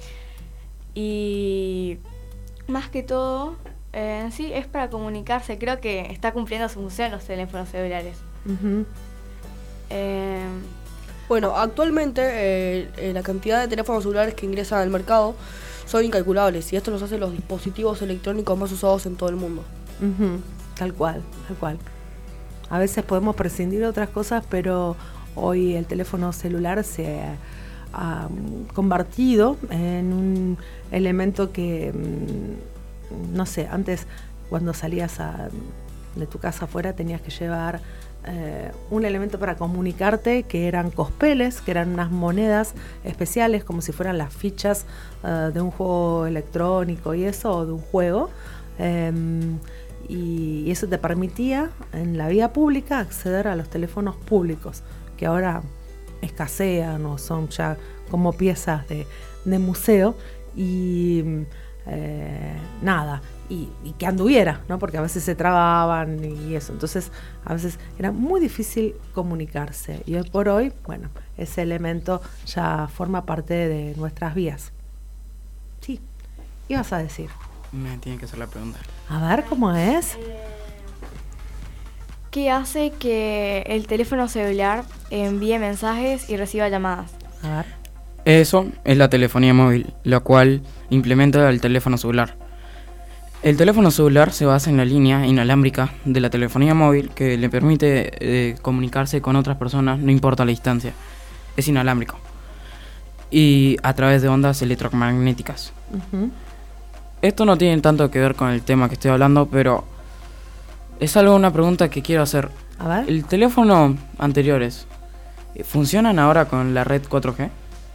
Y más que todo, eh, sí, es para comunicarse. Creo que está cumpliendo su función los teléfonos celulares. Ujú. Eh, Bueno, actualmente eh, eh, la cantidad de teléfonos celulares que ingresan al mercado son incalculables y esto los hace los dispositivos electrónicos más usados en todo el mundo. Ujú, tal cual, tal cual. A veces podemos prescindir de otras cosas, pero hoy el teléfono celular se ha um, convertido en un elemento que, mm, no sé, antes cuando salías a- de tu casa afuera tenías que llevar eh, un elemento para comunicarte, que eran cospeles, que eran unas monedas especiales, como si fueran las fichas eh, de un juego electrónico y eso, o de un juego. Em, y eso te permitía en la vía pública acceder a los teléfonos públicos, que ahora escasean o son ya como piezas de, de museo. Y eh, nada, y, y que anduviera, ¿no? Porque a veces se trababan y eso, entonces a veces era muy difícil comunicarse, y hoy por hoy, bueno, ese elemento ya forma parte de nuestras vías. Sí, ¿qué ibas a decir? Me tiene que hacer la pregunta. A ver, ¿cómo es? ¿Qué hace que el teléfono celular envíe mensajes y reciba llamadas? A ver. Eso es la telefonía móvil, la cual implementa el teléfono celular. El teléfono celular se basa en la línea inalámbrica de la telefonía móvil que le permite eh, comunicarse con otras personas, no importa la distancia. Es inalámbrico. Y a través de ondas electromagnéticas. Ujú. Esto no tiene tanto que ver con el tema que estoy hablando, pero es algo, una pregunta que quiero hacer. A ver. ¿El teléfono anteriores funcionan ahora con la red cuatro G?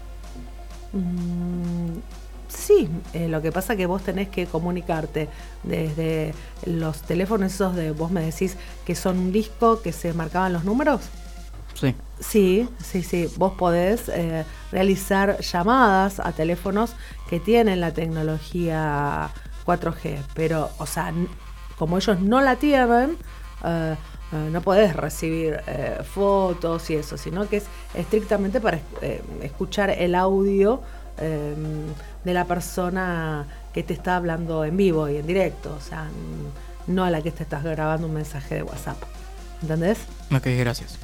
Mm, sí, eh, lo que pasa es que vos tenés que comunicarte desde los teléfonos esos de, vos me decís que son un disco que se marcaban los números. Sí. Sí, sí, sí. Vos podés eh, realizar llamadas a teléfonos que tienen la tecnología cuatro G, pero, o sea, n- como ellos no la tienen, eh, eh, no podés recibir eh, fotos y eso, sino que es estrictamente para eh, escuchar el audio eh, de la persona que te está hablando en vivo y en directo, o sea, n- no a la que te estás grabando un mensaje de WhatsApp. ¿Entendés? Ok, gracias.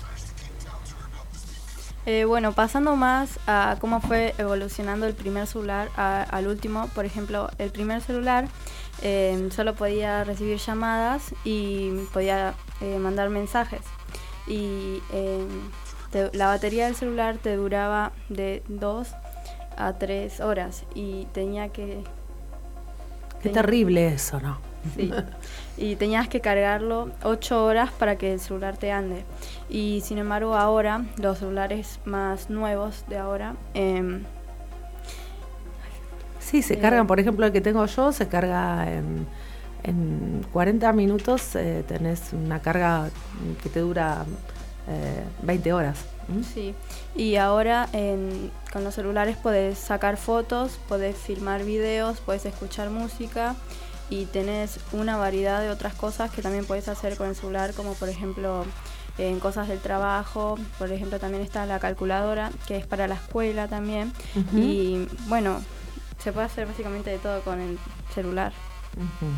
Eh, bueno, pasando más a cómo fue evolucionando el primer celular a- al último, por ejemplo, el primer celular eh, solo podía recibir llamadas y podía eh, mandar mensajes. Y eh, te- la batería del celular te duraba de dos a tres horas y tenía que... Qué tenía- terrible eso, ¿no? Sí. Y tenías que cargarlo ocho horas para que el celular te ande. Y sin embargo ahora, los celulares más nuevos de ahora... Eh, Sí, se eh, cargan, por ejemplo, el que tengo yo se carga en, en cuarenta minutos, eh, tenés una carga que te dura eh, veinte horas. ¿Mm? Sí, y ahora en- con los celulares podés sacar fotos, podés filmar videos, podés escuchar música y tenés una variedad de otras cosas que también podés hacer con el celular, como por ejemplo en cosas del trabajo. Por ejemplo, también está la calculadora, que es para la escuela también. Ujú. Y bueno, se puede hacer básicamente de todo con el celular. Ujú.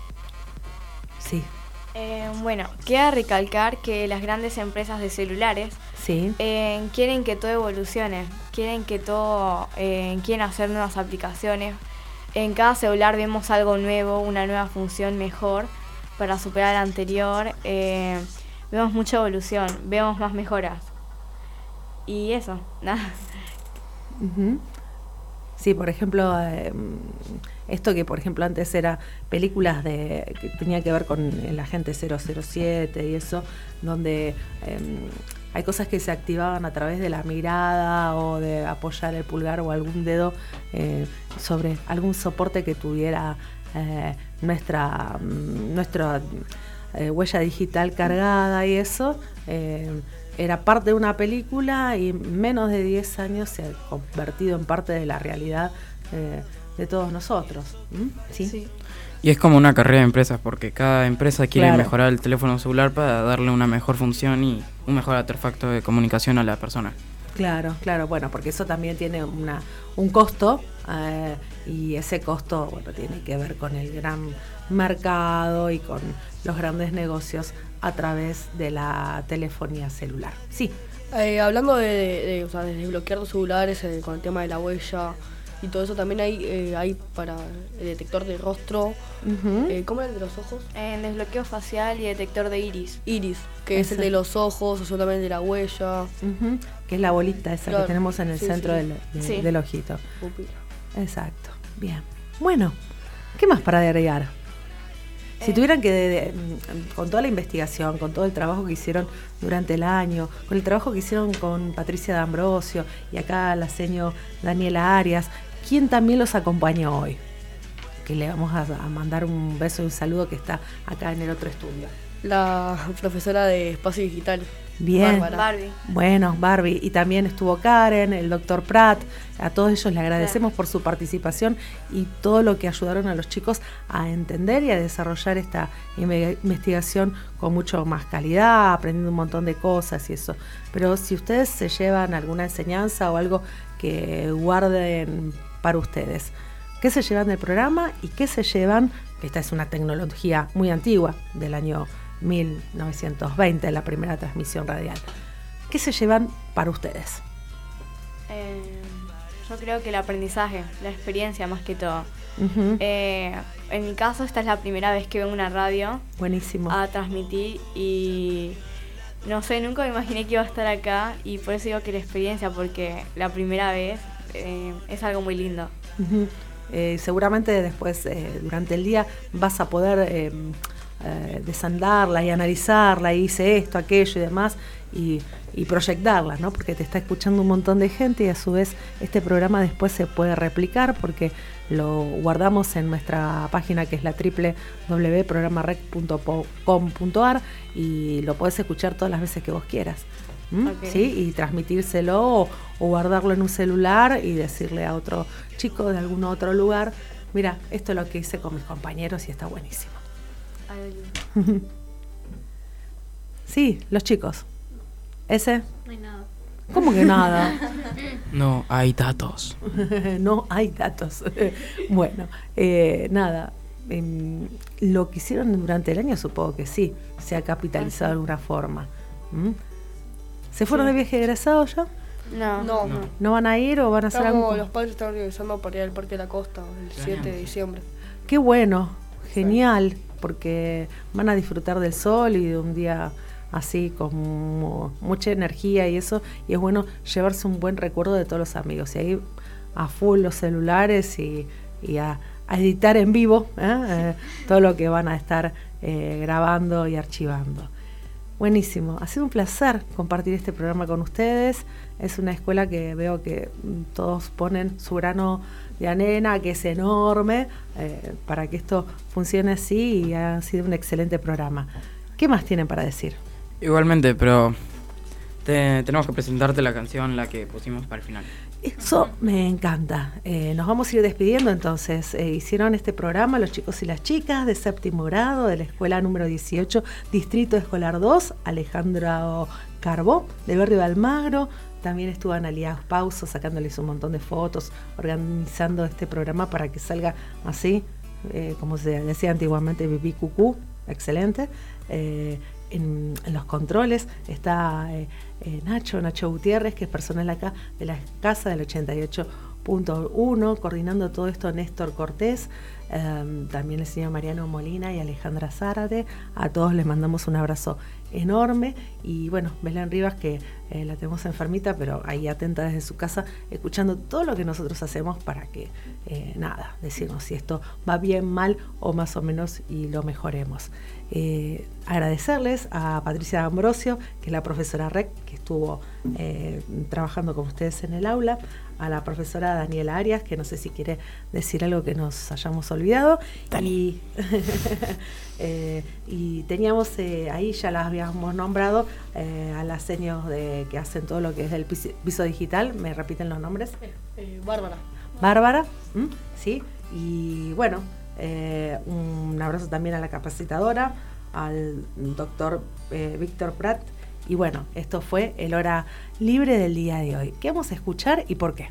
Sí, Eh, bueno, queda recalcar que las grandes empresas de celulares sí. eh, quieren que todo evolucione, quieren que todo, eh, quieren hacer nuevas aplicaciones. En cada celular vemos algo nuevo, una nueva función mejor para superar la anterior. Eh, vemos mucha evolución, vemos más mejoras. Y eso, nada. Ujú. Sí, por ejemplo, eh, esto que por ejemplo antes era películas de que tenía que ver con el agente cero cero siete y eso, donde eh, hay cosas que se activaban a través de la mirada o de apoyar el pulgar o algún dedo eh, sobre algún soporte que tuviera eh, nuestra, nuestra eh, huella digital cargada y eso. Eh, Era parte de una película y en menos de diez años se ha convertido en parte de la realidad eh, de todos nosotros. ¿Mm? ¿Sí? Sí. Y es como una carrera de empresas, porque cada empresa quiere Claro. mejorar el teléfono celular para darle una mejor función y un mejor artefacto de comunicación a la persona. Claro, claro, bueno, porque eso también tiene una, un costo eh, y ese costo, bueno, tiene que ver con el gran mercado y con los grandes negocios a través de la telefonía celular. Sí. Eh, hablando de, de, de, o sea, de desbloquear los celulares eh, con el tema de la huella y todo eso, también hay, eh, hay para el detector de rostro. Ujú. eh, ¿Cómo era el de los ojos? En desbloqueo facial y detector de iris. Iris, que es el Ese. de los ojos, o sea, también el de la huella. Ujú, que es la bolita esa Claro. que tenemos en el Sí, centro sí. Del, de- Sí. del ojito. Pupila. Exacto, bien. Bueno, ¿qué más para agregar? Si tuvieran que, de- de- con toda la investigación, con todo el trabajo que hicieron durante el año, con el trabajo que hicieron con Patricia D'Ambrosio y acá la seño Daniela Arias, ¿quién también los acompañó hoy? Que le vamos a, a mandar un beso y un saludo que está acá en el otro estudio. La profesora de espacio digital. Bien. Bárbara. Barbie. Bueno, Barbie. Y también estuvo Karen, el doctor Pratt. A todos ellos le agradecemos por su participación y todo lo que ayudaron a los chicos a entender y a desarrollar esta inve- investigación con mucho más calidad, aprendiendo un montón de cosas y eso. Pero si ustedes se llevan alguna enseñanza o algo que guarden para ustedes, ¿qué se llevan del programa y qué se llevan? Que esta es una tecnología muy antigua, del año mil novecientos veinte, la primera transmisión radial. ¿Qué se llevan para ustedes? Eh, yo creo que el aprendizaje, la experiencia más que todo. Uh-huh. Eh, en mi caso, esta es la primera vez que vengo a una radio. Buenísimo. A transmitir y no sé, nunca me imaginé que iba a estar acá y por eso digo que la experiencia, porque la primera vez eh, es algo muy lindo. Uh-huh. Eh, seguramente después, eh, durante el día, vas a poder eh, eh, desandarla y analizarla, y hice esto, aquello y demás, y, y proyectarla, ¿no? Porque te está escuchando un montón de gente y a su vez este programa después se puede replicar porque lo guardamos en nuestra página que es la doble u doble u doble u punto programa rec punto com punto a r y lo podés escuchar todas las veces que vos quieras. ¿Mm? Okay. ¿Sí? Y transmitírselo o, o guardarlo en un celular y decirle a otro chico de algún otro lugar, mira, esto es lo que hice con mis compañeros y está buenísimo. Ay, Sí, los chicos. ¿Ese? No hay nada. ¿Cómo que nada? No hay datos. No hay datos. Bueno, eh, nada. Eh, lo que hicieron durante el año supongo que sí, se ha capitalizado de alguna forma. ¿Mm? ¿Se fueron Sí. de viaje egresados ya? No. No. no. ¿No van a ir o van a hacer Estamos, algo? los padres están organizando para ir al Parque de la Costa el siete de diciembre. Qué bueno, genial, porque van a disfrutar del sol y de un día así con mu- mucha energía y eso, y es bueno llevarse un buen recuerdo de todos los amigos. Y ahí a full los celulares y, y a, a editar en vivo ¿eh? Eh, todo lo que van a estar eh, grabando y archivando. Buenísimo, ha sido un placer compartir este programa con ustedes. Es una escuela que veo que mm, todos ponen su grano de arena, que es enorme, eh, para que esto funcione así, y ha sido un excelente programa. ¿Qué más tienen para decir? Igualmente, pero te- tenemos que presentarte la canción, la que pusimos para el final. Eso me encanta. Eh, nos vamos a ir despidiendo entonces. Eh, hicieron este programa los chicos y las chicas de séptimo grado de la escuela número dieciocho, Distrito Escolar dos, Alejandro Carbó, del barrio de Almagro. También estuvo Analia Pauso sacándoles un montón de fotos, organizando este programa para que salga así, eh, como se decía antiguamente, pipí cucú, excelente. Eh, En, en los controles está eh, eh, Nacho, Nacho Gutiérrez, que es personal acá de la casa del ochenta y ocho punto uno, coordinando todo esto Néstor Cortés, eh, también el señor Mariano Molina y Alejandra Zárate. A todos les mandamos un abrazo enorme y bueno, Belén Rivas, que eh, la tenemos enfermita, pero ahí atenta desde su casa, escuchando todo lo que nosotros hacemos para que, eh, nada, decirnos si esto va bien, mal o más o menos y lo mejoremos. Eh, agradecerles a Patricia Ambrosio, que es la profesora R E C, que estuvo eh, trabajando con ustedes en el aula, a la profesora Daniela Arias, que no sé si quiere decir algo que nos hayamos olvidado, y, eh, y teníamos eh, ahí, ya las habíamos nombrado, eh, a las seños de, que hacen todo lo que es el piso, piso digital. ¿Me repiten los nombres? Eh, Bárbara. Bárbara, ¿m? Sí, y bueno, eh, un abrazo también a la capacitadora, al doctor eh, Víctor Prat. Y bueno, esto fue el Hora Libre del día de hoy. ¿Qué vamos a escuchar y por qué?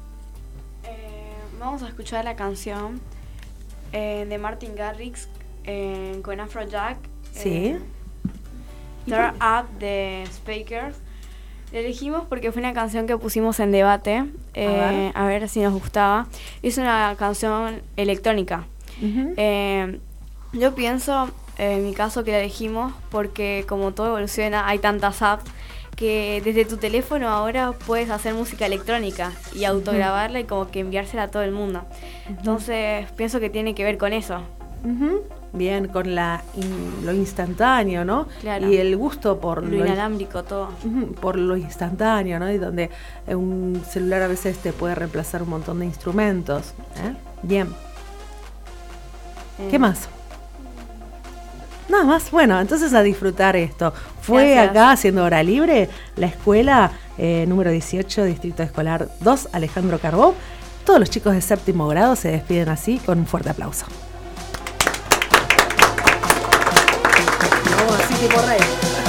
Eh, vamos a escuchar la canción eh, de Martin Garrix eh, con Afrojack. Sí. Eh, Turn Up de Speakers. La elegimos porque fue una canción que pusimos en debate, eh, a, ver. a ver si nos gustaba. Es una canción electrónica. Uh-huh. eh, yo pienso, eh, en mi caso, que la elegimos porque como todo evoluciona, hay tantas apps que desde tu teléfono ahora puedes hacer música electrónica y autograbarla y como que enviársela a todo el mundo. Uh-huh. Entonces pienso que tiene que ver con eso. Uh-huh. Bien, con la in, lo instantáneo, ¿no? Claro. Y el gusto por lo, lo inalámbrico, todo. Uh-huh, por lo instantáneo, ¿no? Y donde un celular a veces te puede reemplazar un montón de instrumentos. ¿eh? Bien. Eh. ¿Qué más? Nada más. Bueno, entonces a disfrutar esto. Fue Gracias. Acá haciendo hora libre la escuela eh, número dieciocho, Distrito Escolar dos, Alejandro Carbó. Todos los chicos de séptimo grado se despiden así con un fuerte aplauso. Vamos así tipo rey.